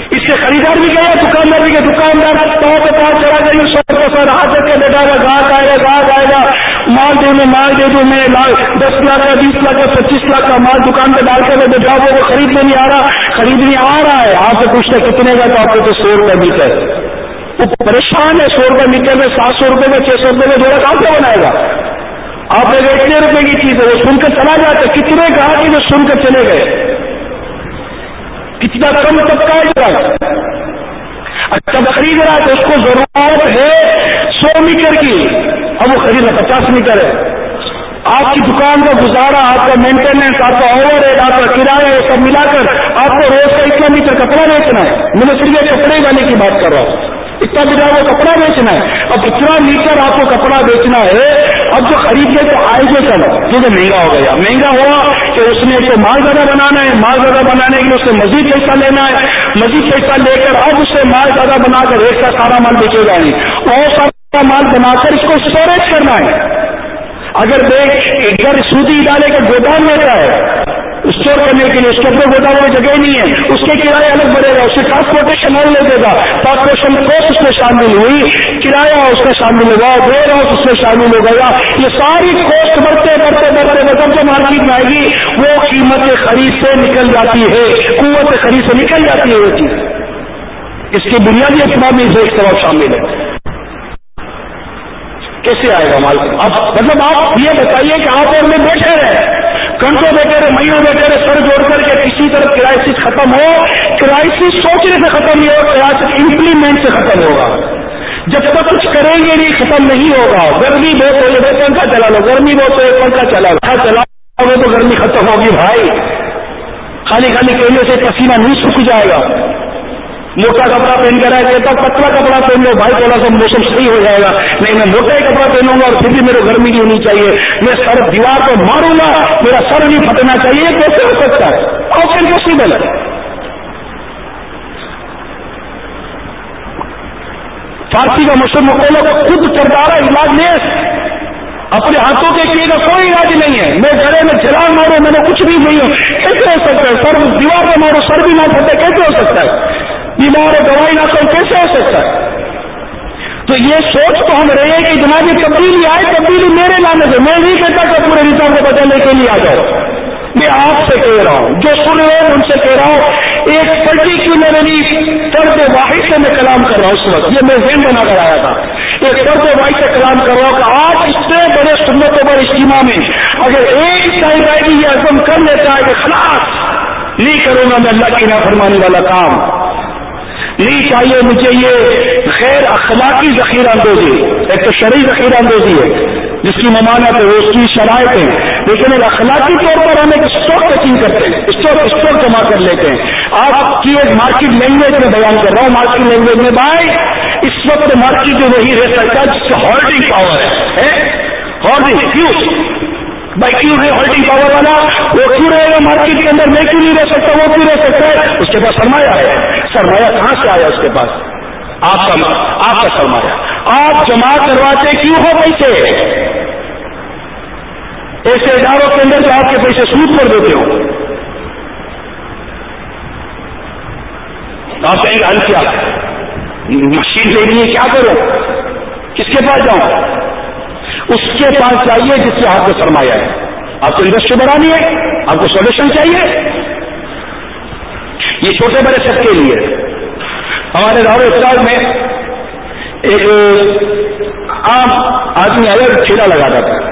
اس سے خریدار بھی گیا, دکاندار بھی گیا. دکاندار پاؤں پہ پاؤں چلا گئی, سو کو سو ہاتھ رکھ کے بیٹھا گا, گاہک آئے گا گاہک آئے گا, مال دے دوں مال دے دوں, میں دس لاکھ کا بیس لاکھ کا پچیس لاکھ کا مال دکان پہ ڈال کر بیٹھا ہوا, وہ خریدنے نہیں آ رہا, خریدنے آ رہا ہے, آپ سے پوچھتا کتنے کا, تو آپ کو تو سو روپئے میٹر. وہ پریشان ہے, سو روپئے میٹر میں سات سو روپئے میں چھ سو روپئے میں جوڑا کہاں سے بنائے گا. آپ نے اتنے روپئے کی چیز ہے, وہ سن کر چلا جاتا ہے. کتنے گاہک جو سن کر چلے گئے, کتنا کم طبقہ ہے. اچھا خرید رہا ہے تو اس کو ضرورت ہے سو میٹر کی, اب وہ خرید رہا پچاس میٹر ہے. آپ کی دکان کا گزارا, آپ کا مینٹیننس, آپ کا اوور ہیڈ, آپ کا کرایہ, یہ سب ملا کر آپ کو روز کا اتنا میٹر کپڑا بیچنا ہے. میں نے صرف یہ کپڑے والے کی بات کر رہا ہوں, اتنا میٹر وہ کپڑا بیچنا ہے. اب اتنا میٹر آپ کو کپڑا بیچنا ہے, اب جو خریدنے تو آئے گے کل, کیونکہ مہنگا ہو گیا. مہنگا ہوا کہ اس نے تو مال زیادہ بنانا ہے, مال زیادہ بنانے کے لیے اس سے مزید پیسہ لینا ہے, مزید پیسہ لے کر اب اس سے مال زیادہ بنا کر ایک ساتھ سارا مال بیچے گا نہیں, اور سارا مال بنا کر اس کو اسٹوریج کرنا ہے. اگر دیکھ گھر سودی ادارے کا گودام لیتا ہے اسٹور کرنے کے لیے, اس کے اپنے گودام میں جگہ نہیں ہے, اس کے کرایہ الگ بڑھے گا, اس کے ٹرانسپورٹیشن الگ لے دے گا, ٹرانسپورٹیشن کوسٹ اس میں شامل ہوئی, کرایہ اس کا شامل ہوگا, ویئر ہاؤس اس میں شامل ہو گیا. یہ ساری کوسٹ بڑھتے بڑھتے بڑھتے بڑھتے جو مارکیٹ میں آئے گی وہ قیمت خرید سے نکل جاتی ہے, قوت خرید سے نکل جاتی ہے وہ چیز. اس کی بنیادی اسباب میں ایک سبب شامل ہے. کیسے آئے گا مال؟ اب مطلب آپ یہ بتائیے کہ آپ اور میں بیٹھے رہے, گھنٹوں بیٹھے رہے, مہینوں بیٹھے رہے, سر جوڑ کر کے کسی طرح کرائسس ختم ہو. کرائسس سوچنے سے ختم نہیں ہوگا, کرائسس امپلیمنٹ سے ختم ہوگا. جب تک کچھ کریں گے نہیں ختم نہیں ہوگا. گرمی بہت ہو جائے پنکھا چلا لو, گرمی بہت ہو پنکھا چلا لو, چلاؤ گے تو گرمی ختم ہوگی بھائی. خالی خالی کہنے سے پسینہ نہیں سوکھ جائے گا. موٹا کپڑا پہن کر آئے گا, پتلا کپڑا پہن لو بھائی, تھوڑا سا موسم صحیح ہو جائے گا. نہیں میں موٹا ہی کپڑا پہنوں گا اور پھر بھی میرے گرمی نہیں ہونی چاہیے, میں سر دیوار کو ماروں گا, میرا سر نہیں پھٹنا چاہیے. یہ کیسے ہو سکتا ہے؟ اور امپوسیبل ہے. فارسی کا مشہور مقولہ کو خود کردارا علاج لے, اپنے ہاتھوں کے کیے کا کوئی علاج نہیں ہے. میں گلے میں چھلانگ ماروں, میں نے کچھ بھی نہیں ہوں, کیسے ہو سکتا ہے؟ سر دیوار پہ مارو, سر بھی نہ پھٹے, کیسے ہو سکتا ہے؟ بیمار ہے, دوائی نہ کرو, کیسے ہو سکتا ہے؟ تو یہ سوچ تو ہم رہے کہ جناب یہ تبدیلی آئے, تبدیلی میرے لانے سے. میں نہیں کہتا کہ پورے نظام کو بدلنے کے لیے آ جاؤ, میں آپ سے کہہ رہا ہوں, جو سن رہے ہیں ان سے کہہ رہا ہوں. ایک پرٹیکولرلی فرد واحد سے میں کلام کر رہا ہوں اس وقت, یہ میں ذہن بنا کر آیا تھا. ایک فرد واحد سے کلام کر رہا ہوں کہ آج اتنے بڑے سنتوں پر اجتماع میں اگر ایک صاحب آئے گی یہ عزم کر لیتا ہے کہ خلاص نہیں کروں گا میں اللہ کی نافرمانی والا کام, نہیں چاہیے مجھے یہ غیر اخلاقی ذخیرہ اندوزی. ایک تو شرعی ذخیرہ اندوزی ہے جس کی ممانعت ہے, وہ اس کی شرائط ہے, لیکن ایک اخلاقی طور پر ہم ایک اسٹاک ٹیکنگ کرتے ہیں, اسٹاک اسٹاک جمع کر لیتے ہیں. آپ کی ایک مارکیٹ لینگویج میں بیان کر رہا ہوں, مارکیٹ لینگویج میں بھائی اس وقت مارکیٹ میں وہی رہ سکتا ہے جس سے ہولڈنگ پاور ہے. ہولڈنگ کیوں بھائی کیوں ہے ہولڈنگ پاور والا؟ وہ کیوں رہے گا مارکیٹ کے اندر؟ میں کیوں نہیں رہ سکتا, وہ کیوں رہ سکتا ہے؟ اس کے پاس سرمایہ ہے. سرمایہ کہاں سے آیا اس کے پاس؟ آپ کا آپ کا سرمایہ. آپ جمع کرواتے کیوں ہو پیسے ایسے اداروں کے اندر جو آپ کے پیسے سود پر دیتے ہو؟ آپ کہیں گے حل کیا مشین لے لیے کیا کرو, کس کے پاس جاؤں؟ اس کے پاس چاہیے جس سے آپ کو سرمایہ ہے. آپ کو انڈسٹری بڑھانی ہے, آپ کو سولوشن چاہیے. یہ چھوٹے بڑے سب کے لیے. ہمارے دار اسلام میں ایک عام آدمی آیا ٹھیلا لگاتا تھا.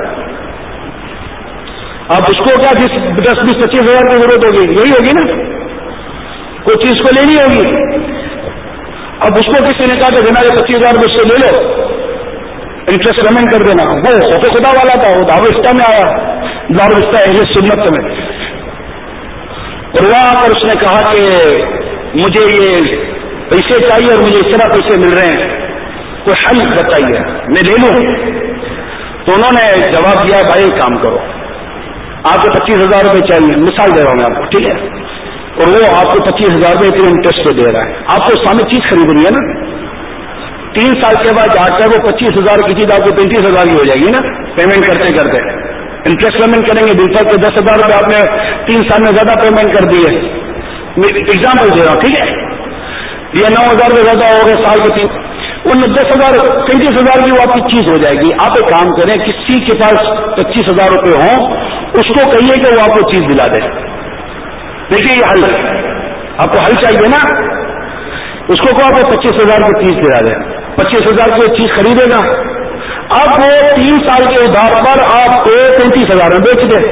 اب اس کو کیا جس دس بیس پچیس ہزار کی ضرورت ہوگی, یہی ہوگی نا, کوئی چیز کو لینی ہوگی. اب اس کو کسی نے کہا کہ جناب یہ پچیس ہزار مجھ سے لے لو, انٹرسٹ پیمنٹ کر دینا. وہ خوف خدا والا تھا, وہ دارالفتہ میں آیا, دارالفتہ اہل سنت میں, اور وہاں پر اس نے کہا کہ مجھے یہ پیسے چاہیے اور مجھے اس طرح پیسے مل رہے ہیں, کوئی حل بتائیے میں لے لوں. تو انہوں نے جواب دیا بھائی کام کرو, آپ کو پچیس ہزار روپئے چاہیے, مثال دے رہا ہوں میں آپ کو, ٹھیک ہے, اور وہ آپ کو پچیس ہزار روپئے اتنے انٹرسٹ پہ دے رہا ہے. آپ کو سامنے چیز خریدنی ہے نا, تین سال کے بعد جا کر وہ پچیس ہزار کی چیز آپ کو پینتیس ہزار کی ہو جائے گی نا, پیمنٹ کرتے کرتے انٹرسٹ پیمنٹ کریں گے. بالفل کے دس ہزار روپئے آپ نے تین سال میں زیادہ پیمنٹ کر دی ہے, میں ایگزامپل دے رہا ہوں, ٹھیک ہے. یا نو ہزار سے زیادہ ہو گئے سال کے تین، ان دس ہزار تینتیس ہزار کی وہ آپ کی چیز ہو جائے گی. آپ ایک کام کریں، کسی کے پاس پچیس ہزار روپے ہوں اس کو کہیے کہ وہ آپ کو چیز دلا دے. دیکھیے یہ حل، آپ کو حل چاہیے نا، اس کو آپ کو پچیس ہزار کی چیز دلا دے، پچیس ہزار کی چیز خریدے گا. اب وہ تین سال کے ادھار پر آپ کو پینتیس ہزار میں بیچ دے.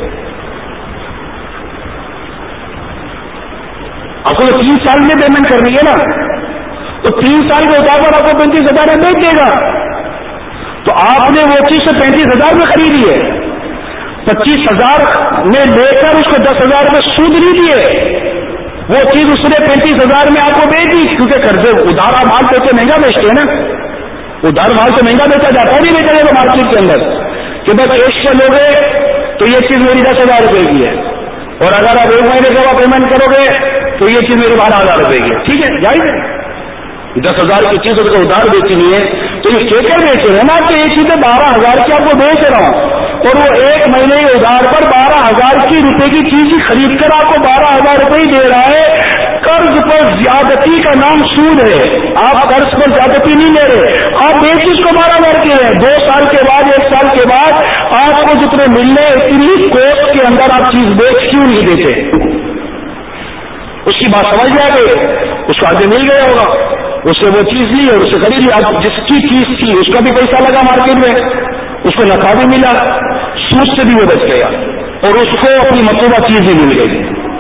آپ کو تین سال میں پیمنٹ کرنی ہے نا، تو تین سال کے ادھار پر آپ کو پینتیس ہزار میں بیچ دے گا. تو آپ نے وہ چیز سے پینتیس ہزار میں خریدی ہے، پچیس ہزار میں لے کر اس کو دس ہزار میں سود نہیں دیے، وہ چیز اس نے پینتیس ہزار میں آپ کو بیچ دی. کیونکہ قرضے ادھار مال بیچے مہنگا بیچتے ہیں نا، ادھار مال تو مہنگا بیچا جاتا ہے، نہیں بیچا جاتا مارکیٹ کے اندر کہ بس ایک سے لوگے تو یہ چیز میری دس ہزار روپے کی ہے، اور اگر آپ ایک مہینے کے بعد پیمنٹ کرو گے تو یہ چیز میری بارہ ہزار روپے کی ہے. ٹھیک ہے، جائز ہے. دس ہزار کی چیز اگر ادھار بیچنی ہے تو یہ کہہ کر بیچ رہے ہیں نا کہ یہ چیزیں بارہ ہزار کی آپ کو بیچ رہا ہوں، اور وہ ایک مہینے کے ادھار پر بارہ ہزار کی روپے کی چیز خرید کر آپ کو بارہ ہزار روپے ہی دے رہا ہے. قرض پر زیادتی کا نام سود ہے. آپ قرض پر زیادتی نہیں لے رہے، آپ بیچ اس کو بارہ ہزار کے ہیں. دو سال کے بعد ایک سال کے بعد آپ کو جتنے ملنے اتنی کوسٹ کے اندر آپ چیز بیچ کیوں نہیں دیتے؟ اس کی بات سمجھ جائے گا، اس کو آگے مل گیا ہوگا، اس سے وہ چیز لی اور اسے خرید لی. اب جس کی چیز تھی اس کا بھی پیسہ لگا مارکیٹ میں، اس کو نفع بھی ملا، سود سے بھی وہ بچ گیا اور اس کو اپنی مطلوبہ چیز بھی مل گئی.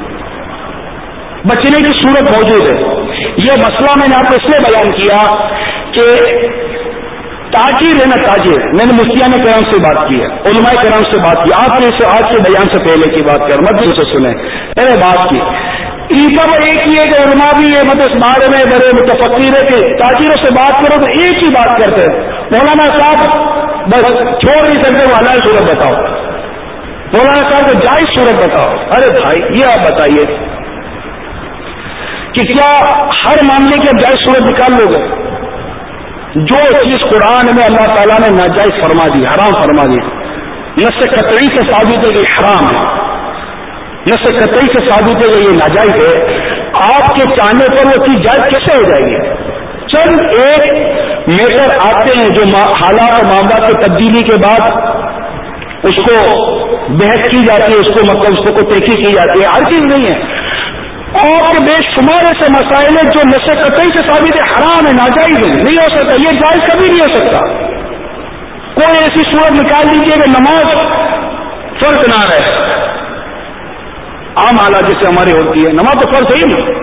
بچنے کی صورت موجود ہے. یہ مسئلہ میں نے آپ کو اس لیے بیان کیا کہ تاجر ہے نا، تاجر، میں نے مفتیان کرام سے بات کی ہے، علماء کرام سے بات کی، آپ نے اسے آج کے بیان سے پہلے کی بات کر مت سے سنیں، میں نے بات کی. عیسا پر ایک ہی ہے کہ علماء بھی ہے، مطلب اس بارے میں بڑے متفقیر ہے کہ تاجروں سے بات کرو تو ایک ہی بات کرتے ہیں، مولانا صاحب بس چھوڑ نہیں سکتے وہ حلال صورت بتاؤ، مولانا صاحب کو جائز صورت بتاؤ. ارے بھائی یہ آپ بتائیے کہ کیا ہر معاملے کی اب جائز صورت نکال لو گے؟ جو چیز قرآن میں اللہ تعالیٰ نے ناجائز فرما دی، حرام فرما دی، نص قطعی سے ثابت ہے کہ حرام ہے، نص قطعی سے ثابت ہے کہ یہ ناجائز ہے، آپ کے چاہنے پر وہ چیز جائز کیسے ہو جائے گی؟ چند ایک میٹر آتے ہیں جو حالات اور معاملات کی تبدیلی کے بعد اس کو بحث کی جاتی ہے، اس کو مطلب اس کو کوئی تحقیق کی جاتی ہے، ہر چیز نہیں ہے. اور بے شمار ایسے مسائل جو نص قطعی سے ثابت ہے حرام ہے، ناجائز ہے، نہیں ہو سکتا، یہ جائز کبھی نہیں ہو سکتا. کوئی ایسی صورت نکال لیجیے کہ نماز فرض نہ رہے، عام حالات جیسے ہماری ہوتی ہے، نماز تو فرض ہے ہی نہیں،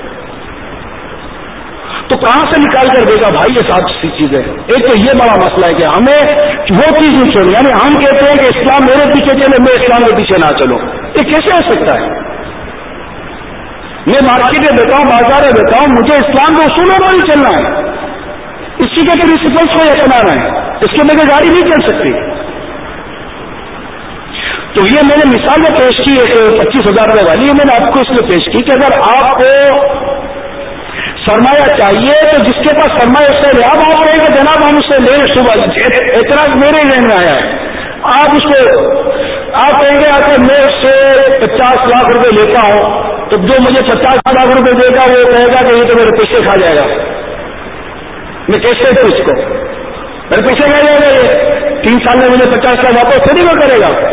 تو کہاں سے نکال کر دے گا بھائی؟ یہ سات سی چیزیں. ایک تو یہ بڑا مسئلہ ہے کہ ہمیں وہ چیز نہیں چھوڑی، یعنی ہم کہتے ہیں کہ اسلام میرے پیچھے چلے، میں اسلام کے پیچھے نہ چلوں. یہ کیسے ہو سکتا ہے؟ میں مارکیٹ میں بیٹھا ہوں، بازار میں بیٹھا ہوں، مجھے اسلام کے اصولوں پر ہی چلنا ہے، اسی کے پرنسپلس کو اپنانا ہے، اس کے بغیر گاڑی نہیں چل سکتی. تو یہ میں نے مثال میں پیش کی ہے کہ پچیس ہزار روپے والی، میں نے آپ کو اس لیے پیش کی کہ اگر آپ کو سرمایہ چاہیے تو جس کے پاس سرمایہ اس سے لے، اب آپ کہے گا جناب ہم اس سے لے صبح، اعتراض میرے ذہن میں آیا ہے، آپ اس کو آپ کہیں گے اگر میں اس سے پچاس لاکھ روپے لیتا ہوں تو جو مجھے پچاس لاکھ روپے دے گا وہ کہے گا کہ یہ تو میرے پیسے کھا جائے گا، میں کیسے دوں اس کو، میرے پیسے کھا جائے گا، یہ تین سال میں مجھے پچاس لاکھ واپس تھوڑی وہ کرے گا.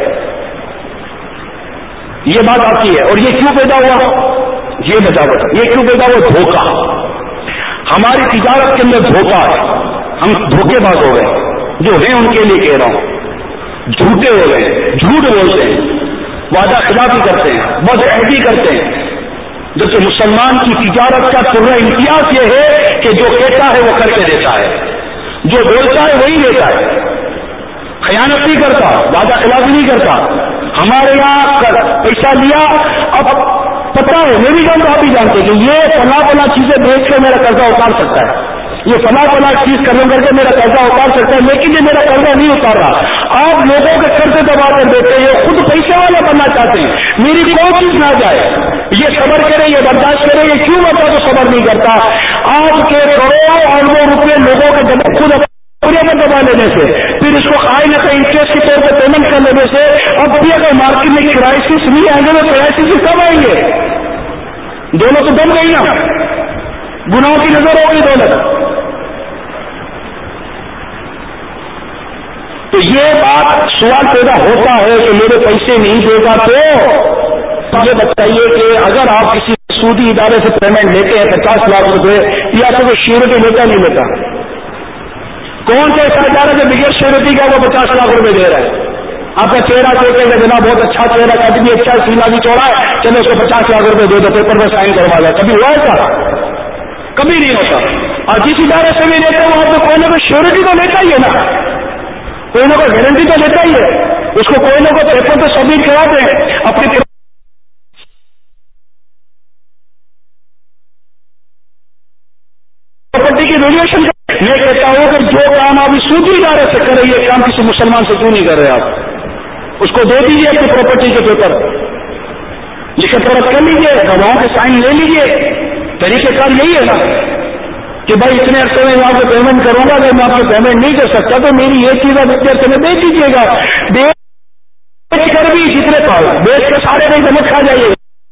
یہ بات آپ کی ہے. اور یہ کیوں پیدا ہوا؟ یہ بتاؤ یہ کیوں پیدا ہوا؟ دھوکہ. ہماری تجارت کے اندر دھوکہ ہے، ہم دھوکے باز ہو گئے، جو ہیں ان کے لیے کہہ رہا ہوں، جھوٹے ہو گئے، جھوٹ بولتے ہیں، وعدہ خلافی کرتے ہیں، بد عہدی کرتے ہیں. جبکہ مسلمان کی تجارت کا پورا امتیاز یہ ہے کہ جو کہتا ہے وہ کر کے دیتا ہے، جو بولتا ہے وہی دیتا ہے، خیانت نہیں کرتا، وعدہ خلافی نہیں کرتا. ہمارے یہاں پیسہ لیا، اب پتا ہے میری جان تو آپ ہی جانتے کہ یہ فلاں فلاں چیزیں بیچ کے میرا قرضہ اتار سکتا ہے، یہ فلاں فلاں چیز کرنے کر کے میرا قرضہ اتار سکتا ہے، لیکن یہ میرا قرضہ نہیں اتار رہا. آپ لوگوں کے قرضے دبا کر دیتے ہیں، یہ خود پیسے والا بننا چاہتے ہیں، میری کوئی چیز نہ جائے، یہ صبر کرے، یہ برداشت کرے، یہ کیوں بتا تو صبر نہیں کرتا. آپ کے کروڑوں اربوں روپے لوگوں کے جب خود پورے میں دبا لینے سے، پھر اس کو آئے نہ کہیں انٹرسٹ کے طور پر پیمنٹ کر لینے سے، اب بھی اگر مارکیٹ میں کرائسس نہیں آئیں گے تو کرائسس کب آئیں گے؟ دونوں تو بن گئی نا. گناہوں کی نظر ہوگی دولت. تو یہ بات سوال پیدا ہوتا ہے کہ میرے پیسے نہیں دے گا تو یہ بتائیے کہ اگر آپ کسی سودی ادارے سے پیمنٹ لیتے ہیں پچاس لاکھ روپے یا تو وہ شیورٹی لیتا نہیں لیتا؟ کون سا ایسا ادارہ جو بغیر شیورٹی کا وہ پچاس لاکھ روپے دے رہا ہے؟ آپ کا چہرہ دیکھے گا جناب بہت اچھا چہرہ کبھی بھی اچھا سینا بھی چوڑا ہے, چلو اس کو پچاس لاکھ روپے دے دو پیپر میں سائن کروا دیا. کبھی ہوا ایسا؟ کبھی نہیں ہوتا. اور جس ادارے سے بھی لیتے ہیں وہاں پہ کوئی نہ کوئی شیورٹی تو لیتا ہی ہے نا, کوئی نہ کوئی گارنٹی تو لیتا ہی ہے. اس کو کوئی نہ کوئی پیپر تو سبمٹ کراتے ہیں اپنی پراپرٹی کی ویلیویشن. میں کہتا ہوں کہ جو کام آپ سودی ادارے سے کر رہی ہے کام کسی مسلمان سے کیوں نہیں کر رہے آپ؟ اس کو دے دیجیے اپنی پراپرٹی کے پیپر, لکھت پڑت کر لیجیے, گواہوں کے سائن لے لیجیے. طریقہ کار یہی ہے نا کہ بھائی اتنے عرصے میں آپ کو پیمنٹ کروں گا, اگر میں آپ کو پیمنٹ نہیں کر سکتا تو میری یہ چیز آپ اتنے عرصے میں دے دیجیے گا. بیچ کر بھی جتنے پاؤ بیچ کے سارے نہیں سمجھ کھا جائیے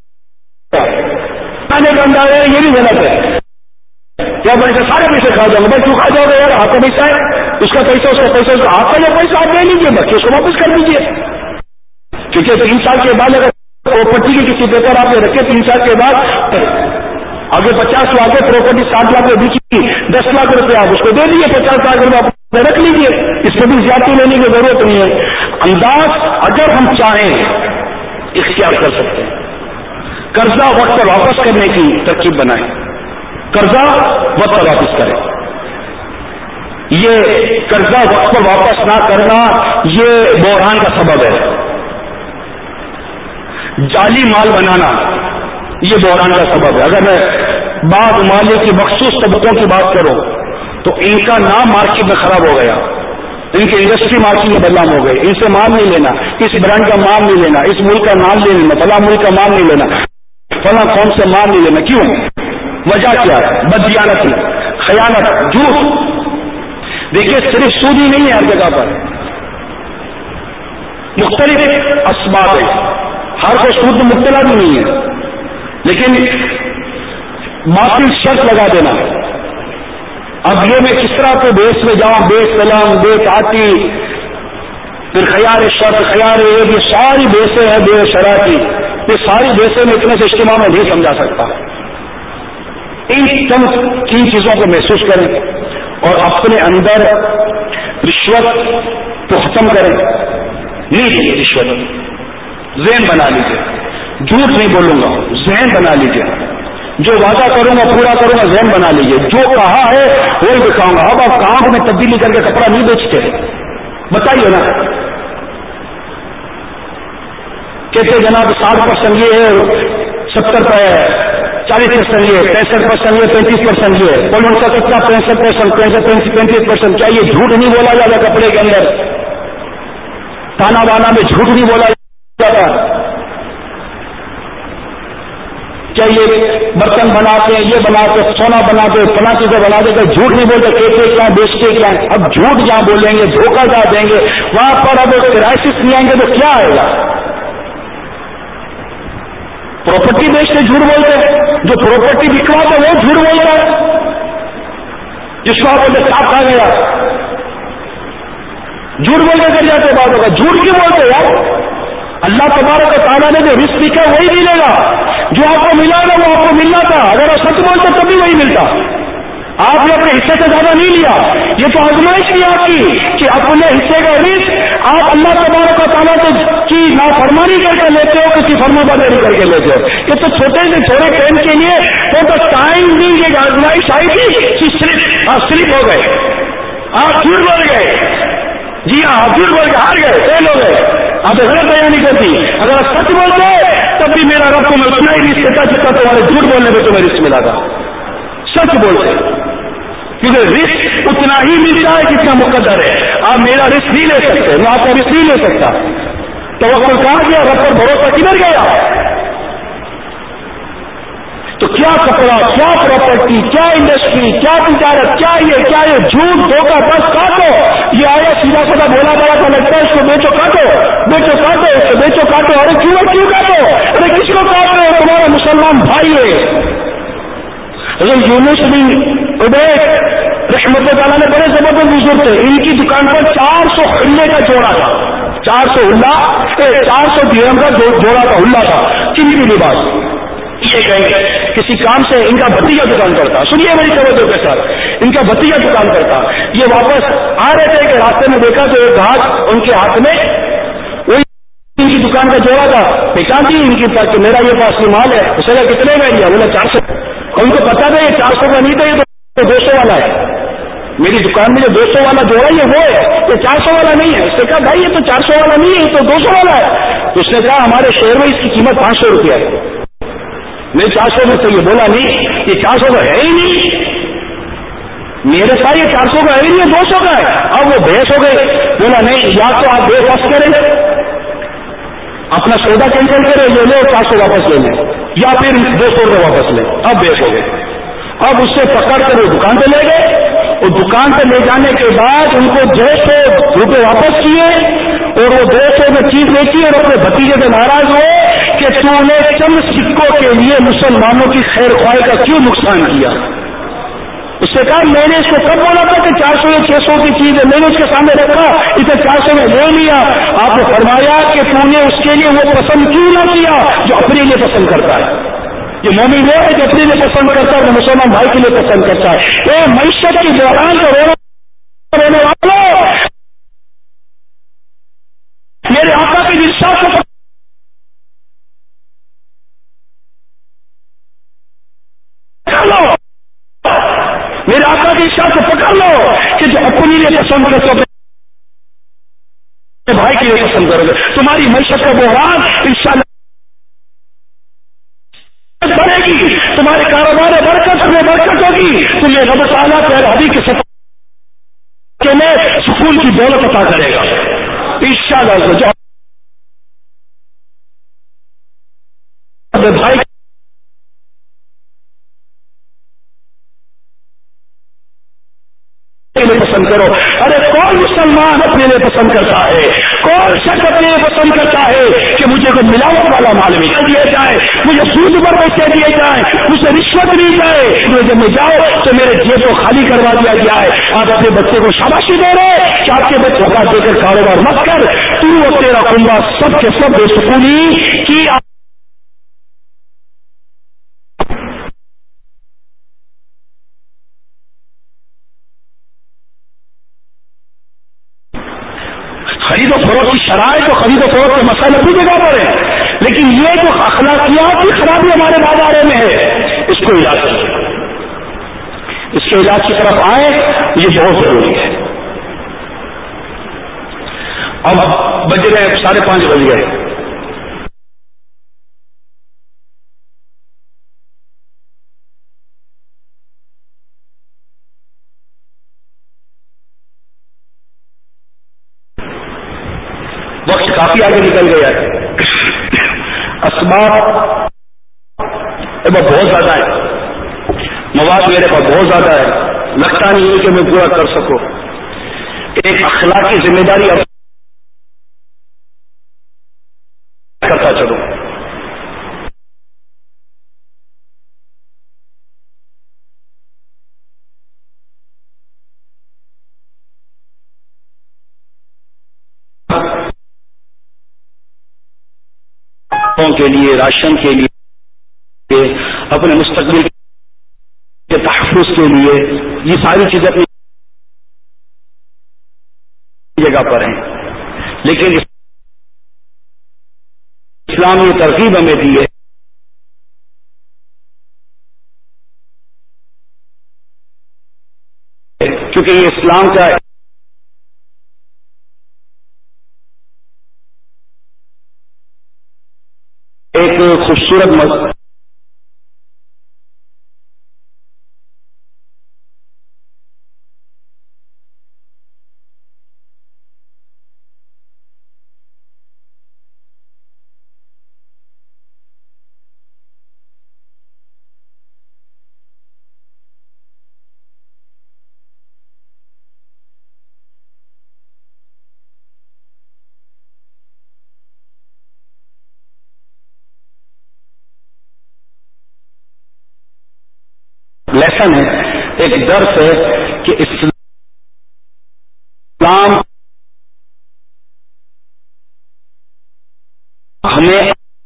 بندہ ہے, یہ بھی غلط ہے. کیا بھائی سے سارے پیسے کھا جاؤں گا؟ بھائی کیوں کھا جاؤ گے یار؟ آپ کا پیسہ ہے, اس کا پیسہ اس کا پیسہ اس کا آپ کا جو پیسہ آپ لے لیجیے, بچے اس کو واپس کر دیجیے. کیونکہ تین سال کے بعد اگر پراپرٹی کے کسی پیپر آپ نے رکھے تین سال کے بعد آگے پچاس لاکھ پراپرٹی سات لاکھ میں بیچی دس لاکھ روپے آپ اس کو دے دیجیے, پچاس لاکھ روپے آپ رکھ لیجیے. اس میں بھی زیادتی لینے کی ضرورت نہیں ہے. انداز اگر ہم چاہیں اختیار کر سکتے ہیں. قرضہ وقت پر واپس کرنے کی ترکیب بنائیں, قرضہ وقت پر واپس کریں. یہ قرضہ وقت پر واپس نہ کرنا یہ بحران کا سبب ہے. جعلی مال بنانا یہ بحران کا سبب ہے. اگر میں بعض مالی کی مخصوص طبقوں کی بات کروں تو ان کا نام مارکیٹ میں خراب ہو گیا, ان کی انڈسٹری مارکیٹ میں بدنام ہو گئی. ان سے مال نہیں لینا, اس برانڈ کا مال نہیں لینا, اس ملک کا نام نہیں لینا, فلاں ملک کا مال نہیں لینا, فلاں قوم سے مال نہیں لینا. کیوں؟ وجہ کیا ہے؟ بددیانتی, خیانت, جھوٹ. دیکھیے صرف سود ہی نہیں ہے ہر جگہ پر, مختلف اسباب ہیں. ہر کوئی سود میں مبتلا بھی نہیں ہے, لیکن باطل شرط لگا دینا. اب یہ میں کس طرح کے بیس میں جاؤں, بے سلام, بے تعاتی, پھر خیار شرط, خیار یہ بھی ساری بیسیں ہیں بے شراطی. یہ ساری بیسیں میں اتنے سے اجتماع میں نہیں سمجھا سکتا. ان چند تین چیزوں کو محسوس کریں اور اپنے اندر رشوت کو ختم کریں. نہیں لیجیے رشوت, ذہن بنا لیجیے. جھوٹ نہیں بولوں گا, ذہن بنا لیجیے. جو وعدہ کروں گا پورا کروں گا, ذہن بنا لیجیے. جو کہا ہے وہی دکھاؤں گا. اب آپ کہاں میں تبدیلی کر کے کپڑا نہیں بیچتے, بتائیے نا. کہتے جناب ساٹھ پرسینٹ یہ ہے, ستر پر چالیس پرسینٹ یہ, پینسٹھ پرسینٹ یہ, پینتیس پرسینٹ یہ. بولو ان کا کتنا پینسٹھ پرسینٹ پینسٹھ پینتیس پرسینٹ. کیا یہ جھوٹ نہیں بولا جاتا کپڑے کے اندر؟ تانا بانا میں جھوٹ نہیں بولا جاتا؟ کیا یہ برتن بناتے ہیں, یہ بناتے, سونا بناتے, فلاں چیزیں بناتے, جھوٹ نہیں بولتے؟ کہتے کیا, بیچتے کیا؟ اب جھوٹ جہاں بولیں گے, دھوکہ جہاں دیں گے, وہاں پر اب کرائسس نہیں آئیں گے تو کیا آئے گا؟ پراپرٹی بیچتے جھوٹ بولتے ہیں, جو پراپرٹی بکواتے وہ جھوٹ بولتا ہے. جس کو آپ صاف کھا گیا, جھوٹ بولتے کر جاتے باتوں کا. جھوٹ کیوں بولتے یار؟ اللہ تبارک و تعالیٰ نے جو رزق لکھا وہی ملے گا. جو آپ کو ملا نا وہ آپ کو ملنا تھا. اگر آپ سچ بولتے تبھی وہی ملتا. آپ نے اپنے حصے سے زیادہ نہیں لیا. یہ تو آزمائش کی آپ کی کہ اپنے حصے کا رزق آپ اللہ تبارک و تعالیٰ کی نافرمانی کر کے لیتے ہو, کسی فرما برداری کر کے لیتے ہو. یہ تو چھوٹے سے چھوٹے ٹائم کے لیے وہ تو ٹائم بھی یہ آزمائش آئی تھی کہ صرف آپ سلپ ہو گئے, آپ جھوٹ بول گئے. جی ہاں, آپ جھوٹ بول کے ہار گئے, فیل ہو گئے. آپ غلط بیانی کرتی. اگر آپ سچ بولتے تب بھی میرا رب تمہیں اتنا ہی رزق دیتا جتنا تمہارے جھوٹ بولنے میں تمہیں رزق ملا تھا. سچ بولتے, کیونکہ رزق اتنا ہی ملتا ہے جتنا مقدر ہے. آپ میرا رزق نہیں لے سکتے, میں آپ کا رزق نہیں لے سکتا. تو وقت کہاں گیا, رب پر بھروسہ کدھر گیا؟ تو کیا کپڑا, کیا پراپرٹی, کیا انڈسٹری, کیا تجارت, کیا یہ کیا یہ جھوٹ دھوکہ بس کاٹو. یہ آیا سیدھا سیدھا بولا بڑا کا لگتا ہے, اس کو بیچو کاٹو, بیچو کاٹو, اس کو بیچو کاٹو. ارے کیوں کیوں کاٹو؟ ارے کس کو کاٹ رہے ہو؟ تمہارا مسلمان بھائی ہے. حضرت یونس بن عبید رحمت اللہ تعالیٰ نے بڑے زبردست بزرگ تھے، ان کی دکان پر چار سو ہلے کا جوڑا تھا، چار سو ہلا چار سو درہم کا جوڑا کا ہلا تھا، چنگی لباس. یہ کہیں کسی کام سے ان کا بھتیجا دکان کرتا، سنیے بڑی توجہ کے ساتھ، ان کا بھتیجا دکان کرتا. یہ واپس آ رہے تھے کہ راستے میں دیکھا تو ایک گھاٹ ان کے ہاتھ میں وہی ان کی دکان کا جوڑا تھا. پہچان دی ان کی پاس کہ میرا یہ پاس مال ہے. اس نے کتنے کا لیا؟ بولا چار سو. ان کو پتا تھا یہ چار سو کا نہیں تھا، یہ تو دو سو والا ہے. میری دکان میں جو دو سو والا جوڑا یہ وہ ہے، یہ چار سو والا نہیں ہے. اس نے کہا بھائی یہ تو چار سو والا نہیں ہے، یہ تو دو سو والا ہے. تو اس نے کہا ہمارے شہر میں اس کی قیمت پانچ سو روپیہ ہے. نہیں چار سو میں چاہیے. بولا نہیں یہ چار سو کا ہے ہی نہیں میرے ساتھ، یہ چار سو کا ہے ہی نہیں، دو سو کا ہے. اب وہ بحث ہو گئے. بولا نہیں یا تو آپ بے وقت کریں اپنا سودا کینسل کریں، یہ لو چار سو واپس لے لیں، یا پھر دو سو روپئے واپس لیں. اب بحث ہو گئے. اب اس سے پکڑ کر وہ دکان پہ لے گئے، اور دکان پہ لے جانے کے بعد ان کو دو سو روپئے واپس کیے، اور وہ دو سو میں چیز بیچی، اور اپنے بھتیجے سے ناراض ہوئے کہ تو نے چند سکوں کے لیے مسلمانوں کی خیر خواہ کا کیوں نقصان کیا. اس سے کہا میں نے اس کو کب بولا تھا کہ چار سو یا چھ سو کی چیز ہے، میں نے اس کے سامنے رکھا، اسے چار سو میں لے لیا. آپ نے فرمایا کہ تو نے اس کے لیے وہ پسند کیوں نہ کیا جو اپنے لیے پسند کرتا ہے. یہ مومن وہ ہے جو اپنے لیے پسند کرتا ہے، وہ مسلمان بھائی کے لیے پسند کرتا ہے. اے معیشت کی بحران کے رونے والوں، میرے آقا کی ارشاد کو پکڑ لو، میرے آقا کی ارشاد کو پکڑ لو کہ جو اپنے لیے پسند کرتے ہو بھائی کے لیے پسند کرو گے. تمہاری معیشت کا بحران انشاءاللہ بڑھے گی، تمہارے کاروبار میں برکت میں برکت ہوگی، تمہیں رب تعالیٰ پہلے ابھی کے سفر میں سکون کی دولت عطا کرے گا انشاءاللہ. جو بھائی پسند کرو. ارے کون مسلمان اپنے لیے پسند کرتا ہے؟ کون شخص اپنے لیے پسند کرتا ہے کہ مجھے کوئی ملاوٹ والا مال بھی دیا جائے، مجھے سود پر پیسے دیے جائیں، مجھے رشوت دی جائے، مجھے جب میں جاؤ تو میرے جیب کو خالی کروا دیا جائے. آپ اپنے بچے کو شاباشی دے رہے کہ آپ کے بچوں کا دے کر کاروبار مت کر، تو اور تیرا کنبا سب کے سب بے سکونی کی. خرید و فروخت کی شرائط تو خرید و فروخت کے مسائل اپنی جگہ پر ہیں، لیکن یہ جو اخلاقیات کی خرابی ہمارے بازارے میں ہے، اس کو علاج کریں، اس کے علاج کی طرف آئے، یہ بہت ضروری ہے. اب بج گئے ساڑھے پانچ بج گئے. وقت کافی آگے نکل گیا ہے. اسباب بہت زیادہ ہے، مواد میرے پاس بہت زیادہ ہے، لگتا نہیں ہے کہ میں پورا کر سکوں. ایک اخلاقی ذمہ داری اب کرتا چلوں. کے لیے، راشن کے لیے، اپنے مستقبل کے تحفظ کے لیے، یہ ساری چیزیں اپنی جگہ پر ہیں، لیکن اسلام نے ترغیب ہمیں دی ہے کیونکہ یہ اسلام کا ایک خوبصورت مذہب لیسن ہے، ایک درس ہے کہ اسلام ہمیں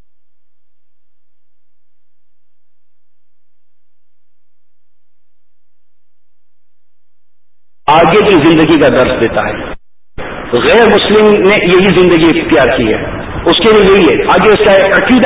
آگے کی زندگی کا درس دیتا ہے. غیر مسلم نے یہی زندگی اختیار کی ہے، اس کے لیے یہی ہے، آگے اس کا عقیدہ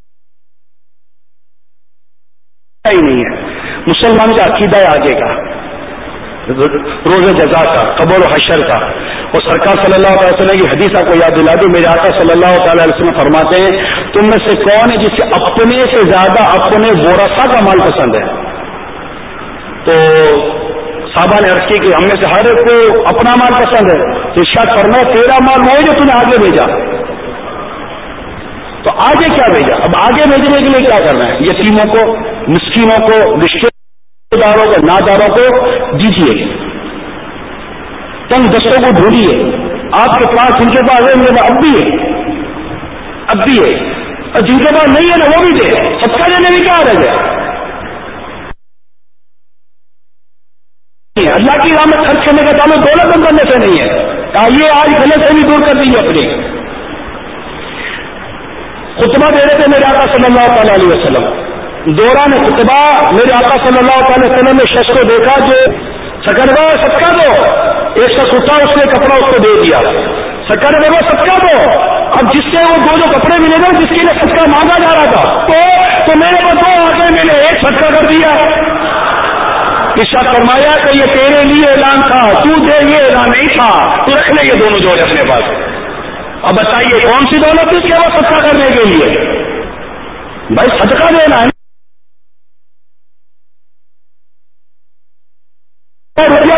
ہی نہیں ہے. مسلمان کا عقیدہ ہے آگے کا، روز جزا کا، قبر و حشر کا. اور سرکار صلی اللہ علیہ وسلم کی حدیث آپ کو یاد دلا دوں، میرے آقا صلی اللہ تعالی علیہ وسلم فرماتے ہیں تم میں سے کون ہے جسے اپنے سے زیادہ اپنے ورثہ کا مال پسند ہے؟ تو صحابہ نے عرض کی کہ ہم میں سے ہر ایک کو اپنا مال پسند ہے. تو ارشاد فرمایا تیرا مال وہ ہے جو تم نے آگے بھیجا. تو آگے کیا بھیجا؟ اب آگے بھیجنے کے لیے کیا کرنا ہے؟ یتیموں کو، مسکینوں کو، رشتے داروں کو، ناداروں کو دیجیے، تنگ دستوں کو ڈھونڈیے. آپ کے پاس جن کے پاس ہے ان کے پاس اب بھی ہے، اب بھی ہے، اور جن کے پاس نہیں ہے نا وہ بھی دے. صدقہ دینے میں کیا رہ گیا؟ اللہ کی راہ میں خرچ کرنے کا تعلق دولت بند کرنے سے نہیں ہے. آئیے آج غلط سے بھی دور کر دیجیے اپنی. خطبہ دے رہے تھے میرے آقا صلی اللہ تعالی علیہ وسلم، دوران خطبہ میرے آقا صلی اللہ تعالی وسلم نے شخص کو دیکھا جو سکروا صدقہ دو، ایک شخص اٹھا اس نے کپڑا اس کو دے دیا، سکروا صدقہ دو. اب جس سے وہ دو جو کپڑے ملے گا جس کے لیے صدقہ مانگا جا رہا تھا تو, تو میرے کو دو آگے میں نے ایک صدقہ کر دیا. ارشاد فرمایا کہ یہ تیرے لیے اعلان تھا، تو دے یہ اعلان نہیں تھا، تو رکھ لے یہ دونوں جوڑے اپنے پاس. اب بتائیے کون سی دولت تھی کہ وہ صدقہ کرنے کے لیے؟ بھائی صدقہ دینا ہے، روپیہ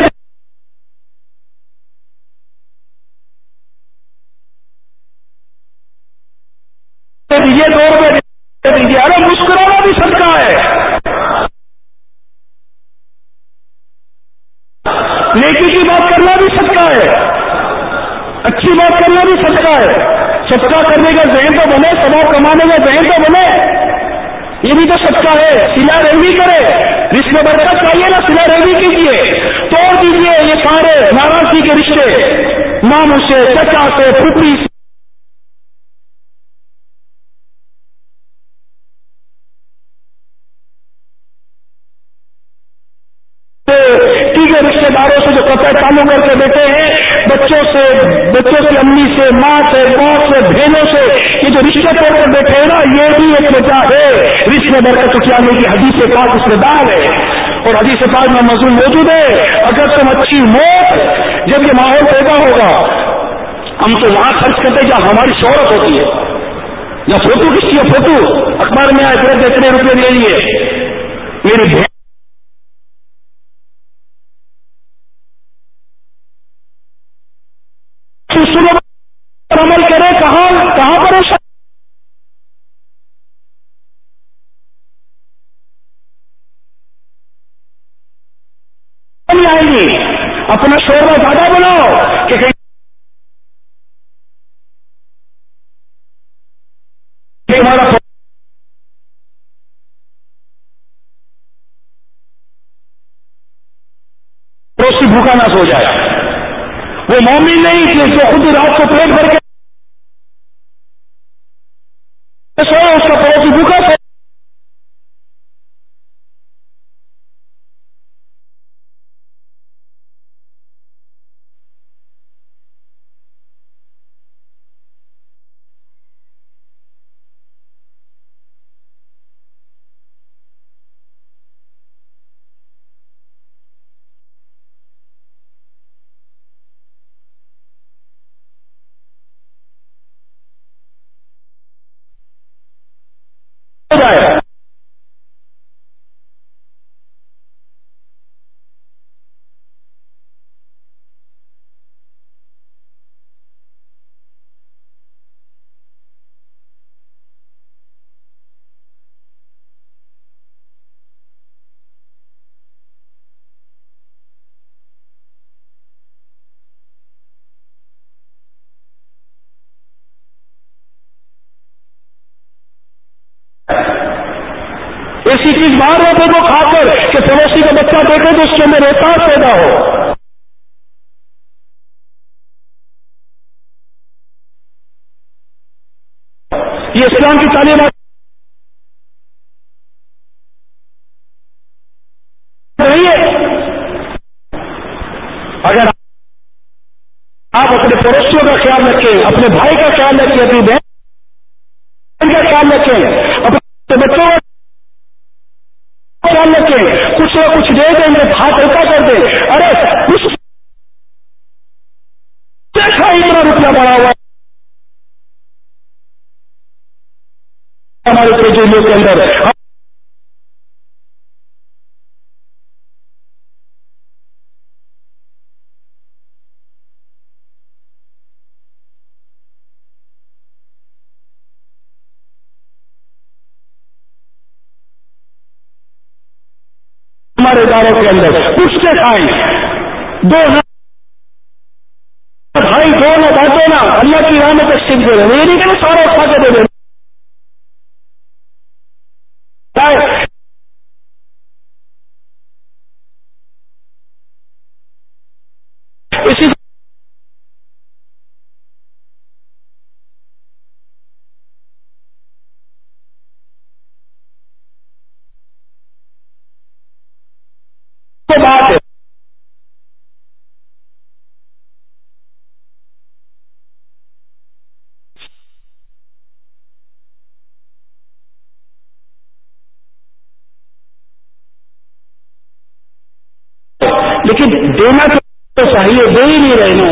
دیجیے، دو روپئے دیجیے. ارے مسکرانا بھی صدقہ ہے، نیکی کی بات کرنا بھی صدقہ ہے، اچھی بات کرنا بھی صدقہ ہے. صدقہ کرنے کا ذہن تو بنے، ثواب کمانے کا ذہن تو بنے، یہ بھی تو صدقہ ہے. سلا رحمی کرے، رشتے میں برکت چاہیے نا، سلا رحمی کیجیے. توڑ دیجیے یہ سارے ناراضگی کے رشتے، ماموں سے، چچا سے، پھوپھی سے، ٹھیک ہے، رشتے داروں سے جو قطع تعلق کر کے بیٹھے ہیں، بچوں سے، بچوں کی امی سے، ماں سے، باپ سے، بہنوں سے، یہ جو رشتے توڑ کر بیٹھے ہیں نا، یہ بھی ایک وجہ ہے رشتے برکت اٹھانے کی. حدیث پاک اس میں دال ہے اور حدیث پاک میں مضمون موجود ہے. اگر تم اچھی موت، جب یہ ماحول پیدا ہوگا ہم تو وہاں خرچ کرتے جہاں ہماری شہرت ہوتی ہے. یا فوٹو کسی ہے، فوٹو اخبار میں آئے تھے اتنے روپئے لے لیے، میری بہن عمل کرے، کہاں کہاں پر نہیں آئے گی. اپنا شعبہ زیادہ بناؤ کہ کہیں ہمارا پڑوسی بھوکا نہ سو جائے. وہ مومن نہیں کہ جو خود رات کو پیٹ بھر کے سوئے، اس کا پڑوسی بھوکا سو. ایسی چیز باہر رہتے کو کھا کر کہ پڑوسی کا بچہ دیکھے تو اس کے اندر احساس پیدا ہو. یہ اسلام کی تعلیمات نہیں ہے. اگر آپ اپنے پڑوسیوں کا خیال رکھیں, اپنے بھائی کا خیال رکھیں, اپنی بہن کا خیال رکھیں, اپنے بچوں کا خیال رکھیں, کچھ نہ کچھ دے دیں گے, ہاتھ ہلکا کر دیں. ارے کچھ دیکھا اتنا روپیہ بڑھا ہوا ہے ہمارے تجربے کے اندر. ہمارے اداروں کے اندر کچھ سے کھائیں, دو بھائی دو نہ بانٹو نا, اللہ کی راہ میں تقسیم دے رہے, یہ نہیں کہ سارا اٹھا کے دے رہے. اسی بات ہے. لیکن دینا تو چاہیے, دے ہی نہیں رہے نا.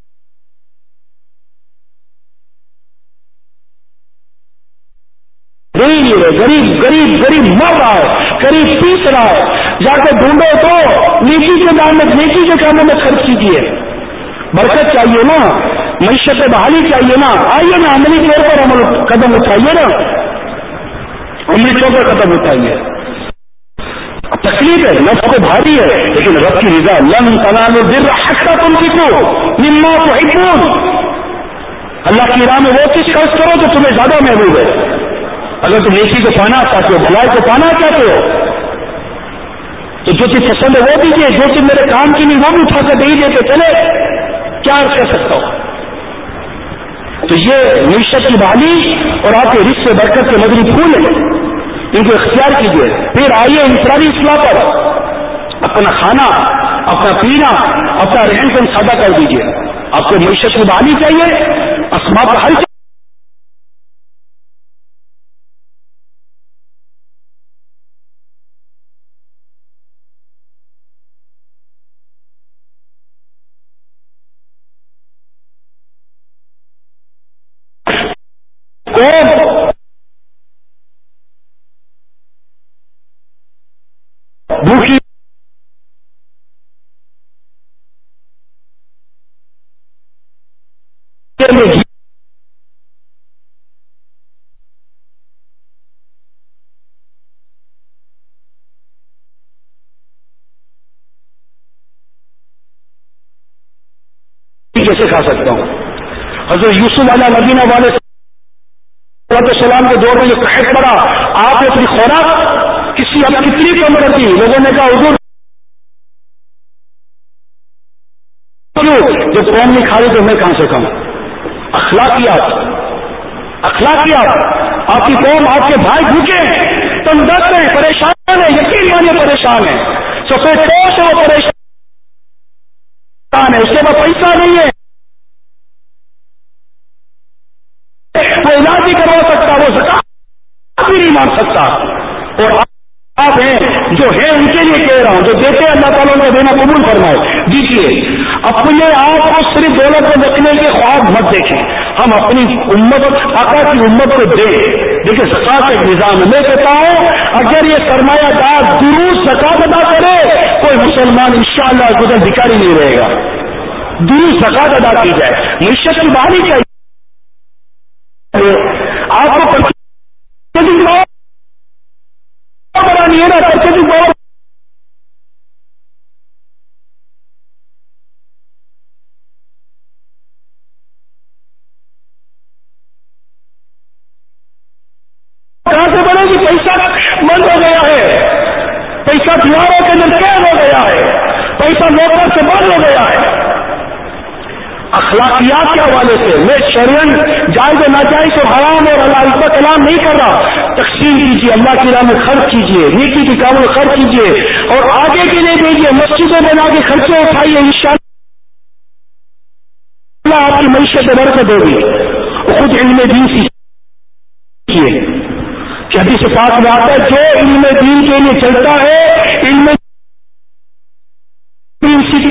دے ہی نہیں رہے. غریب غریب غریب مر رہا ہے, غریب پیس رہا ہے. جا کے ڈھونڈو تو نیکی کے دام میں, نیکی کے کاموں میں خرچ کیجیے. برکت چاہیے نا, معیشت بحالی چاہیے نا. آئیے نا, عملی طور پر عمل قدم اٹھائیے نا, عملی طور پر قدم اٹھائیے. تکلیف ہے, نفس کو بھاری ہے, لیکن رب کی رضا. لن تنالوا البر حتى تنفقوا مما تحبون. اللہ کی راہ میں وہ چیز خرچ کرو جو تمہیں زیادہ محبوب ہے. اگر تم نیکی کو پانا چاہتے ہو, بھلائی کو پانا چاہتے ہو, تو جو چیز پسند ہے وہ دیجیے. جو چیز میرے کام کی نہیں وہ بھی اٹھا کر دے ہی دیتے چلے, کیا عرض کر سکتا ہوں. تو یہ معیشت کی بحالی اور آپ کے رزق سے برکت کے مدنی پھول ہے, ان کو اختیار کیجیے. پھر آئیے انفرادی اصلاح پر, اپنا کھانا, اپنا پینا, اپنا رہن سہن سادہ کر دیجیے. آپ کو معیشت کی بحالی چاہیے, اسباب کا حل چاہیے. بھوکی کیسے کھا سکتا ہوں. حضرت یوسف علیہ مدینہ والے السلام کے دور میں جو قحط پڑا, آپ نے اپنی خوراک کسی اب کتنی کم رکھی. لوگوں نے کہا حضور جو قوم نہیں کھا رہی تو میں کہاں سے کھاؤں. اخلاقیات اخلاقیات آپ کی قوم, آپ کے بھائی بھوکے تم دست ہیں, پریشان ہیں, یقین مانیے پریشان ہیں. سفید پوش ہے, وہ پریشان ہے, اس کے پاس پیسہ نہیں ہے, وہ علاج نہیں کروا سکتا, وہ زکات بھی نہیں مان سکتا. اور آپ ہیں جو ہیں ان کے لیے کہہ رہا ہوں, جو دیتے اللہ تعالیٰ نے دینا قبول فرمائے دیجیے. اپنے آپ کو صرف دولت میں رکھنے کے خواب مت دیکھیں. ہم اپنی امت, آقا کی امت کو دیں. دیکھیں زکات ایک نظام ہے. میں کہتا ہوں اگر یہ سرمایہ دار درست زکات ادا کرے, کوئی مسلمان انشاءاللہ گزر بھکاری نہیں رہے گا. درست زکات ادا کی جائے, معیشت کی بحالی چاہیے. آپ کو پرچیزنگ پاور بنانی ہے نا, پرچیزنگ پاور کہاں سے بنے گی. پیسہ بند ہو گیا ہے، پیسہ دیواروں کے اندر قید ہو گیا ہے، پیسہ نوکر سے بند ہو گیا ہے. اخلاقیات کے حوالے سے میں شرعن جائز و ناجائز اور حرام اور اللہ کا کلام نہیں کر رہا. تقسیم کیجیے، اللہ کی راہ میں خرچ کیجیے، نیکی کی کاموں میں خرچ کیجیے اور آگے کے لیے دیجیے. مسجدیں بنا کے خرچے اٹھائیے، انشاءاللہ اللہ آپ کی معیشت میں برکت ہوگی. خود علم دین سیکھیے کہ حدیث پاک میں آتا ہے جو علم دین کے لیے چلتا ہے، علم دین سیکھ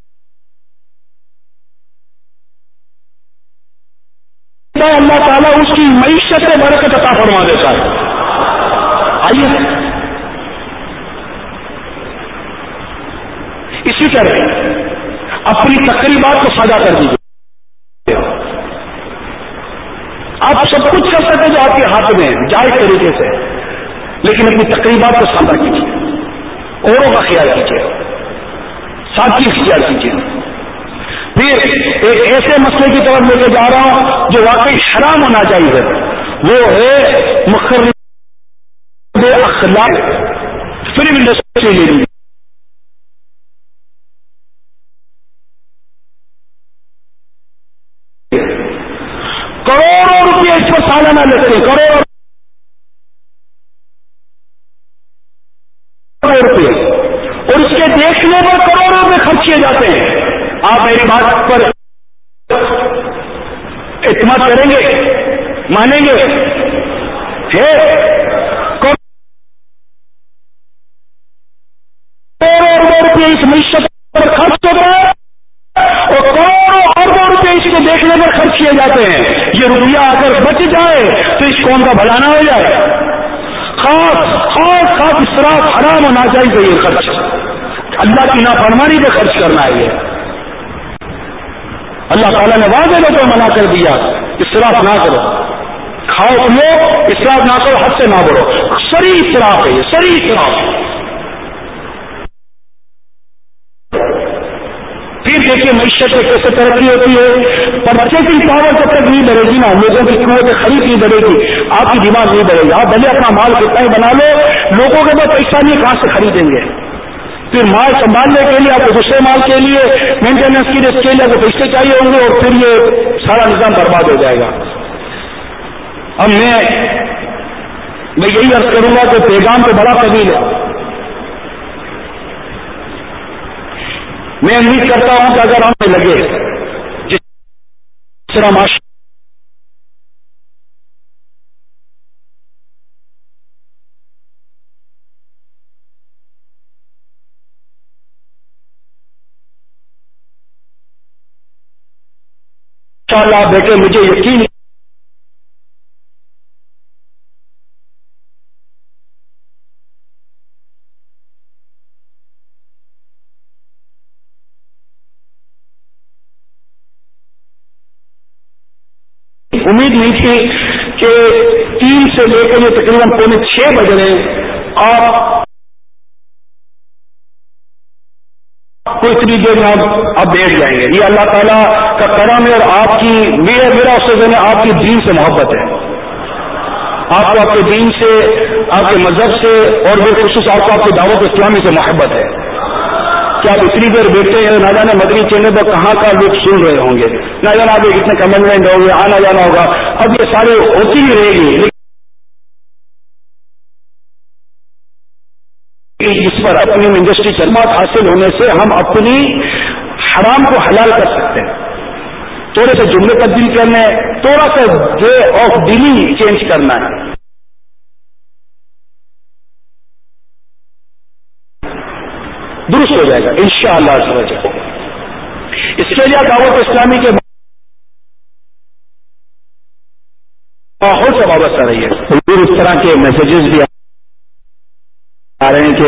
اللہ تعالیٰ اس کی معیشت میں برکت عطا فرما دیتا ہے. آئیے اسی طرح اپنی تقریبات کو سادہ کر دیجیے. آپ سب کچھ کر سکتے جو آپ کے ہاتھ میں جائز طریقے سے، لیکن اپنی تقریبات کو سادہ کیجیے، اوروں کا خیال کیجیے، سادگی اختیار کیجیے. پھر ایک ایسے مسئلے کی طرف لے کے جا رہا ہوں جو واقعی حرام ہونا چاہیے، وہ ہے مخرب اخلاق فلم انڈسٹری لے لی. کروڑوں روپئے اس کو سالانہ لیتے ہیں، کروڑوں روپئے، اور اس کے دیکھنے پر کروڑوں روپئے خرچ کیے جاتے ہیں. آپ میری بات پر اعتماد کریں گے، مانیں گے؟ کروڑوں روپئے اس معیشت پر خرچ ہوتا ہے اور کروڑوں اربوں روپئے اس کو دیکھنے پر خرچ کیے جاتے ہیں. یہ روپیہ اگر بچ جائے تو اس قوم کا بھلا نہ ہو جائے. خاص خاص خاص اسراف حرام ہونا چاہیے. یہ خرچ اللہ کی نافرمانی پہ خرچ کرنا ہے. یہ اللہ تعالیٰ نے واضح لوگوں کو منع کر دیا، اسراف نہ کرو، کھاؤ پیو اسراف نہ کرو، حد سے نہ بڑھو. سری اسراف ہے یہ، سری اسراف. پھر دیکھیے معیشت میں کیسے ترقی ہوتی ہے. پرچیزنگ پاور جب تک نہیں بڑھے گی نا، لوگوں کی قوت خرید نہیں بڑھے گی، آپ کی ڈیمانڈ نہیں بڑھے گی. آپ بھلے اپنا مال کتنا ہی بنا لو، لوگوں کے پاس پیسہ نہیں، کہاں سے خریدیں گے؟ پھر مال سنبھالنے کے لیے آپ کو دوسرے مال کے لیے مینٹیننس کی اس کے لیے آپ کو پیسے چاہیے ہوں گے، اور پھر یہ سارا نظام برباد ہو جائے گا. اب میں میں یہی عرض کروں گا کہ پیغام تو بڑا طویل ہے. میں امید کرتا ہوں کہ اگر ہمیں لگے جس طرح معاشرے انشاءاللہ بیٹے مجھے یقین امید نہیں تھی کہ تین سے لے کر یہ تقریباً پونے چھ بج رہے اور اتنی دیر میں آپ اب بیٹھ جائیں گے. یہ اللہ تعالیٰ کا کرم ہے اور آپ کی میرا میرا اس سے آپ کی دین سے محبت ہے. آپ کو آپ کے دین سے، آپ کے مذہب سے اور بالخصوص آپ کو آپ کی دعوت اسلامی سے محبت ہے کہ آپ اتنی دیر بیٹھتے ہیں. نہ جانے مدنی چینل پر کہاں کا لوگ سن رہے ہوں گے، نہ جانا آپ کتنے کمنٹمنٹ ہوں گے، آنا جانا ہوگا. اب یہ سارے ہوتی ہی رہے گی، اس پر اپنی انڈسٹری خدمات حاصل ہونے سے ہم اپنی حرام کو حلال کر سکتے ہیں. تھوڑے سے جملے تبدیل کرنے، تھوڑا سا وے آف ڈیلنگ چینج کرنا ہے. درست ہو جائے گا انشاءاللہ. اس کے لیے دعوت اسلامی کے ماحول سے وابستہ رہی ہے. اس طرح کے میسجز بھی آ رہے ہیں کہ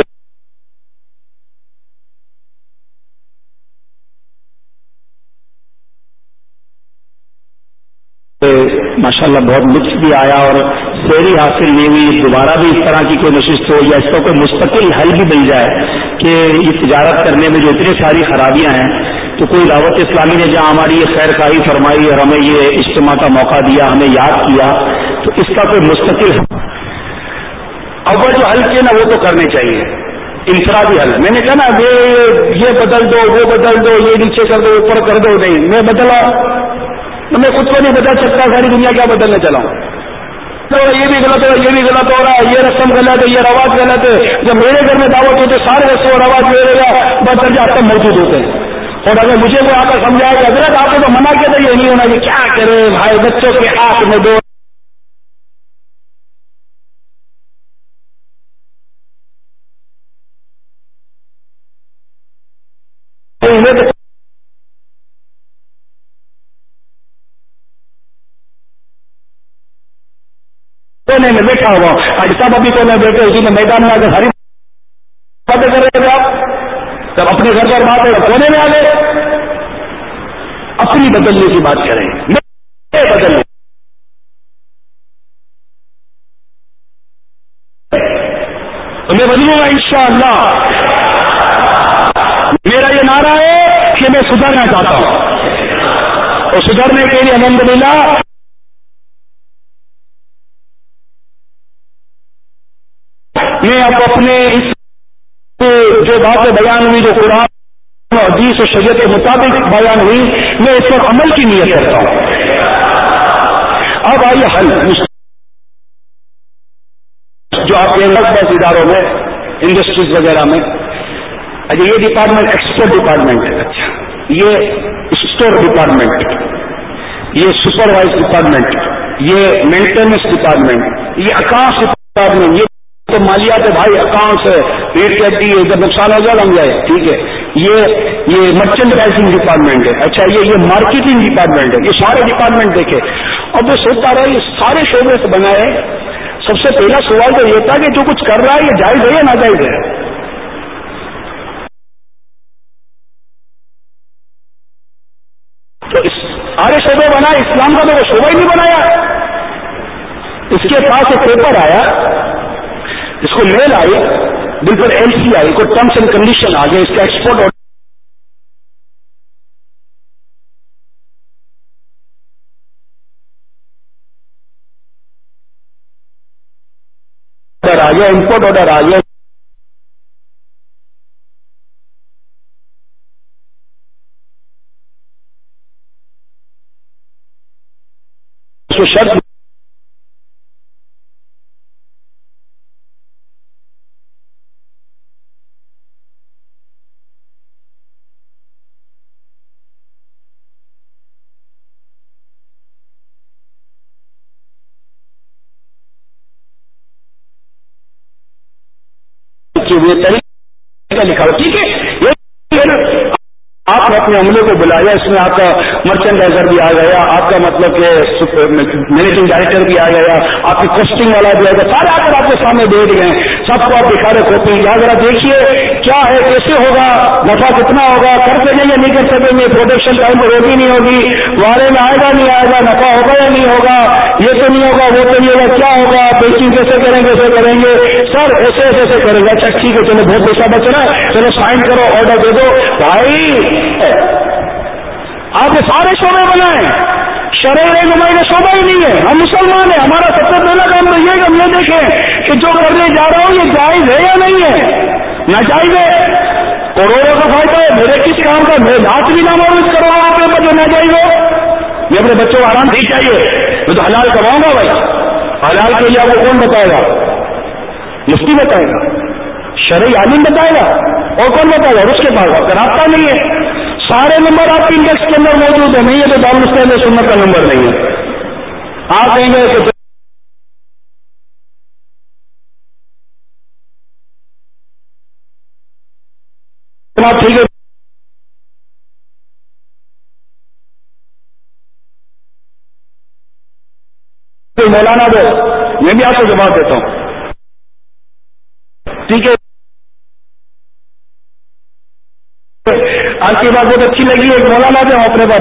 ماشاءاللہ بہت لطف بھی آیا اور سیری حاصل نہیں ہوئی. دوبارہ بھی اس طرح کی کوئی نشست ہو یا اس کا کوئی مستقل حل بھی مل جائے کہ یہ تجارت کرنے میں جو اتنی ساری خرابیاں ہیں، تو کوئی دعوت اسلامی نے جہاں ہماری یہ خیر خواہی فرمائی اور ہمیں یہ اجتماع کا موقع دیا، ہمیں یاد کیا، تو اس کا کوئی مستقل اول جو حل کیے نا وہ تو کرنے چاہیے، انفرادی حل. میں نے کہا نا یہ بدل دو وہ بدل دو یہ نیچے کر دو اوپر کر دو، نہیں میں بدلا میں خود کو نہیں بدل سکتا، ساری دنیا کیا بدلنے چلا ہوں. تو یہ بھی غلط ہو یہ بھی غلط ہو رہا ہے، یہ رسم غلط ہے یہ رواج غلط ہے. جب میرے گھر میں دعوت ہوتے سارے رسم و رواج میرے گا بس درجہ سب موجود ہوتے ہیں. اور اگر مجھے کوئی آ کر سمجھائے کہ حضرت آپ نے تو منع کیا تھا یہ نہیں ہونا، یہ کیا کرے بھائی بچوں کے ہاتھ میں دو کونے میں بیٹھا ہوا آج سب ابھی کونے میں بیٹھے اسی میں میدان میں آ کر ساری باتیں کر رہے تھے آپ. جب اپنے گھر پر بات ہے کونے میں آ گئے، اپنی بدلنے کی بات کریں بدلنے تو میں بدلوں گا انشاءاللہ. میرا یہ نعرہ ہے کہ میں سدھرنا چاہتا ہوں اور سدھرنے کے لیے الحمدللہ میں اب اپنے اس جو باتیں بیان ہوئی جو قرآن حدیث و شریعت کے مطابق بیان ہوئی میں اس پر عمل کی نیت کرتا ہوں. اب آئیے حل جو آپ کے بس اداروں میں انڈسٹریز وغیرہ میں اچھا یہ ڈپارٹمنٹ ایکسپورٹ ڈپارٹمنٹ ہے، اچھا یہ اسٹور ڈپارٹمنٹ، یہ سپروائز ڈپارٹمنٹ، یہ مینٹیننس ڈپارٹمنٹ، یہ اکاؤنٹس ڈپارٹمنٹ، یہ تو مالیات ہے بھائی اکاؤنٹس ہے پیٹ کرتی ہے جب نقصان ہو جائے ہم جائے ٹھیک ہے. یہ یہ مرچنڈائزنگ ڈپارٹمنٹ ہے، اچھا یہ یہ مارکیٹنگ ڈپارٹمنٹ ہے. یہ سارے ڈپارٹمنٹ دیکھے اور میں سوچتا رہا یہ سارے شعبے سے بنائے. سب سے پہلا سوال تو یہ تھا کہ جو کچھ کر رہا ہے یہ جائز ہے یا ناجائز ہے. تو اس سارے شعبے بنائے، اسلام کا تو وہ شعبہ ہی نہیں بنایا. اس کے پاس ایک پیپر آیا، اس کو میل آئی، بالکل ایل سی آئی کو ٹرمس اینڈ کنڈیشن آ گئے، اس کا ایکسپورٹ آرڈر آ گیا، امپورٹ آرڈر آ گیا. اس کو شرط ہوئے طریقہ لکھا ہو ٹھیک ہے. یہ آپ نے اپنے عملے کو بلایا، اس میں آپ کا مرچنڈائزر بھی آ گیا، آپ کا مطلب کہ مینیجنگ ڈائریکٹر بھی آ گیا، آپ کی کوسٹنگ والا بھی آ گیا، سارے آ کر آپ کے سامنے بیٹھ گئے. سب کو آپ دکھا رہے کاپی ذرا دیکھیے کیا ہے کیسے ہوگا، نفع کتنا ہوگا، کر سکیں گے نہیں کر سکیں گے، پروڈکشن ٹائم پر ہوگی نہیں ہوگی، وارے میں آئے گا نہیں آئے گا، نفع ہوگا یا نہیں ہوگا، یہ تو نہیں ہوگا وہ تو نہیں ہوگا، کیا ہوگا، پیکنگ کیسے کریں گے کیسے کریں گے سر ایسے ایسے کریں گے. اچھا ٹھیک ہے چلو بہت پیسہ بچ رہا ہے چلو سائن کرو آرڈر دے دو. بھائی آپ یہ سارے شعبے بنائیں، شرعی رہنمائی کا شعبہ ہی نہیں ہے. ہم مسلمان ہیں، ہمارا سب سے پہلا کام تو یہ کہ ہم یہ دیکھیں کہ جو کرنے جا رہا ہوں یہ جائز ہے یا نہیں ہے. ناجائز ہے کروڑوں کا فائدہ ہے، میرے کس کام کا میں لاکھ بھی نہ معروف کرواؤں آپ کے جو ناجائز ہو. میں اپنے بچوں کو آرام نہیں چاہیے، میں تو حلال کرواؤں گا. بھائی حلال کے لیے آپ کو کون بتائے گا؟ مفتی بتائے گا، شرعی عالم بتائے گا، اور کون بتائے گا؟ اور اس کے پاس آپ کا رابطہ نہیں ہے. سارے نمبر آپ کے انڈیکس کے اندر موجود ہے، نہیں ہے تو دارالمفتیٰ میں سنت کا نمبر نہیں ہے. آپ کہیں گے کہ ٹھیک ہے مولانا دو، میں بھی آپ کو جواب دیتا ہوں. ٹھیک ہے آپ کی بات بہت اچھی لگی ہے، مولانا دے ہم اپنے پاس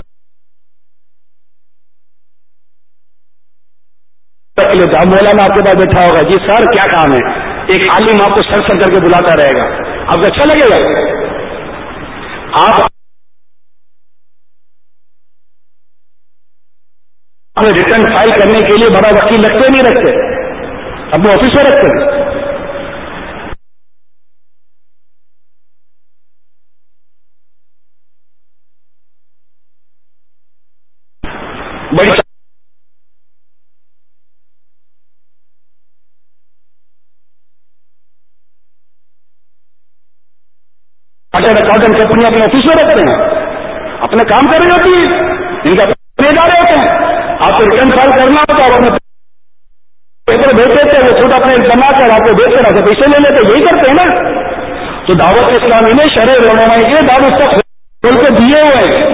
مولانا آپ کے پاس بیٹھا ہوگا. جی سر کیا کام ہے؟ ایک عالم آپ کو سر سر کر کے بلاتا رہے گا، آپ کو اچھا لگے گا؟ آپ ریٹرن فائل کرنے کے لیے بڑا وکیل رکھتے نہیں رکھتے؟ اپنے آفس میں رکھتے ہیں. سے کاٹن کمپنیاں اپنے آفس میں رکھتے ہیں, اپنے کام کر رہی ہوتی ہیں, ان کا جا رہے ہوتے ہیں. آپ کو ریٹرن فائل کرنا ہوتا ہے, آپ اپنے پیپر بھیج دیتے ہیں, وہ خود اپنے بنا کر آپ کو دیکھ کر آپ پیسے لے لیتے, یہی کرتے ہیں نا. تو دعوت اسلامی نے شرع رونمائی کے بعد اس کا کھول کے دیے ہوئے ہیں.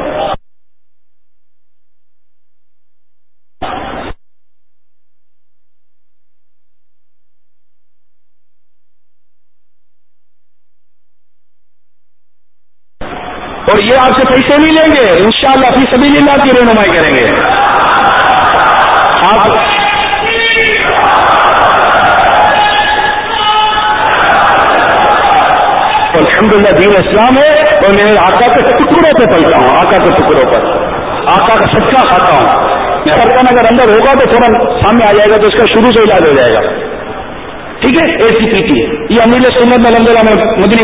اور یہ آپ سے پیسے نہیں لیں گے, انشاءاللہ فی سبیل اللہ کی رہنمائی کریں گے. آپ الحمدللہ دین اسلام ہے, اور میں آقا کے ٹکڑوں پہ پلتا ہوں, آقا کے ٹکڑوں پر آقا کا صدقہ کھاتا ہوں. میں برتن اگر اندر ہوگا تو تھوڑا سامنے آ جائے گا, تو اس کا شروع سے علاج ہو جائے گا. ٹھیک ہے, ایسی پیٹی یہ امیر سنت الحمدللہ میں مدنی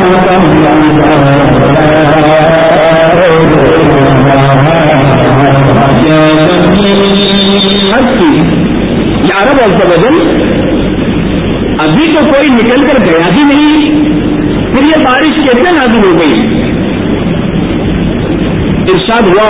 یہ عرب عز و جل ابھی تو کوئی نکل کر گیا ہی نہیں, پھر یہ بارش کیسے نازل ہو گئی. ارشاد ہوا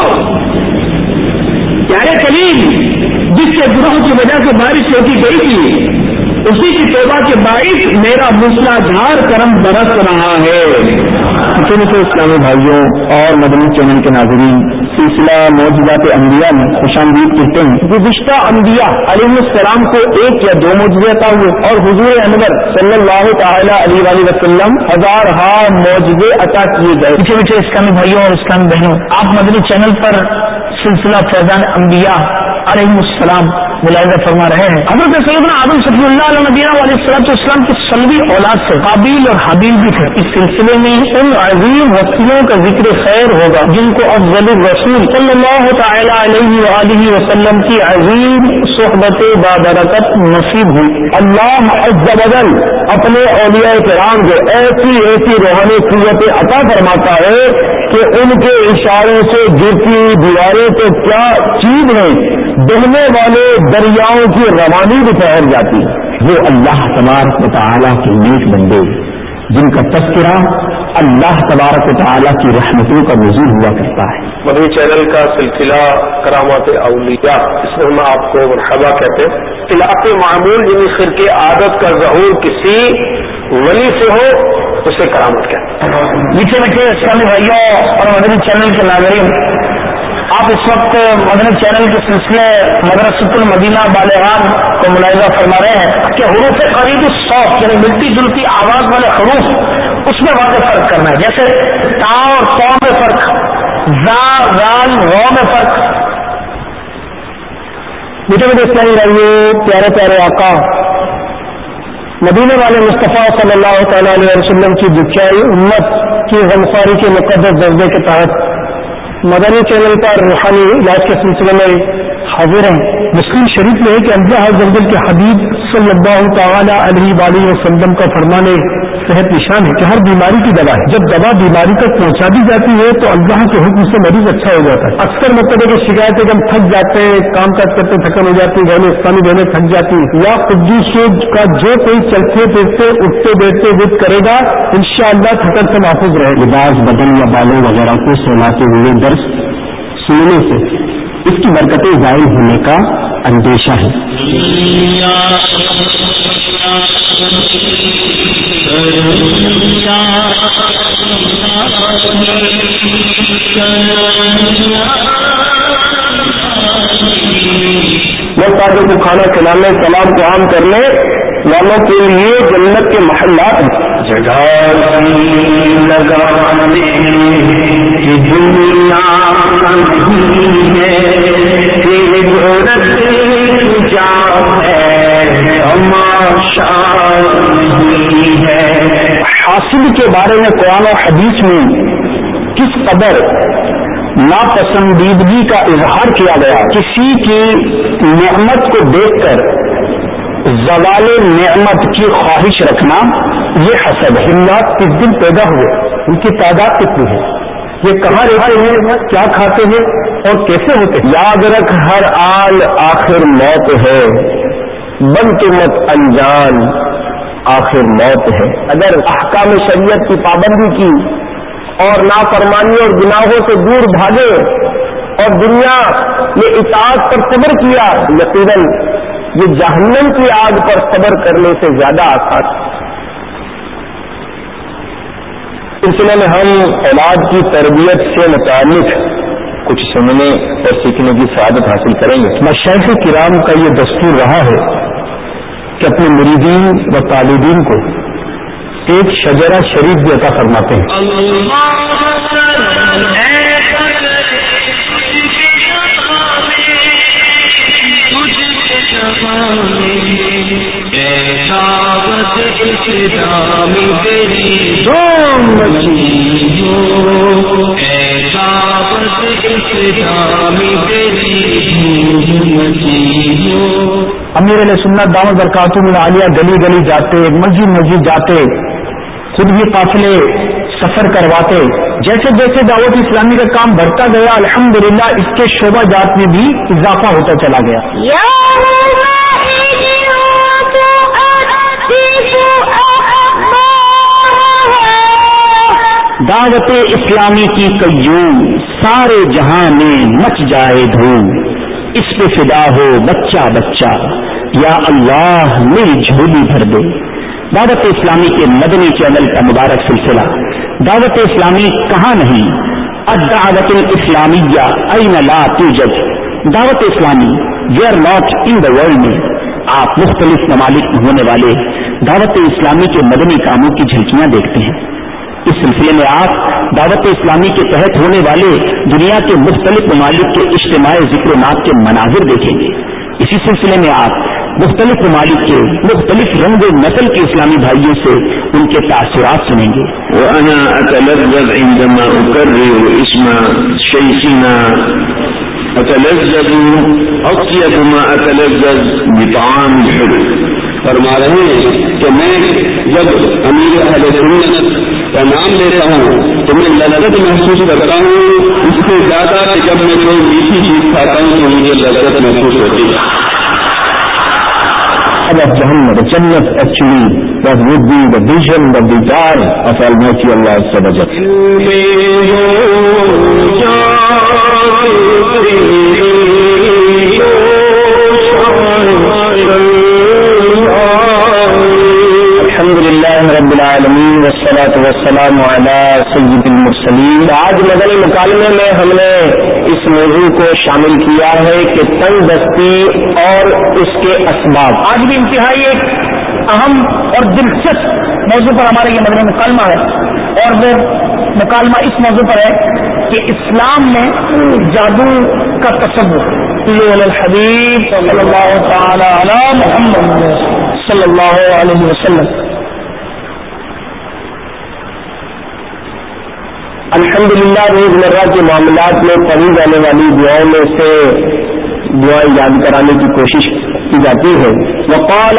پیارے کلیم جس کے گناہوں کی وجہ سے بارش ہوتی گئی تھی, اسی کی توبہ کے باعث میرا موسلادھار کرم برس رہا ہے. کے اسلامی بھائیوں اور مدنی چینل کے ناظرین, سلسلہ معجزات انبیاء میں خوش آمدید کرتے ہیں. گزشتہ انبیاء علیہ السلام کو ایک یا دو معجزے عطا ہوئے, اور حضور انور صلی اللہ تعالی علیہ وآلہ وسلم ہزار ہا معجزے عطا کیے گئے. پیچھے پیچھے اسلامی بھائیوں اور اسلامی بہنوں, آپ مدنی چینل پر سلسلہ فیضان انبیاء علیہ السلام ملاحظہ فرما رہے ہیں. حضرت سیدنا آدم صلی اللہ علیہ نبینا علیہ الصلوۃ والسلام کی سلبی اولاد سے قابیل اور حابیل بھی تھے. اس سلسلے میں ان عظیم ہستیوں کا ذکر خیر ہوگا جن کو افضل الرسول صلی اللہ تعالی علیہ وآلہ وسلم کی عظیم صحبت بابرکت نصیب ہوئی. اللہ عز و جل اپنے اولیاء کرام کو ایسی ایسی روحانی قوتیں عطا فرماتا ہے کہ ان کے اشاروں سے گرتی دیواریں تو کیا چیز ہیں, بہنے والے دریاؤں کی روانی بھی ٹھہر جاتی ہے. وہ اللہ تبارک و تعالیٰ کے نیک بندے جن کا تذکرہ اللہ تبارک و تعالیٰ کی رحمتوں کا نزول ہوا کرتا ہے. مدنی چینل کا سلسلہ کرامات اولیاء, اس میں ہم آپ کو مرحبا کہتے ہیں. خلاف معمول یعنی خرق عادت کا ظہور کسی ولی سے ہو اسے کرامت کہتے ہیں. میٹھے میٹھے اسلامی بھائیوں اور مدنی چینل کے ناظرین, آپ اس وقت مدنی چینل کے سلسلے مدرسۃ المدینہ بالغان کو ملاحظہ فرما رہے ہیں کہ حروف قریب الصوت یعنی ملتی جلتی آواز والے حروف اس میں واضح فرق کرنا ہے. جیسے تا اور تو میں فرق, زا زال غو میں فرق. میٹھے میٹھے اسلامی بھائیوں, پیارے پیارے آقا مدینے والے مصطفیٰ صلی اللہ تعالی علیہ وسلم کی دکھائی امت کی غمخواری کے مقدس جذبے کے تحت مدنی چینل پر روحانی علاج کے سلسلے میں حاضر ہیں. مسلم شریف میں ہے کہ اللہ عز و جل کے حبیب صلی اللہ تعالی علیہ وآلہ وسلم کا فرمان صحت نشان ہے کہ ہر بیماری کی دوا ہے. جب دوا بیماری تک پہنچا دی جاتی ہے تو اللہ کے حکم سے مریض اچھا ہو جاتا ہے. اکثر مطلب ہے کہ شکایتیں جب تھک جاتے ہیں, کام کاج کرتے تھکن ہو جاتی ہے, گھر میں اسلامی بہنیں تھک جاتی ہیں, یا قدوس کا جو کوئی چلتے پھرتے اٹھتے بیٹھتے ود کرے گا انشاءاللہ تھکن سے محفوظ رہے. لباس بدن یا بالوں وغیرہ کو سہلاتے ہوئے درس سننے سے اس کی برکتیں ظاہر ہونے کا اندیشہ ہے. محتاجوں کو کھانا کھلانے, سلام کو عام کرنے والوں کے لیے جنت کے محلات ہیں. جگہ لگانے کی دنیا نہیں ہے, جا ہے تماشا نہیں ہے. حاصل کے بارے میں قرآن و حدیث میں کس قدر ناپسندیدگی کا اظہار کیا گیا. کسی کی نعمت کو دیکھ کر زوال نعمت کی خواہش رکھنا یہ حسد ہے. جنات کس دن پیدا ہوئے, ان کی تعداد کتنی ہے, یہ کہاں رہتے ہیں, کیا کھاتے ہیں اور کیسے ہوتے ہیں. یاد رکھ ہر آل آخر موت ہے, بن تو مت انجان آخر موت ہے. اگر احکام شریعت کی پابندی کی اور نافرمانی اور گناہوں سے دور بھاگے اور دنیا میں اطاعت پر صبر کیا، یقیناً یہ جہنم کی آگ پر صبر کرنے سے زیادہ آسان ہے. سلسلے میں ہم اولاد کی تربیت سے متعلق کچھ سننے اور سیکھنے کی سعادت حاصل کریں گے. مشائخ کرام کا یہ دستور رہا ہے کہ اپنے مریدین و طالبین کو ایک شجرہ شریف بھی عطا فرماتے ہیں. امیر علیہ سنت دامت برکاتہ العالیہ گلی گلی جاتے، مسجد مسجد جاتے، خود بھی قافلے سفر کرواتے. جیسے جیسے دعوت اسلامی کا کام بڑھتا گیا، الحمدللہ اس کے شعبہ جات میں بھی اضافہ ہوتا چلا گیا. دعوت اسلامی کی قیوم سارے جہاں میں مچ جائے دھوم، اس پہ فدا ہو بچہ بچہ یا اللہ میری جھولی بھر دے. دعوت اسلامی کے مدنی چینل کا مبارک سلسلہ دعوت اسلامی کہاں نہیں، الدعوت الاسلامیہ این لا توجد. دعوت اسلامی we are not in the world میں آپ مختلف ممالک میں ہونے والے دعوت اسلامی کے مدنی کاموں کی جھلکیاں دیکھتے ہیں. اس سلسلے میں آپ دعوت اسلامی کے تحت ہونے والے دنیا کے مختلف ممالک کے اجتماعی ذکر و نات کے مناظر دیکھیں گے. اسی سلسلے میں آپ مختلف ممالک کے مختلف رنگ و نسل کے اسلامی بھائیوں سے ان کے تاثرات سنیں گے. وأنا أتلذذ عندما أكرر اسم شيخنا أتلذذ أطيب ما أتلذذ بطعام الحلو. فرما رہے ہیں کہ میں جب امیر اہل سنت کا نام لیتا ہوں تو میں لذت محسوس کرتا ہوں اس سے زیادہ کہ جب میں کوئی میٹھی چیز کھاتا ہوں تو مجھے لذت محسوس ہوتی ہے. Of Muhammad, the Jannat actually that would be the vision, the desire of Almighty Allah Subhanahu الحمدللہ رب العالمین والصلاة والسلام علی سید المرسلین. آج مدنی مکالمے میں ہم نے اس موضوع کو شامل کیا ہے کہ تنگ دستی اور اس کے اسباب. آج بھی انتہائی ایک اہم اور دلچسپ موضوع پر ہمارا یہ مدنی مکالمہ ہے، اور وہ مکالمہ اس موضوع پر ہے کہ اسلام میں جادو کا تصور. الحبیب صلی اللہ تعالی علی محمد صلی اللہ علیہ وسلم. الحمدللہ روزمرہ کے معاملات میں پڑھی جانے والی دعاؤں میں سے دعائیں یاد کرانے کی کوشش کی جاتی ہے. وقال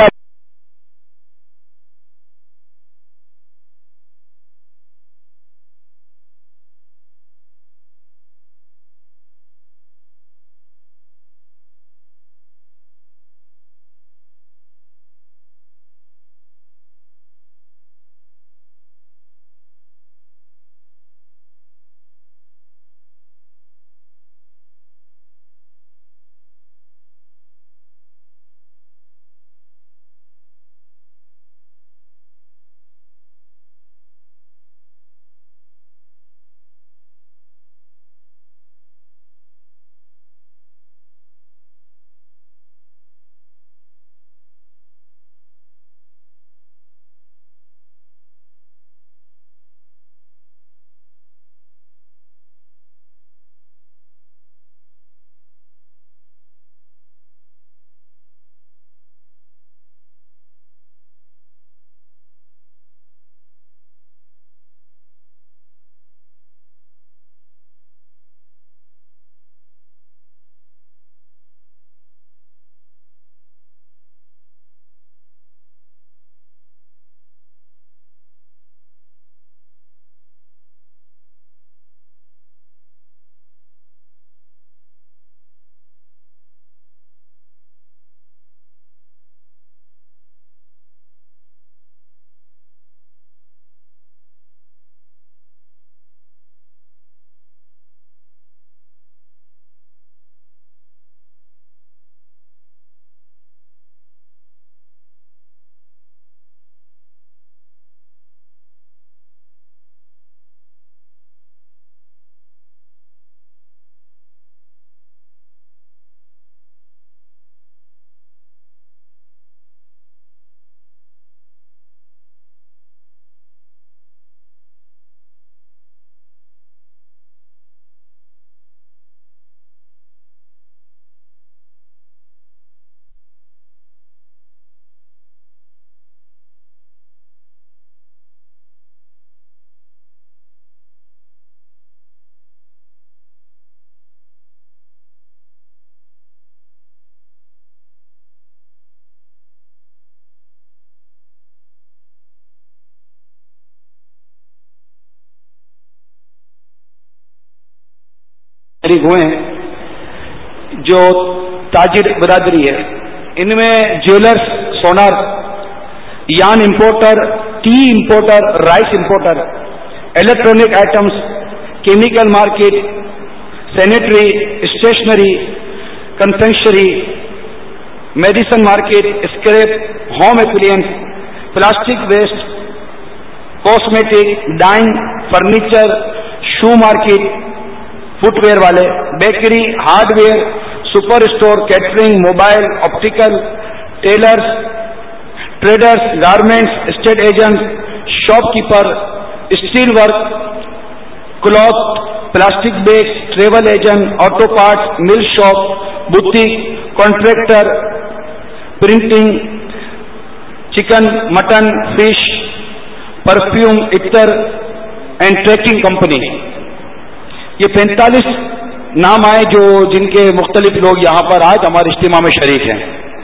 شریک ہوئے ہیں جو تاجر برادری ہے، ان میں جیولرز، سونار، yarn importer, tea importer, rice importer, electronic items, chemical market, sanitary, stationery, confectionery, medicine market, scrap, home appliance, plastic waste, cosmetic, dyeing, furniture, shoe market, footwear والے، bakery, hardware, super store, catering, mobile, optical, tailors, traders, garments, estate agent, shopkeeper, steel work, cloth, plastic bags, travel agent, auto parts, mill shop, boutique, contractor, printing, chicken, mutton, fish, perfume, عطر and tracking company. یہ پینتالیس نام آئے جو جن کے مختلف لوگ یہاں پر آج ہمارے اجتماع میں شریک ہیں.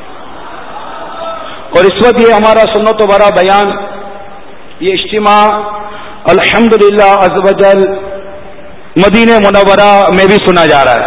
اور اس وقت یہ ہمارا سنت و برا بیان، یہ اجتماع الحمدللہ عز و جل مدینہ منورہ میں بھی سنا جا رہا ہے.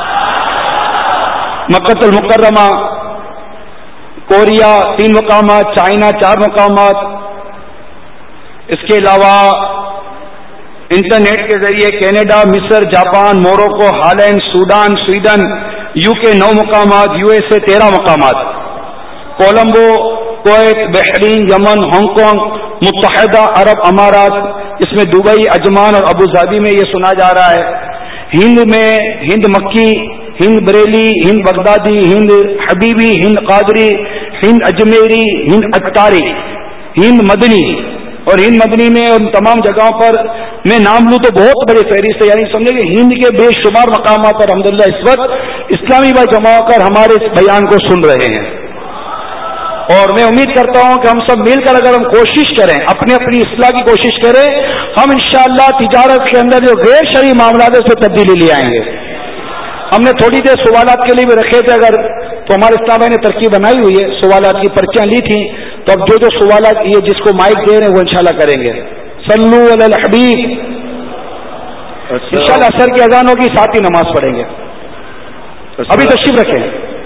مکہ المکرمہ، کوریا تین مقامات، چائنا چار مقامات، اس کے علاوہ انٹرنیٹ کے ذریعے کینیڈا، مصر، Japan, Morocco, Holland, Sudan, Sweden, U K نو مقامات، یو ایس اے تیرہ مقامات، Colombo, Kuwait, Bahrain, Yemen, Hong Kong, متحدہ عرب امارات، اس میں دبئی، عجمان اور ابوظہبی میں یہ سنا جا رہا ہے. ہند میں ہند مکی، ہند بریلی، ہند بغدادی، ہند حبیبی، ہند قادری، ہند اجمیری، ہند اتاری، ہند مدنی. اور ہند مدنی میں ان تمام جگہوں پر میں نام لوں تو بہت بڑے فہرست ہے، یعنی سمجھے کہ ہند کے بے شمار مقامات پر الحمدللہ اس وقت اسلامی بھائی جمع ہو کر ہمارے اس بیان کو سن رہے ہیں. اور میں امید کرتا ہوں کہ ہم سب مل کر اگر ہم کوشش کریں، اپنی اپنی اصلاح کی کوشش کریں، ہم انشاءاللہ تجارت کے اندر جو غیر شرعی معاملات ہے اس میں تبدیلی لے آئیں گے. ہم نے تھوڑی دیر سوالات کے لیے بھی رکھے تھے، اگر تو ہمارے اسلام بھائی نے ترکیب بنائی ہوئی ہے، سوالات کی پرچیاں لی تھیں، تو اب جو جو سوالات یہ جس کو مائک دے رہے ہیں وہ انشاءاللہ کریں گے. صلو علی الحبیب. انشاءاللہ عصر کی اذان ہوگی، ساتھ ہی نماز پڑھیں گے. ابھی تشریف رکھیں.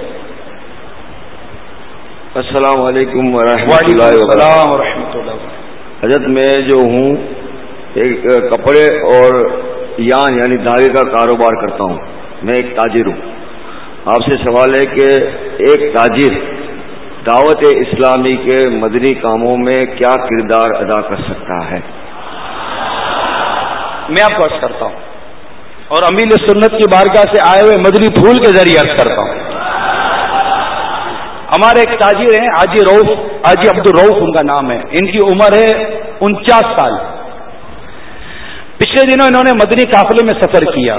السلام علیکم ورحمۃ اللہ وبرکاتہ. حضرت میں جو ہوں ایک کپڑے اور یان یعنی دھاگے کا کاروبار کرتا ہوں، میں ایک تاجر ہوں. آپ سے سوال ہے کہ ایک تاجر دعوت اسلامی کے مدنی کاموں میں کیا کردار ادا کر سکتا ہے؟ میں آپ کو عرض کرتا ہوں اور امیل سنت کی بارگاہ سے آئے ہوئے مدنی پھول کے ذریعے عرض کرتا ہوں. ہمارے ایک تاجر ہیں حاجی روف، حاجی عبد الروف ان کا نام ہے. ان کی عمر ہے انچاس سال. پچھلے دنوں انہوں نے مدنی قافلے میں سفر کیا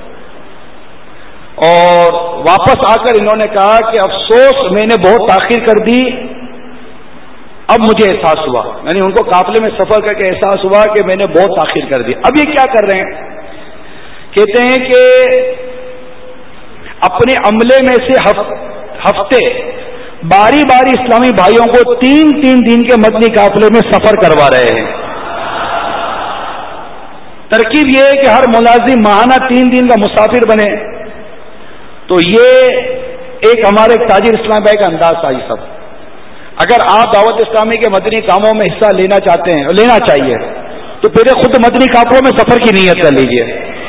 اور واپس آ کر انہوں نے کہا کہ افسوس میں نے بہت تاخیر کر دی، اب مجھے احساس ہوا، یعنی ان کو قافلے میں سفر کر کے احساس ہوا کہ میں نے بہت تاخیر کر دی. اب یہ کیا کر رہے ہیں؟ کہتے ہیں کہ اپنے عملے میں سے ہفتے باری باری اسلامی بھائیوں کو تین تین دن کے مدنی قافلے میں سفر کروا رہے ہیں. ترکیب یہ ہے کہ ہر ملازم ماہانہ تین دن کا مسافر بنے. تو یہ ایک ہمارے ایک تاجر اسلام بھائی کا انداز تھا. یہ سب اگر آپ دعوت اسلامی کے مدنی کاموں میں حصہ لینا چاہتے ہیں اور لینا چاہیے تو پھر خود مدنی قافلوں میں سفر کی نیت کر لیجئے.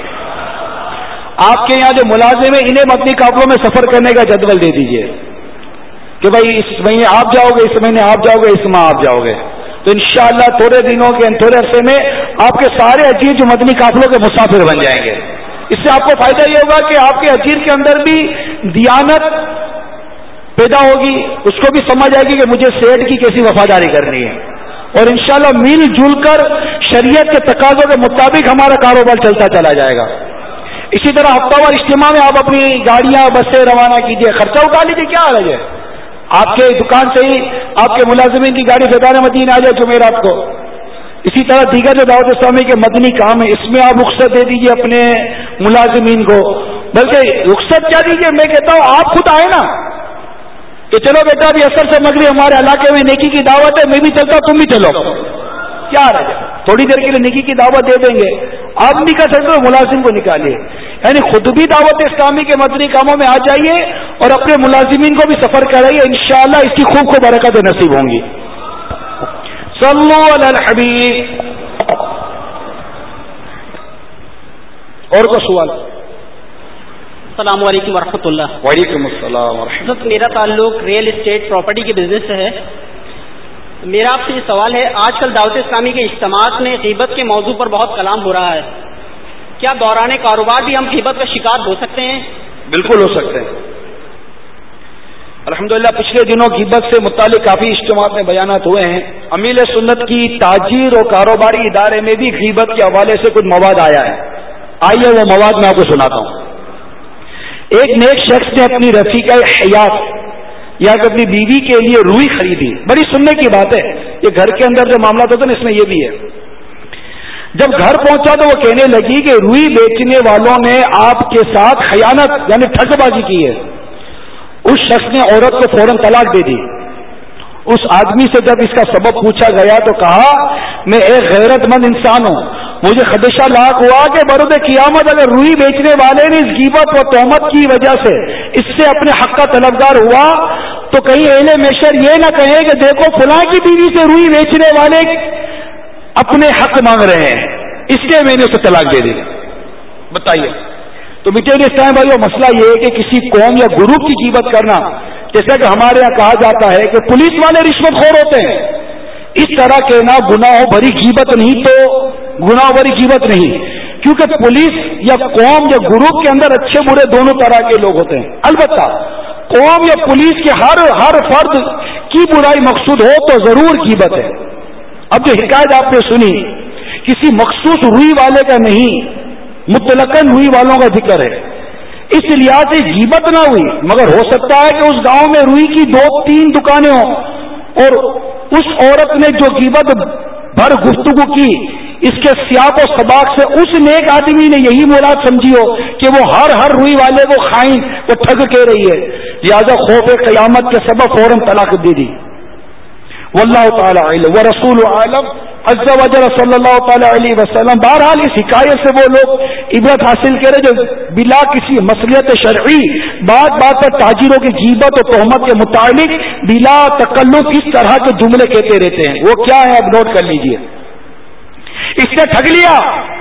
آپ کے یہاں جو ملازم ہیں انہیں مدنی قافلوں میں سفر کرنے کا جدول دے دیجئے کہ بھائی اس مہینے آپ جاؤ گے، اس مہینے آپ جاؤ گے، اس ماہ آپ جاؤ گے. تو انشاءاللہ تھوڑے دنوں کے تھوڑے عرصے میں آپ کے سارے اجیر جو مدنی قافلوں کے مسافر بن جائیں گے. اس سے آپ کو فائدہ یہ ہوگا کہ آپ کے اجیر کے اندر بھی دیانت پیدا ہوگی، اس کو بھی سمجھ آئے گی کہ مجھے سیٹ کی کیسی وفاداری کرنی ہے، اور انشاءاللہ مل جل کر شریعت کے تقاضوں کے مطابق ہمارا کاروبار چلتا چلا جائے گا. اسی طرح ہفتہ وار اجتماع میں آپ اپنی گاڑیاں بسیں روانہ کیجیے، خرچہ اٹھا لیجیے، کیا حرج ہے؟ آپ کے دکان سے ہی آپ کے ملازمین کی گاڑی فیضان مدین آ جائے جمعرات کو. اسی طرح دیگر جو دعوت اسلامی کے مدنی کام ہے اس میں آپ رخصت دے دیجیے اپنے ملازمین کو. بلکہ رخصت کیا دیجیے، میں کہتا ہوں آپ خود آئے نا کہ چلو بیٹا ابھی اثر سے مغرب ہمارے علاقے میں نیکی کی دعوت ہے، میں بھی چلتا ہوں تم بھی چلو، کیا رہا ہے؟ تھوڑی دیر کے لیے نیکی کی دعوت دے دیں گے. آپ نہیں کر سکتے ملازم کو نکالیے. یعنی خود بھی دعوت اسلامی کے مدنی کاموں میں آ جائیے اور اپنے ملازمین کو بھی سفر کرائیے، انشاءاللہ اس کی خوب خوب برکتیں نصیب ہوں گی۔ صلو علی الحبیب۔ اور کوئی سوال؟ السلام علیکم ورحمۃ اللہ۔ وعلیکم السلام ورحمۃ اللہ۔ میرا تعلق ریئل اسٹیٹ پراپرٹی کے بزنس سے ہے۔ میرا آپ سے یہ سوال ہے، آج کل دعوت اسلامی کے اجتماعات میں غیبت کے موضوع پر بہت کلام ہو رہا ہے، کیا دوران کاروبار بھی ہم غیبت کا شکار ہو سکتے ہیں؟ بالکل ہو سکتے ہیں۔ الحمدللہ پچھلے دنوں غیبت سے متعلق کافی اجتماعات میں بیانات ہوئے ہیں۔ امیل سنت کی تاجر اور کاروباری ادارے میں بھی غیبت کے حوالے سے کچھ مواد آیا ہے، آئیے وہ مواد میں آپ کو سناتا ہوں۔ ایک نیک شخص نے اپنی رفیقہ حیات یا کہ اپنی بیوی کے لیے روئی خریدی، بڑی سننے کی بات ہے، یہ گھر کے اندر جو معاملات ہوتے ہیں نا اس میں یہ بھی ہے۔ جب گھر پہنچا تو وہ کہنے لگی کہ روئی بیچنے والوں نے آپ کے ساتھ خیانت یعنی ٹھگ بازی کی ہے۔ اس شخص نے عورت کو فوراً طلاق دے دی۔ اس آدمی سے جب اس کا سبب پوچھا گیا تو کہا، میں ایک غیرت مند انسان ہوں، مجھے خدشہ لاحق ہوا کہ برود قیامت اگر روئی بیچنے والے نے اس غیبت و تہمت کی وجہ سے اس سے اپنے حق کا طلبگار ہوا تو کہیں اہل محشر یہ نہ کہے کہ دیکھو فلاں کی بیوی سے روئی بیچنے والے اپنے حق مانگ رہے ہیں، اس لیے میں نے اسے طلاق دے دی۔ بتائیے، تو میٹھے اسلام بھائیو مسئلہ یہ ہے کہ کسی قوم یا گروپ کی غیبت کرنا، جیسا کہ ہمارے یہاں کہا جاتا ہے کہ پولیس والے رشوت خور ہوتے ہیں، اس طرح کہنا گناہ بھری غیبت نہیں تو گناہ بھری غیبت نہیں، کیونکہ پولیس یا قوم یا گروپ کے اندر اچھے برے دونوں طرح کے لوگ ہوتے ہیں۔ البتہ قوم یا پولیس کے ہر ہر فرد کی برائی مقصود ہو تو ضرور غیبت ہے۔ اب جو حکایت آپ نے سنی کسی مخصوص روئی والے کا نہیں، مطلقاً روئی والوں کا ذکر ہے، اس لحاظ سے غیبت نہ ہوئی، مگر ہو سکتا ہے کہ اس گاؤں میں روئی کی دو تین دکانیں ہوں اور اس عورت نے جو غیبت بھر گفتگو کی اس کے سیاق و سباق سے اس نیک آدمی نے یہی مراد سمجھی ہو کہ وہ ہر ہر روئی والے کو خائن وہ ٹھگ کہہ رہی ہے، لہذا خوف قیامت کے سبب فوراً طلاق دے دی۔ واللہ تعالی علم ورسول عالم عز و جل صلی اللہ تعالی علیہ وسلم۔ بہرحال اس حکایت سے وہ لوگ عبرت حاصل کرے جو بلا کسی مصلحت شرعی بات بات پر تاجروں کی غیبت و تہمت کے متعلق بلا تکلف اس طرح کے جملے کہتے رہتے ہیں۔ وہ کیا ہے اب نوٹ کر لیجئے۔ اس نے ٹھگ لیا،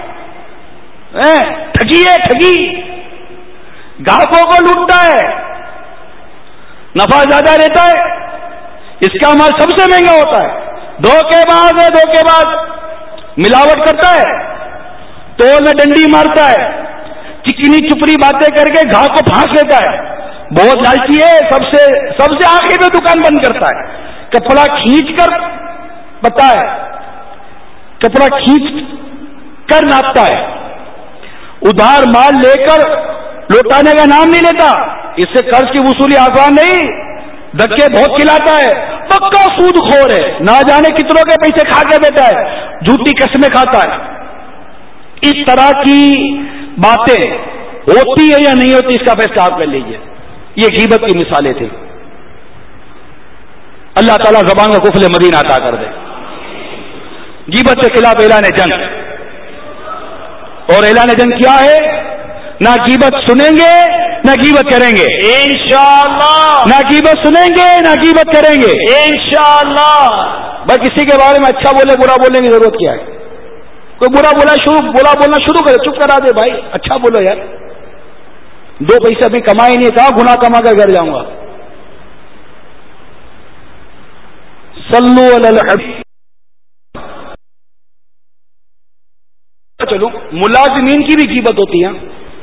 ٹھگی ہے ٹھگی، گاہکوں کو لوٹتا ہے، نفع زیادہ رہتا ہے، اس کا مال سب سے مہنگا ہوتا ہے، دھوکے باز ہے دھوکے باز، ملاوٹ کرتا ہے، تول میں ڈنڈی مارتا ہے، چکنی چپڑی باتیں کر کے گاہک کو پھانس لیتا ہے، بہت لالچی ہے، سب سے سب سے آخر میں دکان بند کرتا ہے، کپڑا کھینچ کر بتا ہے، کپڑا کھینچ کر ناپتا ہے، ادھار مال لے کر لوٹانے کا نام نہیں لیتا، اس سے قرض کی وصولی آسان نہیں، دھکے بہت کھلاتا ہے، پکا سود خور ہے، نہ جانے کتنوں کے پیسے کھا کے بیٹھا ہے، جھوٹی قسمیں کھاتا ہے۔ اس طرح کی باتیں ہوتی ہے یا نہیں ہوتی اس کا فیصلہ آپ کر لیجیے۔ یہ غیبت کی مثالیں تھیں۔ اللہ تعالیٰ زبان کا قفل مدین عطا کر دے۔ غیبت کے خلاف اعلان جنگ، اور اعلان جنگ کیا ہے؟ نہ غیبت سنیں گے نہ غیبت کریں گے انشاءاللہ، نہ غیبت سنیں گے نہ غیبت کریں گے انشاءاللہ۔ بھائی کسی کے بارے میں اچھا بولے برا بولنے کی ضرورت کیا ہے؟ کوئی برا بولا شروع برا بولنا شروع کرے، چپ کرا دے بھائی، اچھا بولو یار، دو پیسے ابھی کمائے نہیں، کہا گناہ کما کر گھر جاؤں گا۔ صلو علی الحبیب۔ چلو ملازمین کی بھی غیبت ہوتی ہے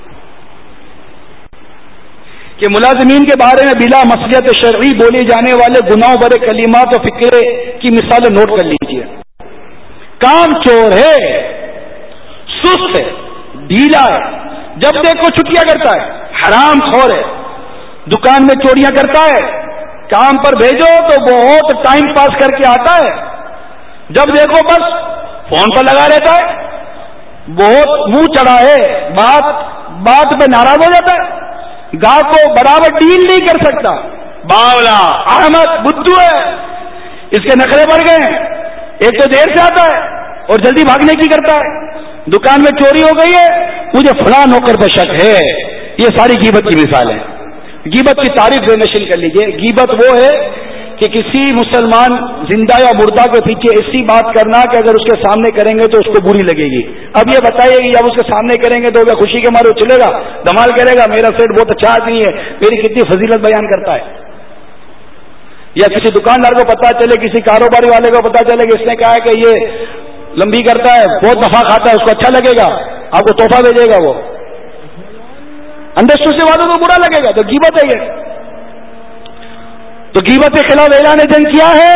کہ ملازمین کے بارے میں بلا مصلحت شرعی بولے جانے والے گناہوں بھرے کلمات و فکرے کی مثالیں نوٹ کر لیجیے۔ کام چور ہے، سست ہے، ڈھیلا ہے، جب دیکھو چھٹیاں کرتا ہے، حرام خور ہے، دکان میں چوریاں کرتا ہے، کام پر بھیجو تو بہت ٹائم پاس کر کے آتا ہے، جب دیکھو بس فون پر لگا رہتا ہے، بہت منہ چڑھا ہے، بات بات پہ ناراض ہو جاتا ہے، گاہ کو برابر ڈیل نہیں کر سکتا، باولا احمد بدھو ہے، اس کے نخرے بڑھ گئے ہیں، ایک تو دیر سے آتا ہے اور جلدی بھاگنے کی کرتا ہے، دکان میں چوری ہو گئی ہے مجھے فلاں نوکر پہ شک ہے، یہ ساری غیبت کی مثال ہے. غیبت کی تعریف ڈیفینیشن کر لیجئے. غیبت وہ ہے کہ کسی مسلمان زندہ یا مردہ کے پیچھے ایسی بات کرنا کہ اگر اس کے سامنے کریں گے تو اس کو بری لگے گی. اب یہ بتائیے کہ جب اس کے سامنے کریں گے تو وہ خوشی کے مارے چلے گا، دھمال کرے گا میرا سیٹ بہت اچھا آدمی ہے، میری کتنی فضیلت بیان کرتا ہے. یا کسی دکاندار کو پتا چلے، کسی کاروباری والے کو پتا چلے کہ اس نے کہا ہے کہ یہ لمبی کرتا ہے، بہت نفع کھاتا ہے، اس کو اچھا لگے گا، آپ کو تحفہ بھیجے گا، وہ اندر سے والوں کو برا لگے گا. تو غیبت ہے یہ. تو غیبت کے خلاف اعلان جنگ کیا ہے؟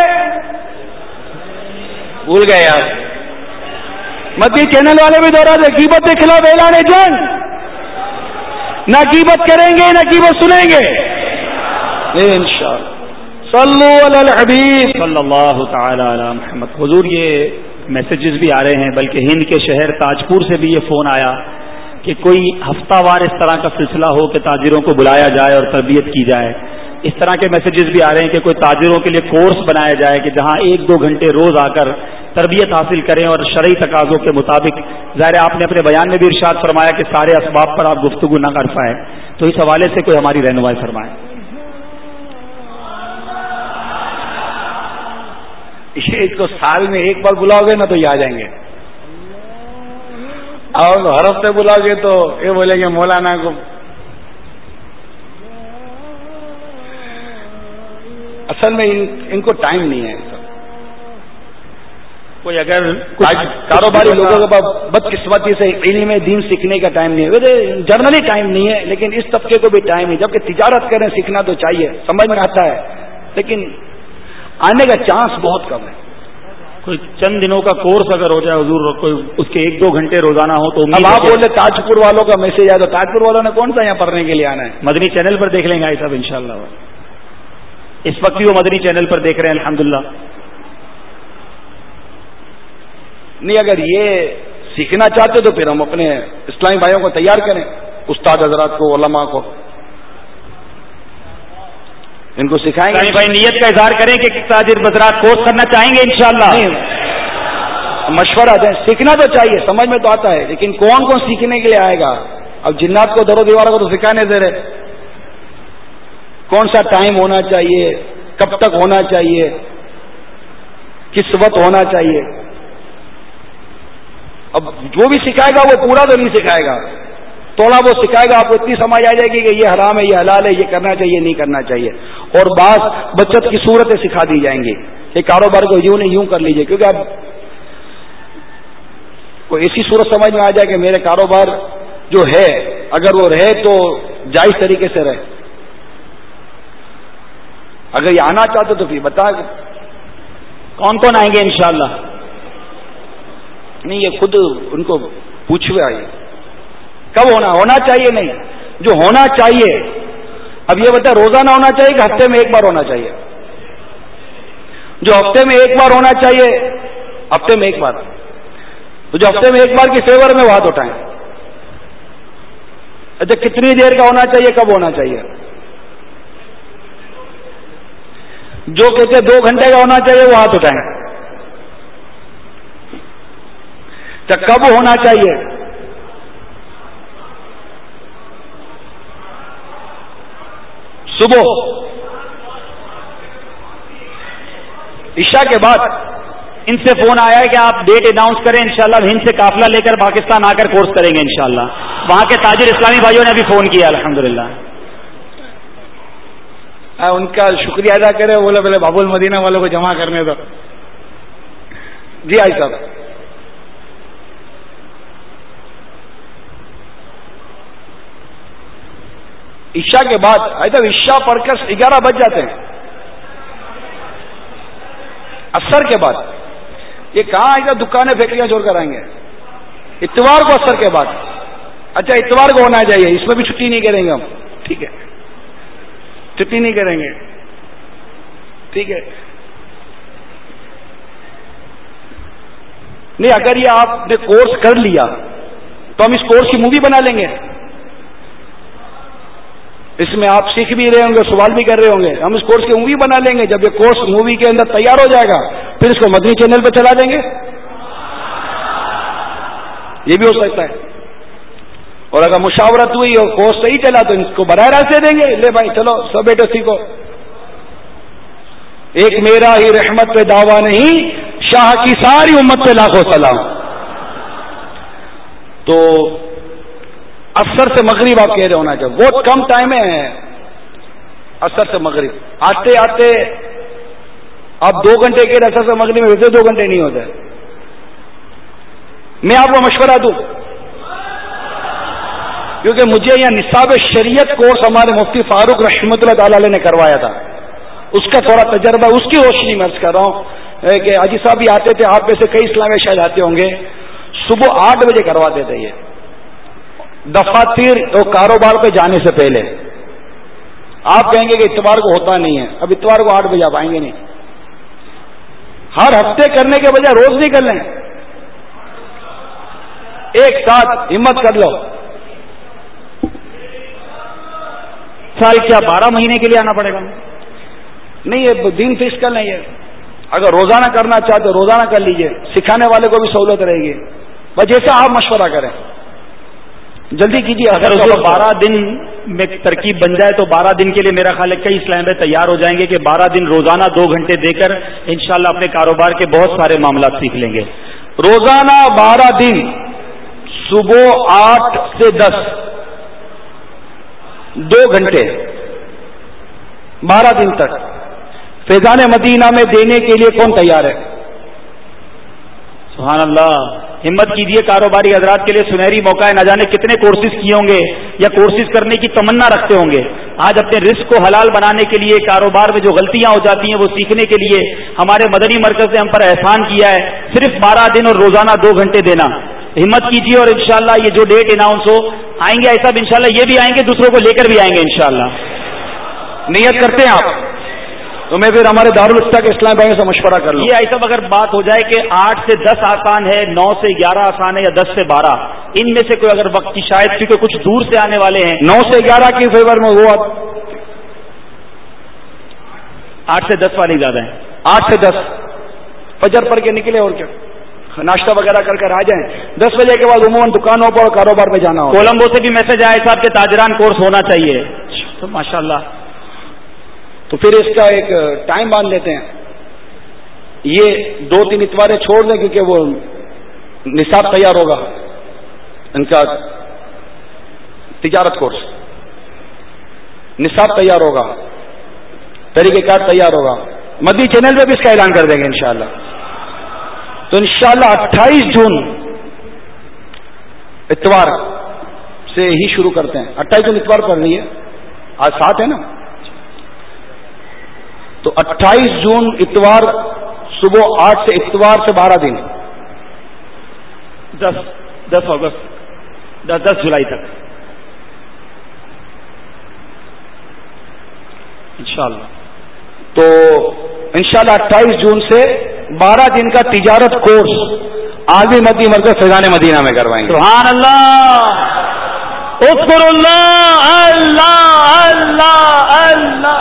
بھول گئے یار. مدنی چینل والے بھی دوہرا دے، غیبت کے خلاف اعلان جنگ. نہ غیبت کریں گے نہ غیبت سنیں گے انشاءاللہ. صلو علی الحبیب صلی اللہ تعالی علی محمد. حضور یہ میسیجز بھی آ رہے ہیں، بلکہ ہند کے شہر تاجپور سے بھی یہ فون آیا کہ کوئی ہفتہ وار اس طرح کا سلسلہ ہو کہ تاجروں کو بلایا جائے اور تربیت کی جائے. اس طرح کے میسیجز بھی آ رہے ہیں کہ کوئی تاجروں کے لیے کورس بنایا جائے کہ جہاں ایک دو گھنٹے روز آ کر تربیت حاصل کریں اور شرعی تقاضوں کے مطابق. ظاہر آپ نے اپنے بیان میں بھی ارشاد فرمایا کہ سارے اسباب پر آپ گفتگو نہ کر پائے، تو اس حوالے سے کوئی ہماری رہنمائی فرمائے. اس کو سال میں ایک بار بلاؤ گے نا تو یہ آ جائیں گے، اور ہر ہفتے بلاؤ گے تو یہ بولیں گے مولانا کو. اصل میں ان, ان کو ٹائم نہیں ہے. کوئی اگر کاروباری لوگوں کے پاس بدقسمتی سے علم دین سیکھنے کا ٹائم نہیں ہے، ویسے جنرلی ٹائم نہیں ہے، لیکن اس طبقے کو بھی ٹائم ہے. جبکہ تجارت کریں سیکھنا تو چاہیے، سمجھ میں آتا ہے، لیکن آنے کا چانس بہت کم ہے. کوئی چند دنوں کا کورس اگر ہو جائے حضور، کوئی اس کے ایک دو گھنٹے روزانہ ہو تو. اب آپ بولے تاجپور والوں کا میسج آیا تو تاجپور والوں نے کون سا یہاں پڑھنے کے لیے آنا ہے؟ مدنی چینل پر دیکھ لیں گے صاحب انشاءاللہ. اس وقت بھی وہ مدنی چینل پر دیکھ رہے ہیں الحمدللہ. نہیں اگر یہ سیکھنا چاہتے تو پھر ہم اپنے اسلامی بھائیوں کو تیار کریں، استاد حضرات کو، علماء کو، ان کو سکھائیں گے. بھائی نیت کا اظہار کریں کہ تاجر حضرات کورس کرنا چاہیں گے انشاءاللہ. مشورہ دیں. سیکھنا تو چاہیے، سمجھ میں تو آتا ہے، لیکن کون کون سیکھنے کے لیے آئے گا؟ اب جنات کو درو دیواروں کو تو سکھانے دے رہے. کون سا ٹائم ہونا چاہیے، کب تک ہونا چاہیے، کس وقت ہونا چاہیے. اب جو بھی سکھائے گا وہ پورا تو نہیں سکھائے گا، تھوڑا وہ سکھائے گا، آپ کو اتنی سمجھ آ جائے گی کہ یہ حرام ہے، یہ حلال ہے، یہ کرنا چاہیے، نہیں کرنا چاہیے. اور بعض بچت کی صورتیں سکھا دی جائیں گی کہ کاروبار کو یوں نہیں یوں کر لیجئے. کیونکہ اب کوئی ایسی صورت سمجھ میں آ جائے کہ میرے کاروبار جو ہے اگر وہ رہے تو جائز طریقے سے رہے. اگر یہ آنا چاہتے تو پھر بتا کون کون آئیں گے انشاءاللہ. نہیں یہ خود ان کو پوچھوے آئیے کب ہونا ہونا چاہیے. نہیں جو ہونا چاہیے، اب یہ بتا روزانہ ہونا چاہیے کہ ہفتے میں ایک بار ہونا چاہیے؟ جو ہفتے میں ایک بار ہونا چاہیے، ہفتے میں ایک بار. تو جو ہفتے میں ایک بار کی فیور میں وہ ہاتھ اٹھائیں. اچھا کتنی دیر کا ہونا چاہیے، کب ہونا چاہیے؟ جو کہتے دو گھنٹے کا ہونا چاہیے وہ ہاتھ اٹھائیں. اچھا کب ہونا چاہیے؟ صبح عشاء کے بعد. ان سے فون آیا ہے کہ آپ ڈیٹ اناؤنس کریں انشاءاللہ. ہند سے قافلہ لے کر پاکستان آ کر کورس کریں گے انشاءاللہ. وہاں کے تاجر اسلامی بھائیوں نے بھی فون کیا الحمدللہ. ان کا شکریہ ادا کرے. بولے بولے باب المدینہ والوں کو جمع کرنے دو. جی آئی صاحب. عشاء کے بعد ایسا عشاء پڑھ کر گیارہ بج جاتے ہیں. عصر کے بعد یہ کہاں ایسا دکانیں فیکٹریاں چھوڑ کر آئیں گے؟ اتوار کو عصر کے بعد. اچھا اتوار کو ہونا چاہیے، اس میں بھی چھٹی نہیں کریں گے ہم. ٹھیک ہے چھٹی نہیں کریں گے. ٹھیک ہے. نہیں اگر یہ آپ نے کورس کر لیا تو ہم اس کورس کی مووی بنا لیں گے. اس میں آپ سیکھ بھی رہے ہوں گے، سوال بھی کر رہے ہوں گے. ہم اس کورس کی مووی بنا لیں گے. جب یہ کورس مووی کے اندر تیار ہو جائے گا پھر اس کو مدنی چینل پہ چلا دیں گے. یہ بھی ہو سکتا ہے. اور اگر مشاورت ہوئی اور کورس صحیح چلا تو ان کو براہ راست دے دیں گے، لے بھائی چلو سب بیٹے سیکھو. ایک میرا ہی رحمت پہ دعویٰ نہیں، شاہ کی ساری امت پہ لاکھوں سلام. تو اثر سے مغرب آپ کہہ رہے ہونا چاہیے، بہت کم ٹائم ہے اثر سے مغرب. آتے آتے آپ دو گھنٹے کے اثر سے مغرب میں ویسے دو گھنٹے نہیں ہوتے. میں آپ کو مشورہ دوں، کیونکہ مجھے یہاں نصاب شریعت کورس ہمارے مفتی فاروق رحمۃ اللہ تعالی علیہ نے کروایا تھا، اس کا تھوڑا تجربہ، اس کی روشنی میں عرض کر رہا ہوں کہ حاجی صاحب بھی آتے تھے، آپ میں سے کئی اسلامیہ شاید آتے ہوں گے، صبح آٹھ بجے کرواتے تھے یہ دفاتر اور کاروبار پہ جانے سے پہلے. آپ کہیں گے کہ اتوار کو ہوتا نہیں ہے، اب اتوار کو آٹھ بجے آپ آئیں گے نہیں. ہر ہفتے کرنے کے بجائے روز نہیں کر لیں، ایک ساتھ ہمت کر لو. سال کیا بارہ مہینے کے لیے آنا پڑے گا؟ نہیں، یہ دن فکس کر لیں. یہ اگر روزانہ کرنا چاہتے روزانہ کر لیجئے، سکھانے والے کو بھی سہولت رہے گی. بس جیسا آپ مشورہ کریں، جلدی کیجیے. اگر اس بارہ دن میں ترکیب بن جائے تو بارہ دن کے لیے میرا خیال ہے کئی اسلام میں تیار ہو جائیں گے کہ بارہ دن روزانہ دو گھنٹے دے کر انشاءاللہ اپنے کاروبار کے بہت سارے معاملات سیکھ لیں گے. روزانہ بارہ دن، صبح آٹھ سے دس، دو گھنٹے بارہ دن تک فیضان مدینہ میں دینے کے لیے کون تیار ہے؟ سبحان اللہ. ہمت کیجیے، کاروباری حضرات کے لیے سنہری موقع ہے. نہ جانے کتنے کورسز کیے ہوں گے یا کورسز کرنے کی تمنا رکھتے ہوں گے. آج اپنے رزق کو حلال بنانے کے لیے، کاروبار میں جو غلطیاں ہو جاتی ہیں وہ سیکھنے کے لیے ہمارے مدنی مرکز نے ہم پر احسان کیا ہے صرف بارہ دن اور روزانہ دو گھنٹے دینا. ہمت کیجیے اور انشاءاللہ یہ جو ڈیٹ اناؤنس ہو آئیں گے ایسا انشاءاللہ یہ بھی آئیں گے، دوسروں کو لے کر بھی آئیں گے انشاءاللہ. نیت کرتے ہیں آپ تو میں پھر ہمارے دارالفتہ کے اسلام بھائی سے مشورہ کر لوں. یہ ایسا اگر بات ہو جائے کہ آٹھ سے دس آسان ہے، نو سے گیارہ آسان ہے یا دس سے بارہ، ان میں سے کوئی اگر وقت کی شاید کیونکہ کچھ دور سے آنے والے ہیں، نو سے گیارہ کی فیور میں وہ آٹھ سے دس والے زیادہ ہیں. آٹھ سے دس فجر پڑھ کے نکلے اور کیا ناشتہ وغیرہ کر کر آ جائیں. دس بجے کے بعد عموماً دکانوں پر کاروبار میں جانا ہو. کولمبو سے بھی میسج آیا صاحب کہ تاجران کورس ہونا چاہیے. تو ماشاء اللہ، تو پھر اس کا ایک ٹائم باندھ لیتے ہیں. یہ دو تین اتواریں چھوڑ دیں کیونکہ وہ نصاب تیار ہوگا ان کا تجارت کورس، نصاب تیار ہوگا، طریقہ کار تیار ہوگا. مدنی چینل پہ بھی اس کا اعلان کر دیں گے انشاءاللہ. تو انشاءاللہ اٹھائیس جون اتوار سے ہی شروع کرتے ہیں. اٹھائیس جون اتوار پڑ رہی ہے، آج سات ہے نا، تو اٹھائیس جون اتوار صبح آٹھ سے اتوار سے بارہ دن، دس دس اگست دس دس جولائی تک انشاءاللہ. تو انشاءاللہ اٹھائیس جون سے بارہ دن کا تجارت کورس عالمی مدنی مرکز فیضان مدینہ میں کروائیں گے. سبحان اللہ، اذکر اللہ، اللہ اللہ اللہ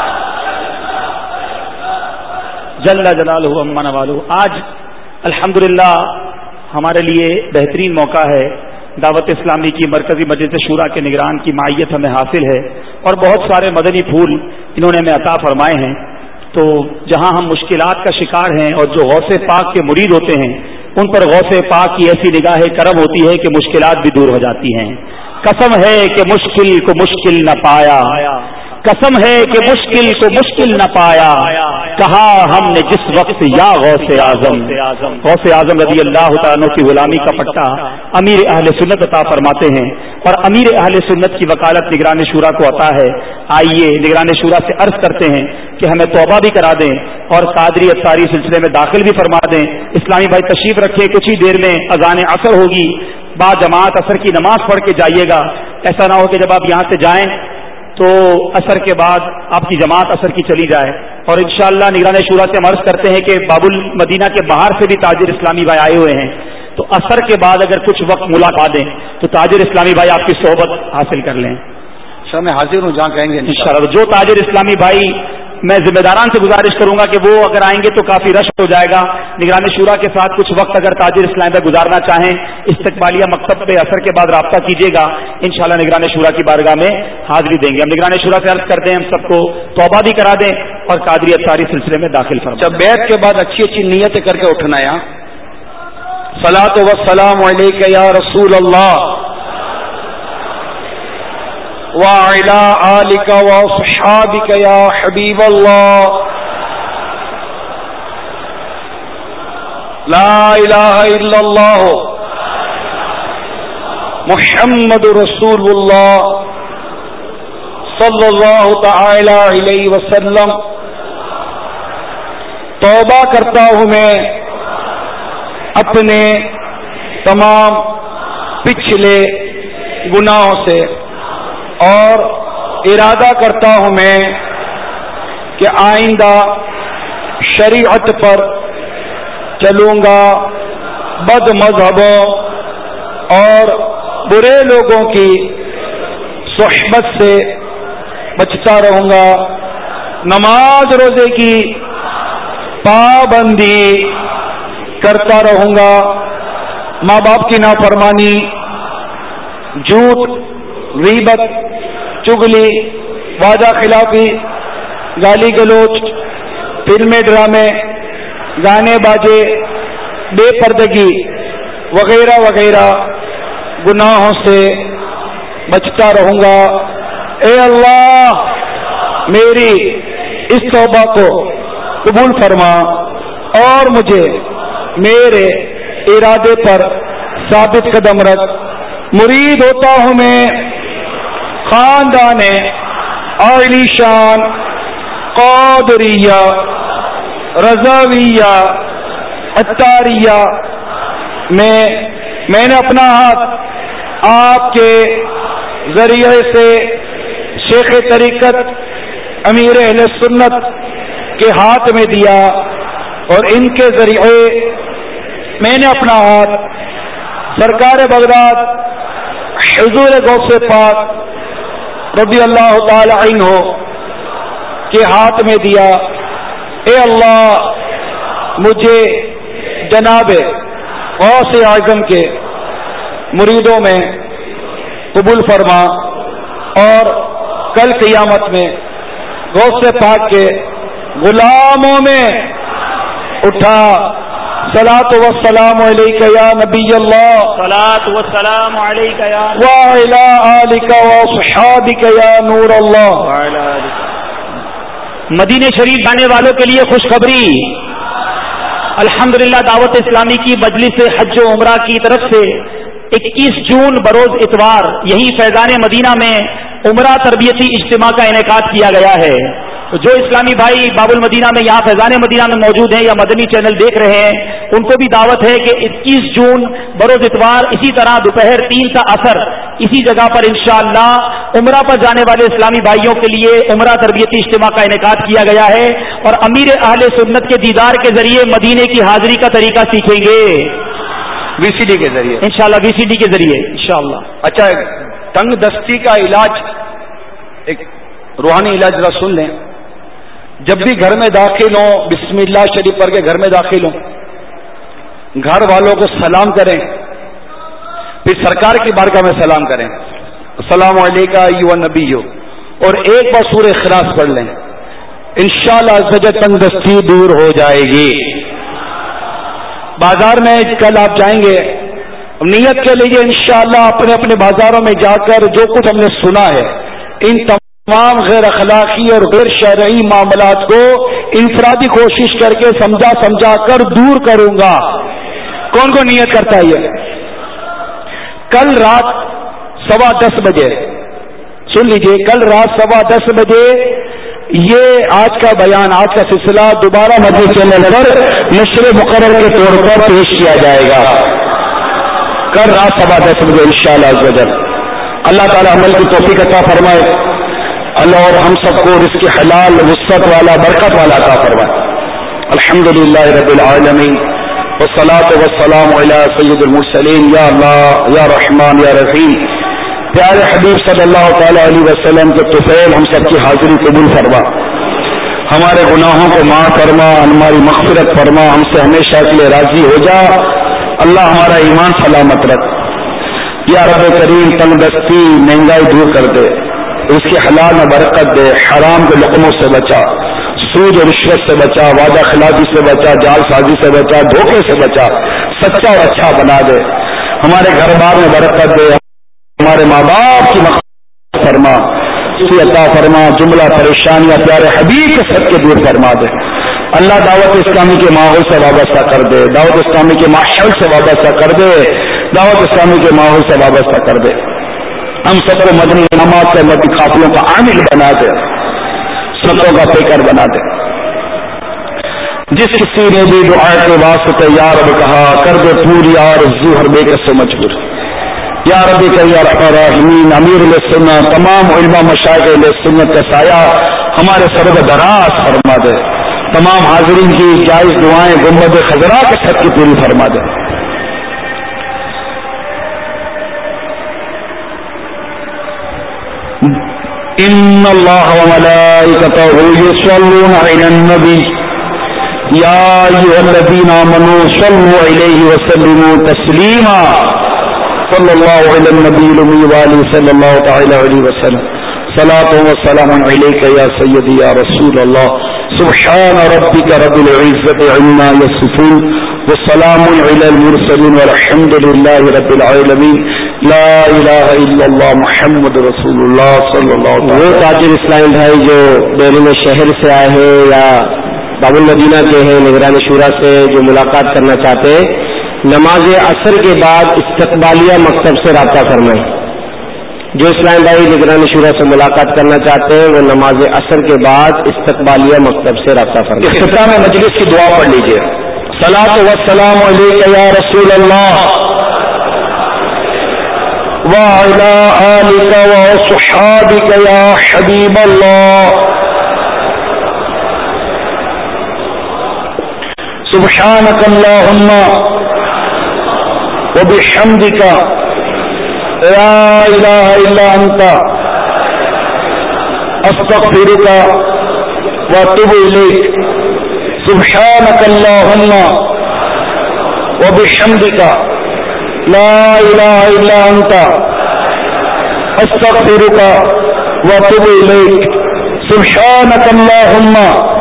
جل جلالہ عما نوالہ. آج الحمدللہ ہمارے لیے بہترین موقع ہے. دعوت اسلامی کی مرکزی مجلس شورا کے نگران کی معیت ہمیں حاصل ہے اور بہت سارے مدنی پھول انہوں نے ہمیں عطا فرمائے ہیں. تو جہاں ہم مشکلات کا شکار ہیں اور جو غوث پاک کے مرید ہوتے ہیں ان پر غوث پاک کی ایسی نگاہ کرم ہوتی ہے کہ مشکلات بھی دور ہو جاتی ہیں. قسم ہے کہ مشکل کو مشکل نہ پایا، قسم ہے کہ مشکل کو مشکل نہ پایا، کہا ہم نے جس وقت یا غوث اعظم. غوث اعظم رضی اللہ تعالیٰ عنہ کی غلامی کا پٹا امیر اہل سنت عطا فرماتے ہیں اور امیر اہل سنت کی وکالت نگران شورا کو عطا ہے. آئیے نگران شورا سے عرض کرتے ہیں کہ ہمیں توبہ بھی کرا دیں اور قادری اتاری سلسلے میں داخل بھی فرما دیں. اسلامی بھائی تشریف رکھے، کچھ ہی دیر میں اذان عصر ہوگی، بعد جماعت عصر کی نماز پڑھ کے جائیے گا. ایسا نہ ہو کہ جب آپ یہاں سے جائیں تو عصر کے بعد آپ کی جماعت عصر کی چلی جائے. اور انشاءاللہ نگران شورا سے ہم عرض کرتے ہیں کہ باب المدینہ کے باہر سے بھی تاجر اسلامی بھائی آئے ہوئے ہیں، تو عصر کے بعد اگر کچھ وقت ملاقات دیں تو تاجر اسلامی بھائی آپ کی صحبت حاصل کر لیں. سر میں حاضر ہوں جہاں کہیں گے انشاءاللہ. جو تاجر اسلامی بھائی میں ذمہ داران سے گزارش کروں گا کہ وہ اگر آئیں گے تو کافی رش ہو جائے گا. نگران شورا کے ساتھ کچھ وقت اگر تاجر اسلام پہ گزارنا چاہیں استقبالیہ مکتب پہ اثر کے بعد رابطہ کیجیے گا, انشاءاللہ نگران شورا کی بارگاہ میں حاضری دیں گے. ہم نگران شورا سے عرض کرتے ہیں ہم سب کو توبہ بھی کرا دیں اور قادری اتاری سلسلے میں داخل فرمائیں. جب بیعت کے بعد اچھی اچھی نیتیں کر کے اٹھنا ہے. صلاۃ و سلام علیک یا رسول اللہ وعلی آلک واصحابک یا حبیب اللہ لا الہ الا اللہ محمد رسول اللہ صلی اللہ تعالی علیہ وسلم. توبہ کرتا ہوں میں اپنے تمام پچھلے گناہوں سے اور ارادہ کرتا ہوں میں کہ آئندہ شریعت پر چلوں گا, بد مذہبوں اور برے لوگوں کی صحبت سے بچتا رہوں گا, نماز روزے کی پابندی کرتا رہوں گا, ماں باپ کی نافرمانی, جھوٹ, غیبت, چگلی, وعدہ خلافی, گالی گلوچ, فلمیں ڈرامے, گانے باجے, بے پردگی وغیرہ وغیرہ گناہوں سے بچتا رہوں گا. اے اللہ میری اس توبہ کو قبول فرما اور مجھے میرے ارادے پر ثابت قدم رکھ. مرید ہوتا ہوں میں خاندان عالی شان قادریہ رضویہ اتاریہ میں میں نے اپنا ہاتھ آپ کے ذریعے سے شیخ طریقت امیر اہل سنت کے ہاتھ میں دیا اور ان کے ذریعے میں نے اپنا ہاتھ سرکار بغداد حضور غوث پاک رضی اللہ تعالی عنہ کے ہاتھ میں دیا. اے اللہ مجھے جناب غوث اعظم کے مریدوں میں قبول فرما اور کل قیامت میں غوث پاک کے غلاموں میں اٹھا. صلاۃ و سلام علیک یا نبی اللہ صلاۃ و سلام علیک یا وعلی آلک واصحابک یا نور اللہ. مدینے شریف جانے والوں کے لیے خوشخبری. الحمدللہ دعوت اسلامی کی مجلس حج و عمرہ کی طرف سے اکیس جون بروز اتوار یہی فیضان مدینہ میں عمرہ تربیتی اجتماع کا انعقاد کیا گیا ہے. جو اسلامی بھائی باب المدینہ میں یہاں فیضان مدینہ میں موجود ہیں یا مدنی چینل دیکھ رہے ہیں ان کو بھی دعوت ہے کہ اکیس جون بروز اتوار اسی طرح دوپہر تین تا اثر اسی جگہ پر انشاءاللہ عمرہ پر جانے والے اسلامی بھائیوں کے لیے عمرہ تربیتی اجتماع کا انعقاد کیا گیا ہے اور امیر اہل سنت کے دیدار کے ذریعے مدینے کی حاضری کا طریقہ سیکھیں گے وی سی ڈی کے ذریعے انشاءاللہ وی سی ڈی کے ذریعے انشاءاللہ. اچھا تنگ دستی کا علاج ایک روحانی علاج ذرا سن لیں. جب بھی گھر میں داخل ہوں بسم اللہ شریف پڑھ کے گھر میں داخل ہوں, گھر والوں کو سلام کریں, پھر سرکار کی بارگاہ میں سلام کریں السلام علیکم ایھا النبی, اور ایک بار سورہ اخلاص پڑھ لیں. انشاءاللہ عزوجل تنگ دستی دور ہو جائے گی. بازار میں کل آپ جائیں گے نیت کے لیے انشاءاللہ اپنے اپنے بازاروں میں جا کر جو کچھ ہم نے سنا ہے ان تمام غیر اخلاقی اور غیر شرعی معاملات کو انفرادی کوشش کر کے سمجھا سمجھا کر دور کروں گا. کون کو نیت کرتا ہے یہ؟ کل رات سوا دس بجے سن لیجئے, کل رات سوا دس بجے یہ آج کا بیان آج کا سلسلہ دوبارہ مدنی چینل پر نشر مقرر کے طور پر پیش کیا جائے گا. کل رات سوا دس بجے انشاءاللہ عز و جل. اللہ تعالی عمل کی توفیق عطا فرمائے. اللہ اور ہم سب کو رزق حلال وسعت والا برکت والا عطا فرمائے. الحمدللہ رب العالمین والصلاة والسلام علی سید المرسلین. یا اللہ یا رحمان یا رحیم, پیارے حبیب صلی اللہ تعالی علیہ وسلم کے طفیل ہم سب کی حاضری قبول فرما. ہمارے گناہوں کو معاف فرما، ہماری مغفرت فرما، ہم سے ہمیشہ کے لیے راضی ہو جا۔ اللہ ہمارا ایمان سلامت رکھ۔ یا رب کریم تنگ دستی مہنگائی دور کر دے، اس کے حلال میں برکت دے، حرام کے لقموں سے بچا، سود اور رشوت سے بچا، وعدہ خلافی سے بچا، جال سازی سے بچا، دھوکے سے بچا، سچا اور اچھا بنا دے۔ ہمارے گھر بار میں برکت دے، ہمارے ماں باپ کی مغفرت فرما، کی عطا فرما، جملہ پریشانیاں پیارے حبیب کے سب کے دور فرما دے۔ اللہ دعوت اسلامی کے ماحول سے وابستہ کر دے، دعوت اسلامی کے ماحول سے وابستہ کر دے، دعوت اسلامی کے ماحول سے وابستہ کر دے۔ ہم سب کو مدنی انعامات کے مدنی قافلوں کا عامل بنا دے، سطروں کا پیکر بنا دے۔ جس کسی نے بھی دعا کے واسطے یا رب کہا، کر دے پوری آرزو ہر بے کس سے مجبور۔ یا رب یا رحمٰن الرحیم، امیر علیہ سنت، تمام علماء مشائخ علیہ سنت کا سایہ ہمارے سر و دراز فرما دے۔ تمام حاضرین کی جائز دعائیں گنبد خضرا کے چھت کی پوری فرما دے۔ ان اللہ وملائکتہ یصلون علی النبی یا ایھا الذین آمنوا صلوا علیہ وسلموا تسلیما صلی اللہ علی النبی الأمی وآلہ صلی اللہ تعالی علیہ وسلم۔ صلاۃ و سلام علیک یا سیدی یا رسول اللہ۔ سبحان ربک رب العزۃ عما یصفون والسلام علی المرسلین والحمد للہ رب العالمین۔ لا الہ الا اللہ محمد رسول اللہ صلی اللہ علیہ وسلم۔ وہ تاجر اسلام بھائی جو بیرون شہر سے آئے ہیں یا باب المدینہ کے ہیں نگران شورا سے، جو ملاقات کرنا چاہتے ہیں، نماز عصر کے بعد استقبالیہ مکتب سے رابطہ فرمائیں۔ جو اسلام بھائی نگران شورا سے ملاقات کرنا چاہتے ہیں وہ نماز عصر کے بعد استقبالیہ مکتب سے رابطہ فرمائیں۔ اختتام مجلس کی دعا پڑھ لیجیے۔ صلاۃ و سلام علیک یا رسول اللہ وعلی آلک وصحابک یا حبیب اللہ۔ سبحانک اللہم وبحمدک لا الہ الا انت استغفرک واتوب الیک۔ سبحانک اللہم وبحمدک لا الہ الا انت استغفرک واتوب الیک۔ سبحانک اللہم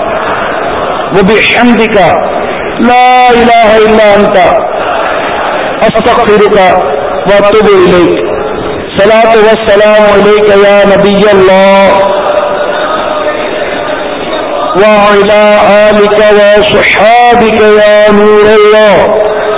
وبحمدک لا الہ الا انت استغفرک واتوب الیک۔ صلاۃ و سلام علیک یا نبی اللہ وعلی آلک وصحابک یا نور اللہ۔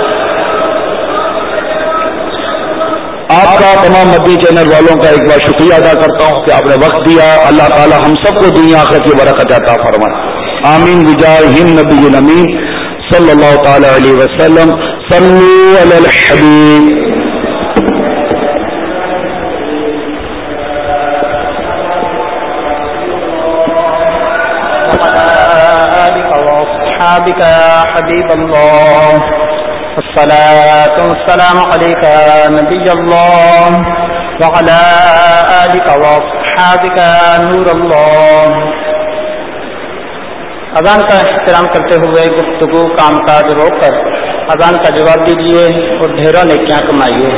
آپ کا تمام مدنی چینل والوں کا ایک بار شکریہ ادا کرتا ہوں کہ آپ نے وقت دیا۔ اللہ تعالی ہم سب کو دنیا آخرت کی برکت عطا فرمائے، آمین بجاہ النبی الامین صلی اللہ تعالی علیہ وسلم۔ صلوا علی الحبیب۔ بك يا حبيب الله، الصلاة والسلام عليك يا نبي الله وعلى آلك وأصحابك يا نور الله۔ اذان کا احترام کرتے ہوئے گفتگو کام کاج روک کر اذان کا جواب دیجیے اور ڈھیروں نیکیاں کمائیے۔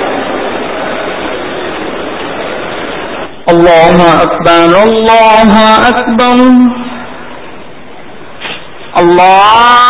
اللہ اکبر اللہ اکبر اللہ